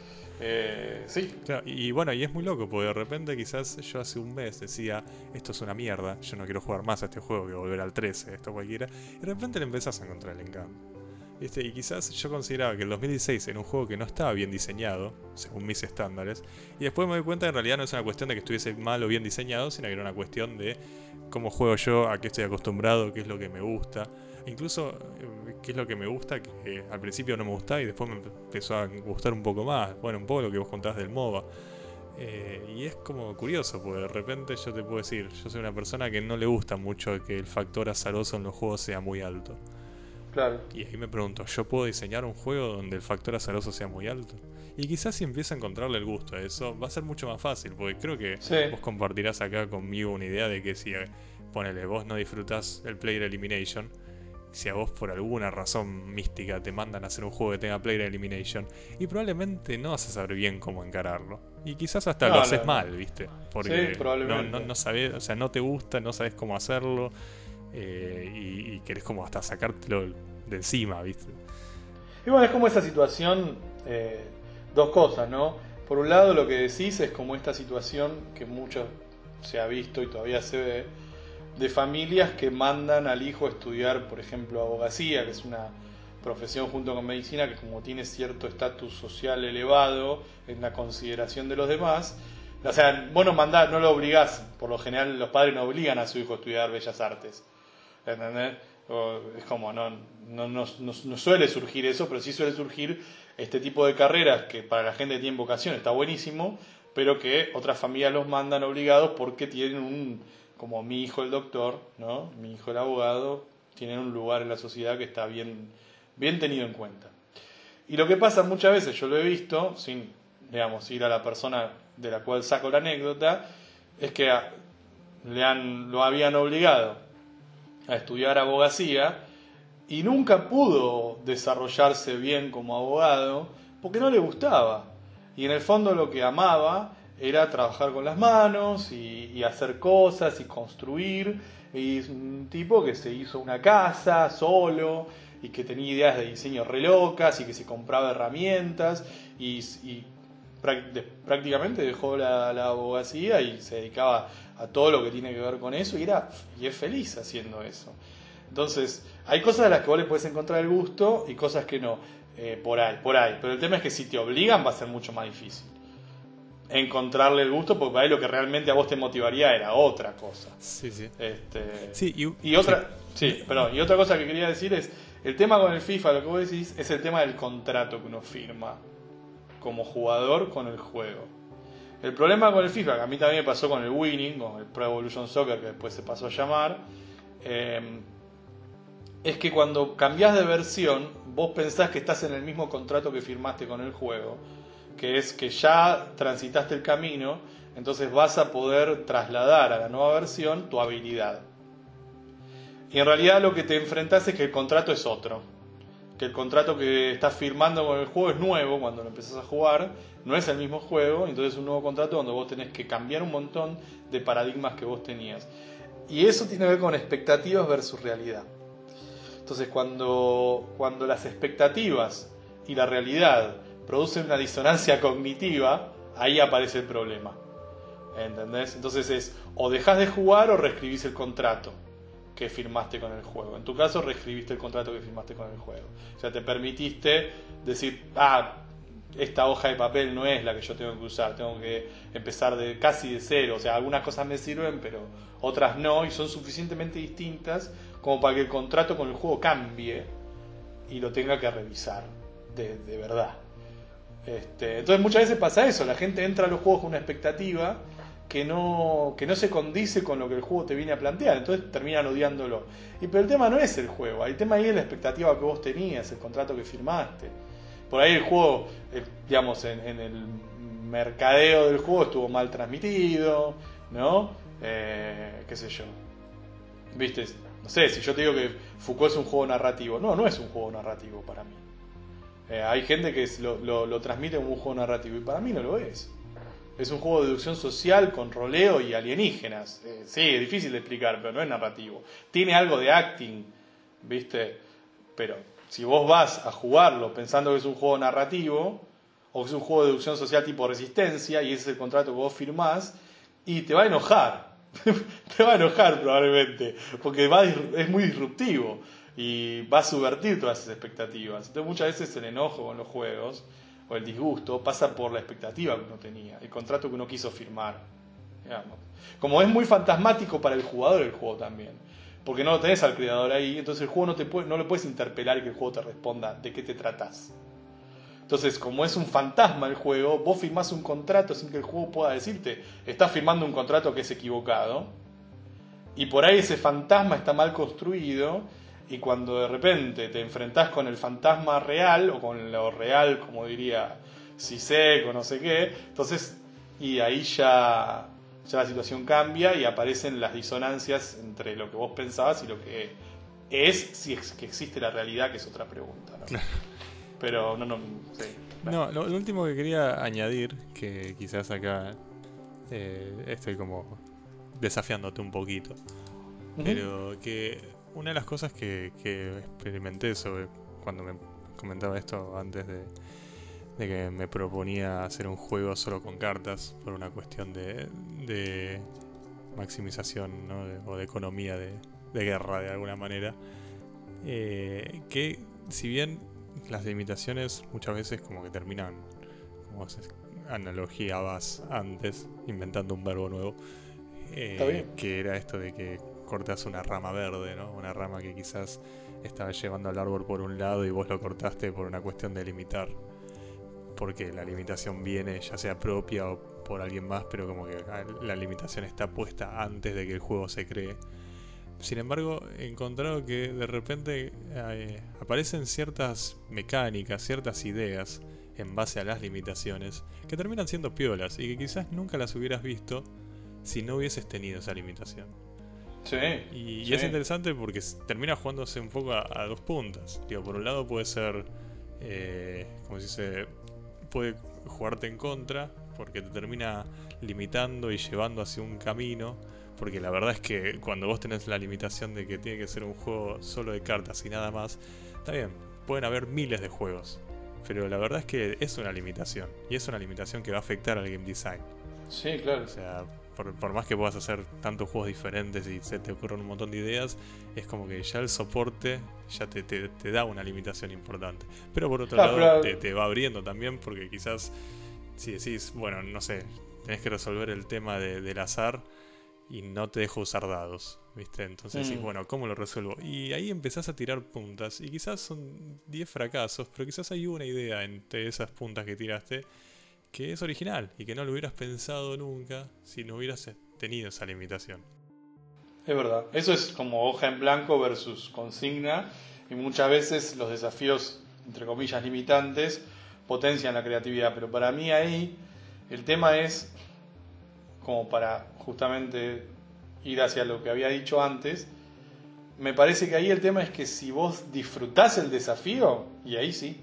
Eh, sí, Claro, y bueno, y es muy loco, porque de repente quizás yo hace un mes decía, esto es una mierda, yo no quiero jugar más a este juego que volver al trece, esto cualquiera, y de repente le empezás a encontrar el encanto. ¿Viste? Y quizás yo consideraba que el dos mil dieciséis era un juego que no estaba bien diseñado, según mis estándares, y después me doy cuenta que en realidad no es una cuestión de que estuviese mal o bien diseñado, sino que era una cuestión de cómo juego yo, a qué estoy acostumbrado, qué es lo que me gusta. Incluso, eh, qué es lo que me gusta, que eh, al principio no me gustaba y después me empezó a gustar un poco más. Bueno, un poco lo que vos contabas del MOBA. Eh, y es como curioso, porque de repente yo te puedo decir, yo soy una persona que no le gusta mucho que el factor azaroso en los juegos sea muy alto. claro. Y ahí me pregunto, ¿yo puedo diseñar un juego donde el factor azaroso sea muy alto? Y quizás si empiezo a encontrarle el gusto a eso, va a ser mucho más fácil, porque creo que Sí. vos compartirás acá conmigo una idea de que si, eh, ponele, vos no disfrutás el Player Elimination, si a vos por alguna razón mística te mandan a hacer un juego que tenga Player Elimination, y probablemente no vas a saber bien cómo encararlo. Y quizás hasta No, lo no, haces no. mal, ¿viste? Porque Sí, probablemente. no, no, no sabés, o sea, no te gusta, no sabes cómo hacerlo, eh, y, y querés como hasta sacártelo de encima, ¿viste? Y bueno, es como esa situación, eh, dos cosas, ¿no? Por un lado, lo que decís es como esta situación que mucho se ha visto y todavía se ve, de familias que mandan al hijo a estudiar, por ejemplo, abogacía, que es una profesión junto con medicina que como tiene cierto estatus social elevado en la consideración de los demás, o sea, vos no mandás, no lo obligás, por lo general los padres no obligan a su hijo a estudiar bellas artes, ¿entendés? O es como, no, no, no, no, no suele surgir eso, pero sí suele surgir este tipo de carreras que para la gente que tiene vocación está buenísimo, pero que otras familias los mandan obligados porque tienen un, como mi hijo el doctor, ¿no? Mi hijo el abogado, tienen un lugar en la sociedad que está bien, bien tenido en cuenta. Y lo que pasa muchas veces, yo lo he visto, sin, digamos, ir a la persona de la cual saco la anécdota, es que a, le han, lo habían obligado a estudiar abogacía y nunca pudo desarrollarse bien como abogado porque no le gustaba. Y en el fondo lo que amaba era trabajar con las manos y, y hacer cosas y construir. Y es un tipo que se hizo una casa solo y que tenía ideas de diseño re locas y que se compraba herramientas y, y prácticamente dejó la, la abogacía y se dedicaba a todo lo que tiene que ver con eso y, era, y es feliz haciendo eso. Entonces, hay cosas a las que vos le puedes encontrar el gusto y cosas que no, eh, por ahí, por ahí. Pero el tema es que si te obligan va a ser mucho más difícil encontrarle el gusto, porque ahí lo que realmente a vos te motivaría era otra cosa. Sí, sí. Este, Sí, y, y otra, sí. sí, perdón, y otra cosa que quería decir es, el tema con el FIFA, lo que vos decís, es el tema del contrato que uno firma como jugador con el juego. El problema con el FIFA, que a mí también me pasó con el Winning, con el Pro Evolution Soccer, que después se pasó a llamar, eh, es que cuando cambiás de versión, vos pensás que estás en el mismo contrato que firmaste con el juego, que es que ya transitaste el camino, entonces vas a poder trasladar a la nueva versión tu habilidad. Y en realidad lo que te enfrentás es que el contrato es otro, que el contrato que estás firmando con el juego es nuevo cuando lo empezás a jugar, no es el mismo juego, entonces es un nuevo contrato donde vos tenés que cambiar un montón de paradigmas que vos tenías. Y eso tiene que ver con expectativas versus realidad. Entonces cuando, cuando las expectativas y la realidad producen una disonancia cognitiva, ahí aparece el problema. ¿Entendés? Entonces es o dejás de jugar o reescribís el contrato que firmaste con el juego. En tu caso, reescribiste el contrato que firmaste con el juego. O sea, te permitiste decir, ah, esta hoja de papel no es la que yo tengo que usar, tengo que empezar de casi de cero. O sea, algunas cosas me sirven, pero otras no, y son suficientemente distintas como para que el contrato con el juego cambie y lo tenga que revisar de, de verdad. Este, entonces muchas veces pasa eso, la gente entra a los juegos con una expectativa que no, que no se condice con lo que el juego te viene a plantear, entonces terminan odiándolo. Y pero el tema no es el juego, el tema ahí es la expectativa que vos tenías, el contrato que firmaste. Por ahí el juego, eh, digamos, en, en el mercadeo del juego estuvo mal transmitido, ¿no? Eh, qué sé yo. ¿Viste? No sé, si yo te digo que Foucault es un juego narrativo, no, no es un juego narrativo para mí. Eh, hay gente que lo, lo, lo transmite como un juego narrativo y para mí no lo es. Es un juego de deducción social con roleo y alienígenas. Eh, sí, es difícil de explicar, pero no es narrativo. Tiene algo de acting, ¿viste? Pero si vos vas a jugarlo pensando que es un juego narrativo o que es un juego de deducción social tipo Resistencia y ese es el contrato que vos firmás, y te va a enojar. Te va a enojar probablemente, porque va, es muy disruptivo y va a subvertir todas esas expectativas. Entonces muchas veces el enojo con los juegos o el disgusto pasa por la expectativa que uno tenía, el contrato que uno quiso firmar, digamos. Como es muy fantasmático para el jugador el juego también, porque no lo tenés al creador ahí, entonces el juego no te puede, no le puedes interpelar y que el juego te responda de qué te tratás. Entonces, como es un fantasma el juego, vos firmás un contrato sin que el juego pueda decirte, estás firmando un contrato que es equivocado, y por ahí ese fantasma está mal construido, y cuando de repente te enfrentás con el fantasma real, o con lo real, como diría Zizek o no sé qué, entonces, y ahí ya, ya la situación cambia y aparecen las disonancias entre lo que vos pensabas y lo que es, si es que existe la realidad, que es otra pregunta, ¿no? Claro. Pero no, no, sí. No, lo, lo último que quería añadir, que quizás acá eh, estoy como desafiándote un poquito, uh-huh. pero que una de las cosas que, que experimenté sobre cuando me comentaba esto antes de, de que me proponía hacer un juego solo con cartas por una cuestión de, de maximización, ¿no? de, o de economía de, de guerra de alguna manera, eh, que si bien las limitaciones muchas veces como que terminan, como analogiabas antes, inventando un verbo nuevo, eh, que era esto de que cortas una rama verde, ¿no? Una rama que quizás estaba llevando al árbol por un lado y vos lo cortaste por una cuestión de limitar, porque la limitación viene ya sea propia o por alguien más, pero como que la limitación está puesta antes de que el juego se cree. Sin embargo, he encontrado que de repente eh, aparecen ciertas mecánicas, ciertas ideas en base a las limitaciones que terminan siendo piolas y que quizás nunca las hubieras visto si no hubieses tenido esa limitación. Sí, y, sí. y es interesante porque termina jugándose un poco a, a dos puntas. Digo, por un lado puede ser, eh, como se dice, puede jugarte en contra porque te termina limitando y llevando hacia un camino. Porque la verdad es que cuando vos tenés la limitación de que tiene que ser un juego solo de cartas y nada más, está bien, pueden haber miles de juegos, pero la verdad es que es una limitación, y es una limitación que va a afectar al game design. Sí, claro. O sea, por, por más que puedas hacer tantos juegos diferentes y se te ocurran un montón de ideas, es como que ya el soporte ya te, te, te da una limitación importante. Pero por otro claro, lado, claro. Te, te va abriendo también, porque quizás si decís, bueno, no sé, tenés que resolver el tema de, del azar y no te dejo usar dados, ¿viste? Entonces mm. decís, bueno, ¿cómo lo resuelvo? Y ahí empezás a tirar puntas, y quizás son diez fracasos, pero quizás hay una idea entre esas puntas que tiraste que es original, y que no lo hubieras pensado nunca si no hubieras tenido esa limitación. Es verdad, eso es como hoja en blanco versus consigna, y muchas veces los desafíos, entre comillas, limitantes, potencian la creatividad, pero para mí ahí el tema es, como para justamente ir hacia lo que había dicho antes, me parece que ahí el tema es que si vos disfrutás el desafío, y ahí sí.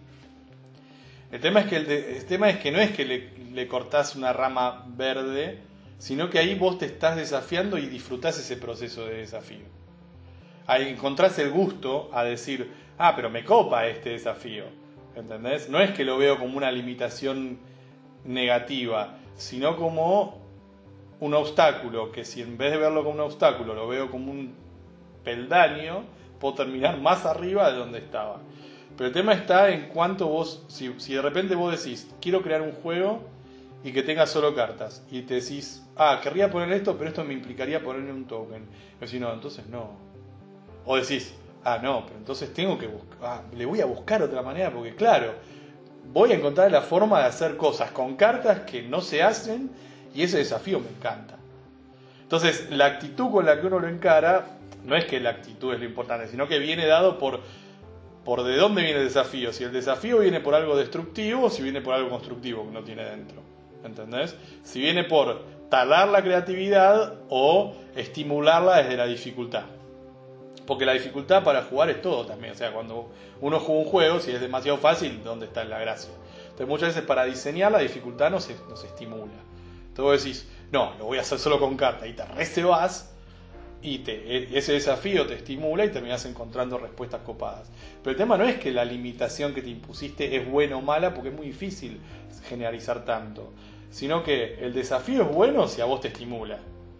El tema es que, el de, el tema es que no es que le, le cortás una rama verde, sino que ahí vos te estás desafiando y disfrutás ese proceso de desafío. Ahí encontrás el gusto a decir, ah, pero me copa este desafío, ¿entendés? No es que lo veo como una limitación negativa, sino como un obstáculo, que si en vez de verlo como un obstáculo lo veo como un peldaño, puedo terminar más arriba de donde estaba. Pero el tema está en cuánto vos, si, si de repente vos decís, quiero crear un juego y que tenga solo cartas, y te decís, ah, querría poner esto, pero esto me implicaría ponerle un token. Y decís, no, entonces no. O decís, ah, no, pero entonces tengo que buscar, ah, le voy a buscar otra manera, porque claro, voy a encontrar la forma de hacer cosas con cartas que no se hacen Y ese desafío me encanta. Entonces, la actitud con la que uno lo encara, no es que la actitud es lo importante, sino que viene dado por, por de dónde viene el desafío. Si el desafío viene por algo destructivo o si viene por algo constructivo que uno tiene dentro. ¿Entendés? Si viene por talar la creatividad o estimularla desde la dificultad. Porque la dificultad para jugar es todo también. O sea, cuando uno juega un juego, si es demasiado fácil, ¿dónde está la gracia? Entonces muchas veces para diseñar la dificultad nos, nos estimula. Entonces vos decís, no, lo voy a hacer solo con cartas. Y te recebás y te, ese desafío te estimula y terminás encontrando respuestas copadas. Pero el tema no es que la limitación que te impusiste es buena o mala, porque es muy difícil generalizar tanto. Sino que el desafío es bueno si a vos te estimula.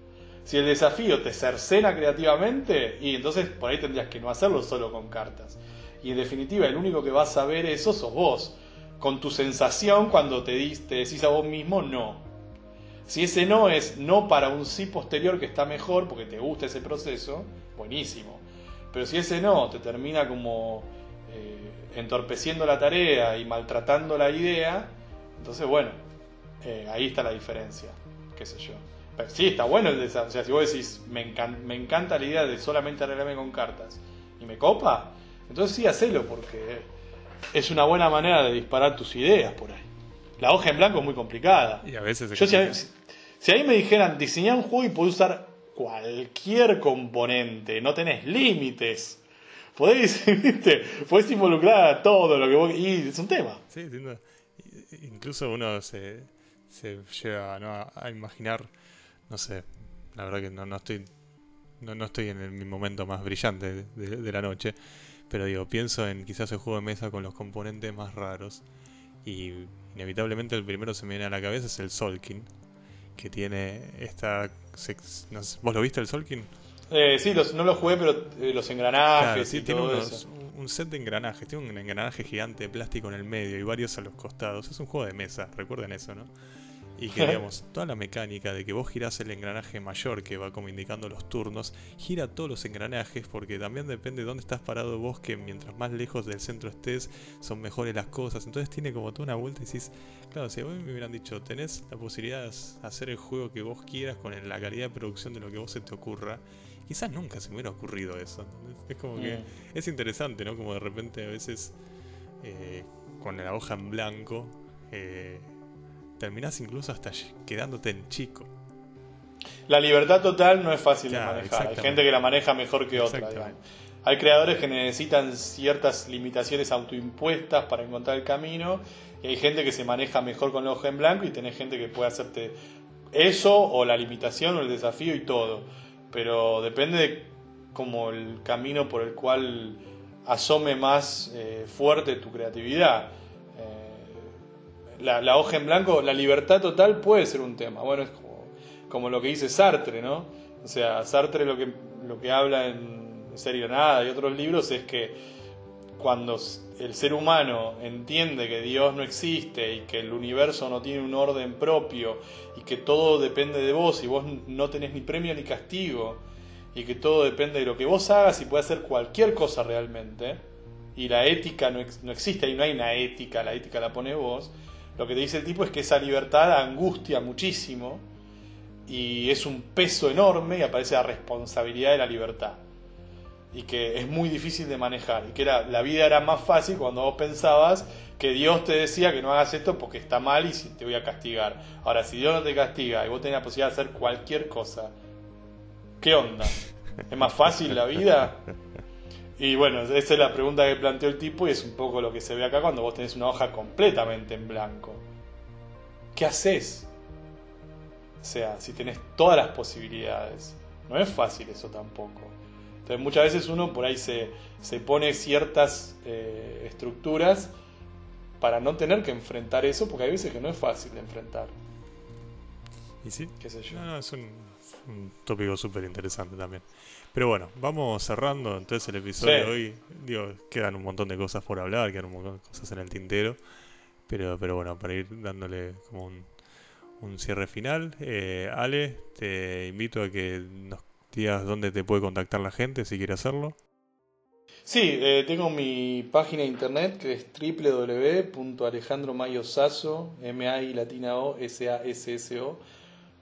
Si el desafío te cercena creativamente, y entonces por ahí tendrías que no hacerlo solo con cartas. Y en definitiva, el único que va a saber eso sos vos, con tu sensación cuando te, dis, te decís a vos mismo no. Si ese no es no para un sí posterior que está mejor, porque te gusta ese proceso, buenísimo. Pero si ese no te termina como eh, entorpeciendo la tarea y maltratando la idea, entonces bueno, eh, ahí está la diferencia, qué sé yo. Pero sí, está bueno el desafío. O sea, si vos decís, me, encan- me encanta la idea de solamente arreglarme con cartas y me copa, entonces sí, hacelo, porque es una buena manera de disparar tus ideas por ahí. La hoja en blanco es muy complicada. Y a veces se Yo, si, a, complica. si, si a mí me dijeran, diseñar un juego y podés usar cualquier componente, no tenés límites, podés, ¿viste? Podés involucrar a todo lo que vos... Y es un tema. Sí, sin duda. Incluso uno se, se llega, ¿no?, a, a imaginar, no sé, la verdad que no, no estoy no, no estoy en el, mi momento más brillante de, de, de la noche, pero digo, pienso en quizás el juego de mesa con los componentes más raros y inevitablemente el primero que se me viene a la cabeza es el Solkin, que tiene esta... Sex, no sé, ¿vos lo viste el Solkin? Eh, sí, los, no los jugué, pero eh, los engranajes Claro, sí, y tiene todo unos, eso. un set de engranajes, tiene un engranaje gigante de plástico en el medio y varios a los costados. Es un juego de mesa, recuerden eso, ¿no? Y que, digamos, toda la mecánica de que vos girás el engranaje mayor que va como indicando los turnos, gira todos los engranajes, porque también depende de dónde estás parado vos, que mientras más lejos del centro estés, son mejores las cosas. Entonces tiene como toda una vuelta y decís, claro, si a vos me hubieran dicho, tenés la posibilidad de hacer el juego que vos quieras con la calidad de producción de lo que vos se te ocurra, quizás nunca se me hubiera ocurrido eso. Es como que Mm. es interesante, ¿no? Como de repente a veces eh, con la hoja en blanco eh, terminás incluso hasta quedándote en chico. La libertad total no es fácil Claro, de manejar. Hay exactamente. gente que la maneja mejor que otra, Exactamente. digamos. Hay creadores que necesitan ciertas limitaciones autoimpuestas para encontrar el camino, y hay gente que se maneja mejor con la hoja en blanco, y tenés gente que puede hacerte eso, o la limitación, o el desafío y todo. Pero depende de como el camino por el cual asome más eh, fuerte tu creatividad. Eh, la, la hoja en blanco, la libertad total puede ser un tema. Bueno, es como, como lo que dice Sartre, ¿no? O sea, Sartre lo que, lo que habla en Serio Nada y otros libros es que cuando el ser humano entiende que Dios no existe y que el universo no tiene un orden propio y que todo depende de vos y vos no tenés ni premio ni castigo y que todo depende de lo que vos hagas y puedes hacer cualquier cosa realmente, y la ética no, ex- no existe y no hay una ética, la ética la pone vos, lo que te dice el tipo es que esa libertad angustia muchísimo y es un peso enorme, y aparece la responsabilidad de la libertad y que es muy difícil de manejar, y que era, la vida era más fácil cuando vos pensabas que Dios te decía que no hagas esto porque está mal y si te voy a castigar. Ahora, si Dios no te castiga y vos tenés la posibilidad de hacer cualquier cosa, ¿qué onda? ¿Es más fácil la vida? Y bueno, esa es la pregunta que planteó el tipo, y es un poco lo que se ve acá cuando vos tenés una hoja completamente en blanco. ¿Qué haces? O sea, si tenés todas las posibilidades. No es fácil eso tampoco. Entonces muchas veces uno por ahí se, se pone ciertas eh, estructuras para no tener que enfrentar eso, porque hay veces que no es fácil de enfrentar. ¿Y sí? ¿Qué sé yo? No, no, es un, un tópico súper interesante también. Pero bueno, vamos cerrando entonces el episodio Sí. de hoy. Digo, quedan un montón de cosas por hablar, quedan un montón de cosas en el tintero. Pero, pero bueno, para ir dándole como un, un cierre final, eh, Ale, te invito a que nos digas dónde te puede contactar la gente si quiere hacerlo. Sí, eh, tengo mi página de internet que es doble u doble u doble u punto alejandro mayo sasso, M A I latina O S A S S O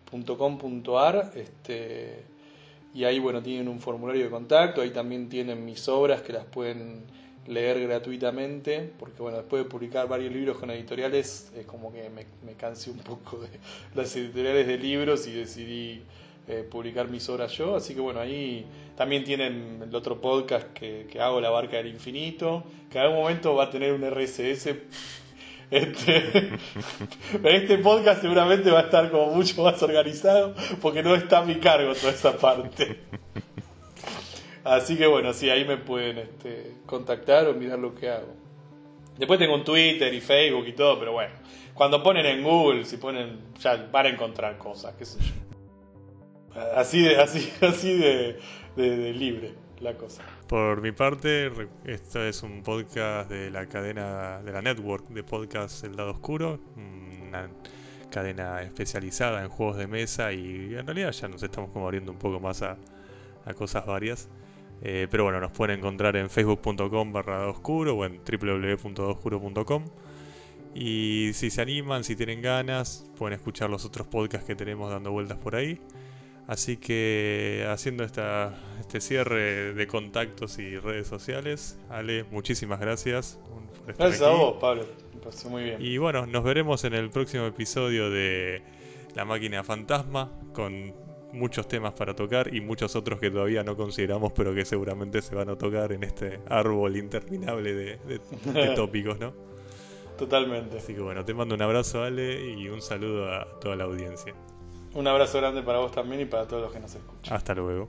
punto com punto ar, este, y ahí bueno tienen un formulario de contacto, ahí también tienen mis obras que las pueden leer gratuitamente, porque bueno, después de publicar varios libros con editoriales, es como que me, me cansé un poco de las editoriales de libros y decidí eh, publicar mis obras yo, así que bueno, ahí también tienen el otro podcast que, que hago, La Barca del Infinito, que en algún momento va a tener un R S S. Este, este podcast seguramente va a estar como mucho más organizado porque no está a mi cargo toda esa parte. Así que bueno, sí, ahí me pueden este, contactar o mirar lo que hago. Después tengo un Twitter y Facebook y todo, pero bueno, cuando ponen en Google, si ponen, ya van a encontrar cosas, qué sé yo. Así de, así, así de, de, de libre la cosa. Por mi parte, esto es un podcast de la cadena, de la network de podcast El Lado Oscuro, una cadena especializada en juegos de mesa, y en realidad ya nos estamos como abriendo un poco más a, a cosas varias. Eh, pero bueno, nos pueden encontrar en facebook punto com barra Lado Oscuro o en w w w punto lado oscuro punto com. Y si se animan, si tienen ganas, pueden escuchar los otros podcasts que tenemos dando vueltas por ahí. Así que haciendo esta, este cierre de contactos y redes sociales, Ale, muchísimas gracias por estar Gracias aquí. a vos, Pablo, me pareció muy bien. Y bueno, nos veremos en el próximo episodio de La Máquina Fantasma, con muchos temas para tocar y muchos otros que todavía no consideramos, pero que seguramente se van a tocar en este árbol interminable de, de, de tópicos, ¿no? Totalmente. Así que bueno, te mando un abrazo, Ale, y un saludo a toda la audiencia. Un abrazo grande para vos también y para todos los que nos escuchan. Hasta luego.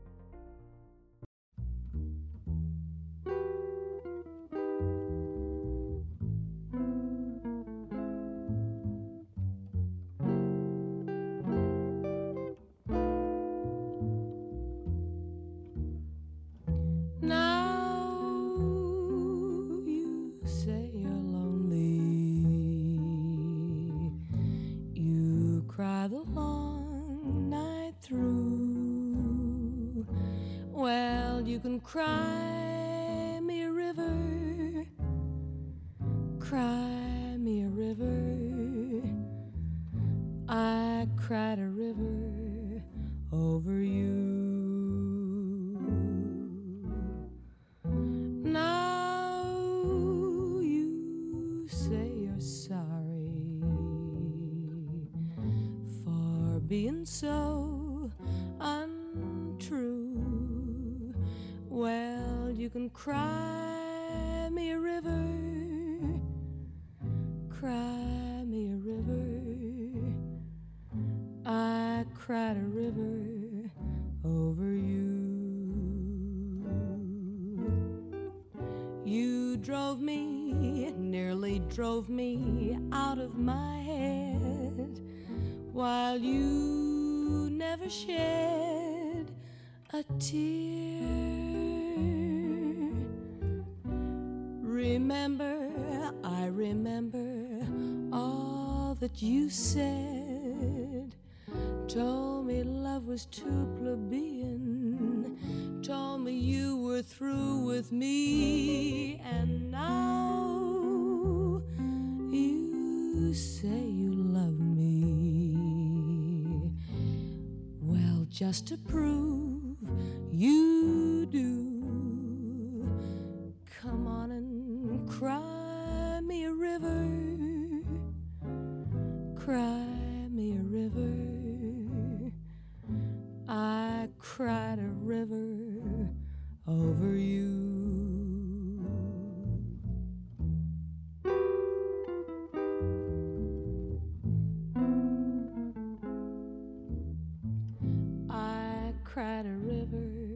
You can cry me a river, cry me a river. I cried a river over you. Now you say you're sorry for being so untrue. Well, you can cry me a river, cry me a river. I cried a river over you. You drove me, nearly drove me out of my head, while you never shed a tear. Remember, I remember all that you said. Told me love was too plebeian. Told me you were through with me. And now you say you love me. Well, just to prove you do, come on and cry me a river, cry me a river. I cried a river over you. I cried a river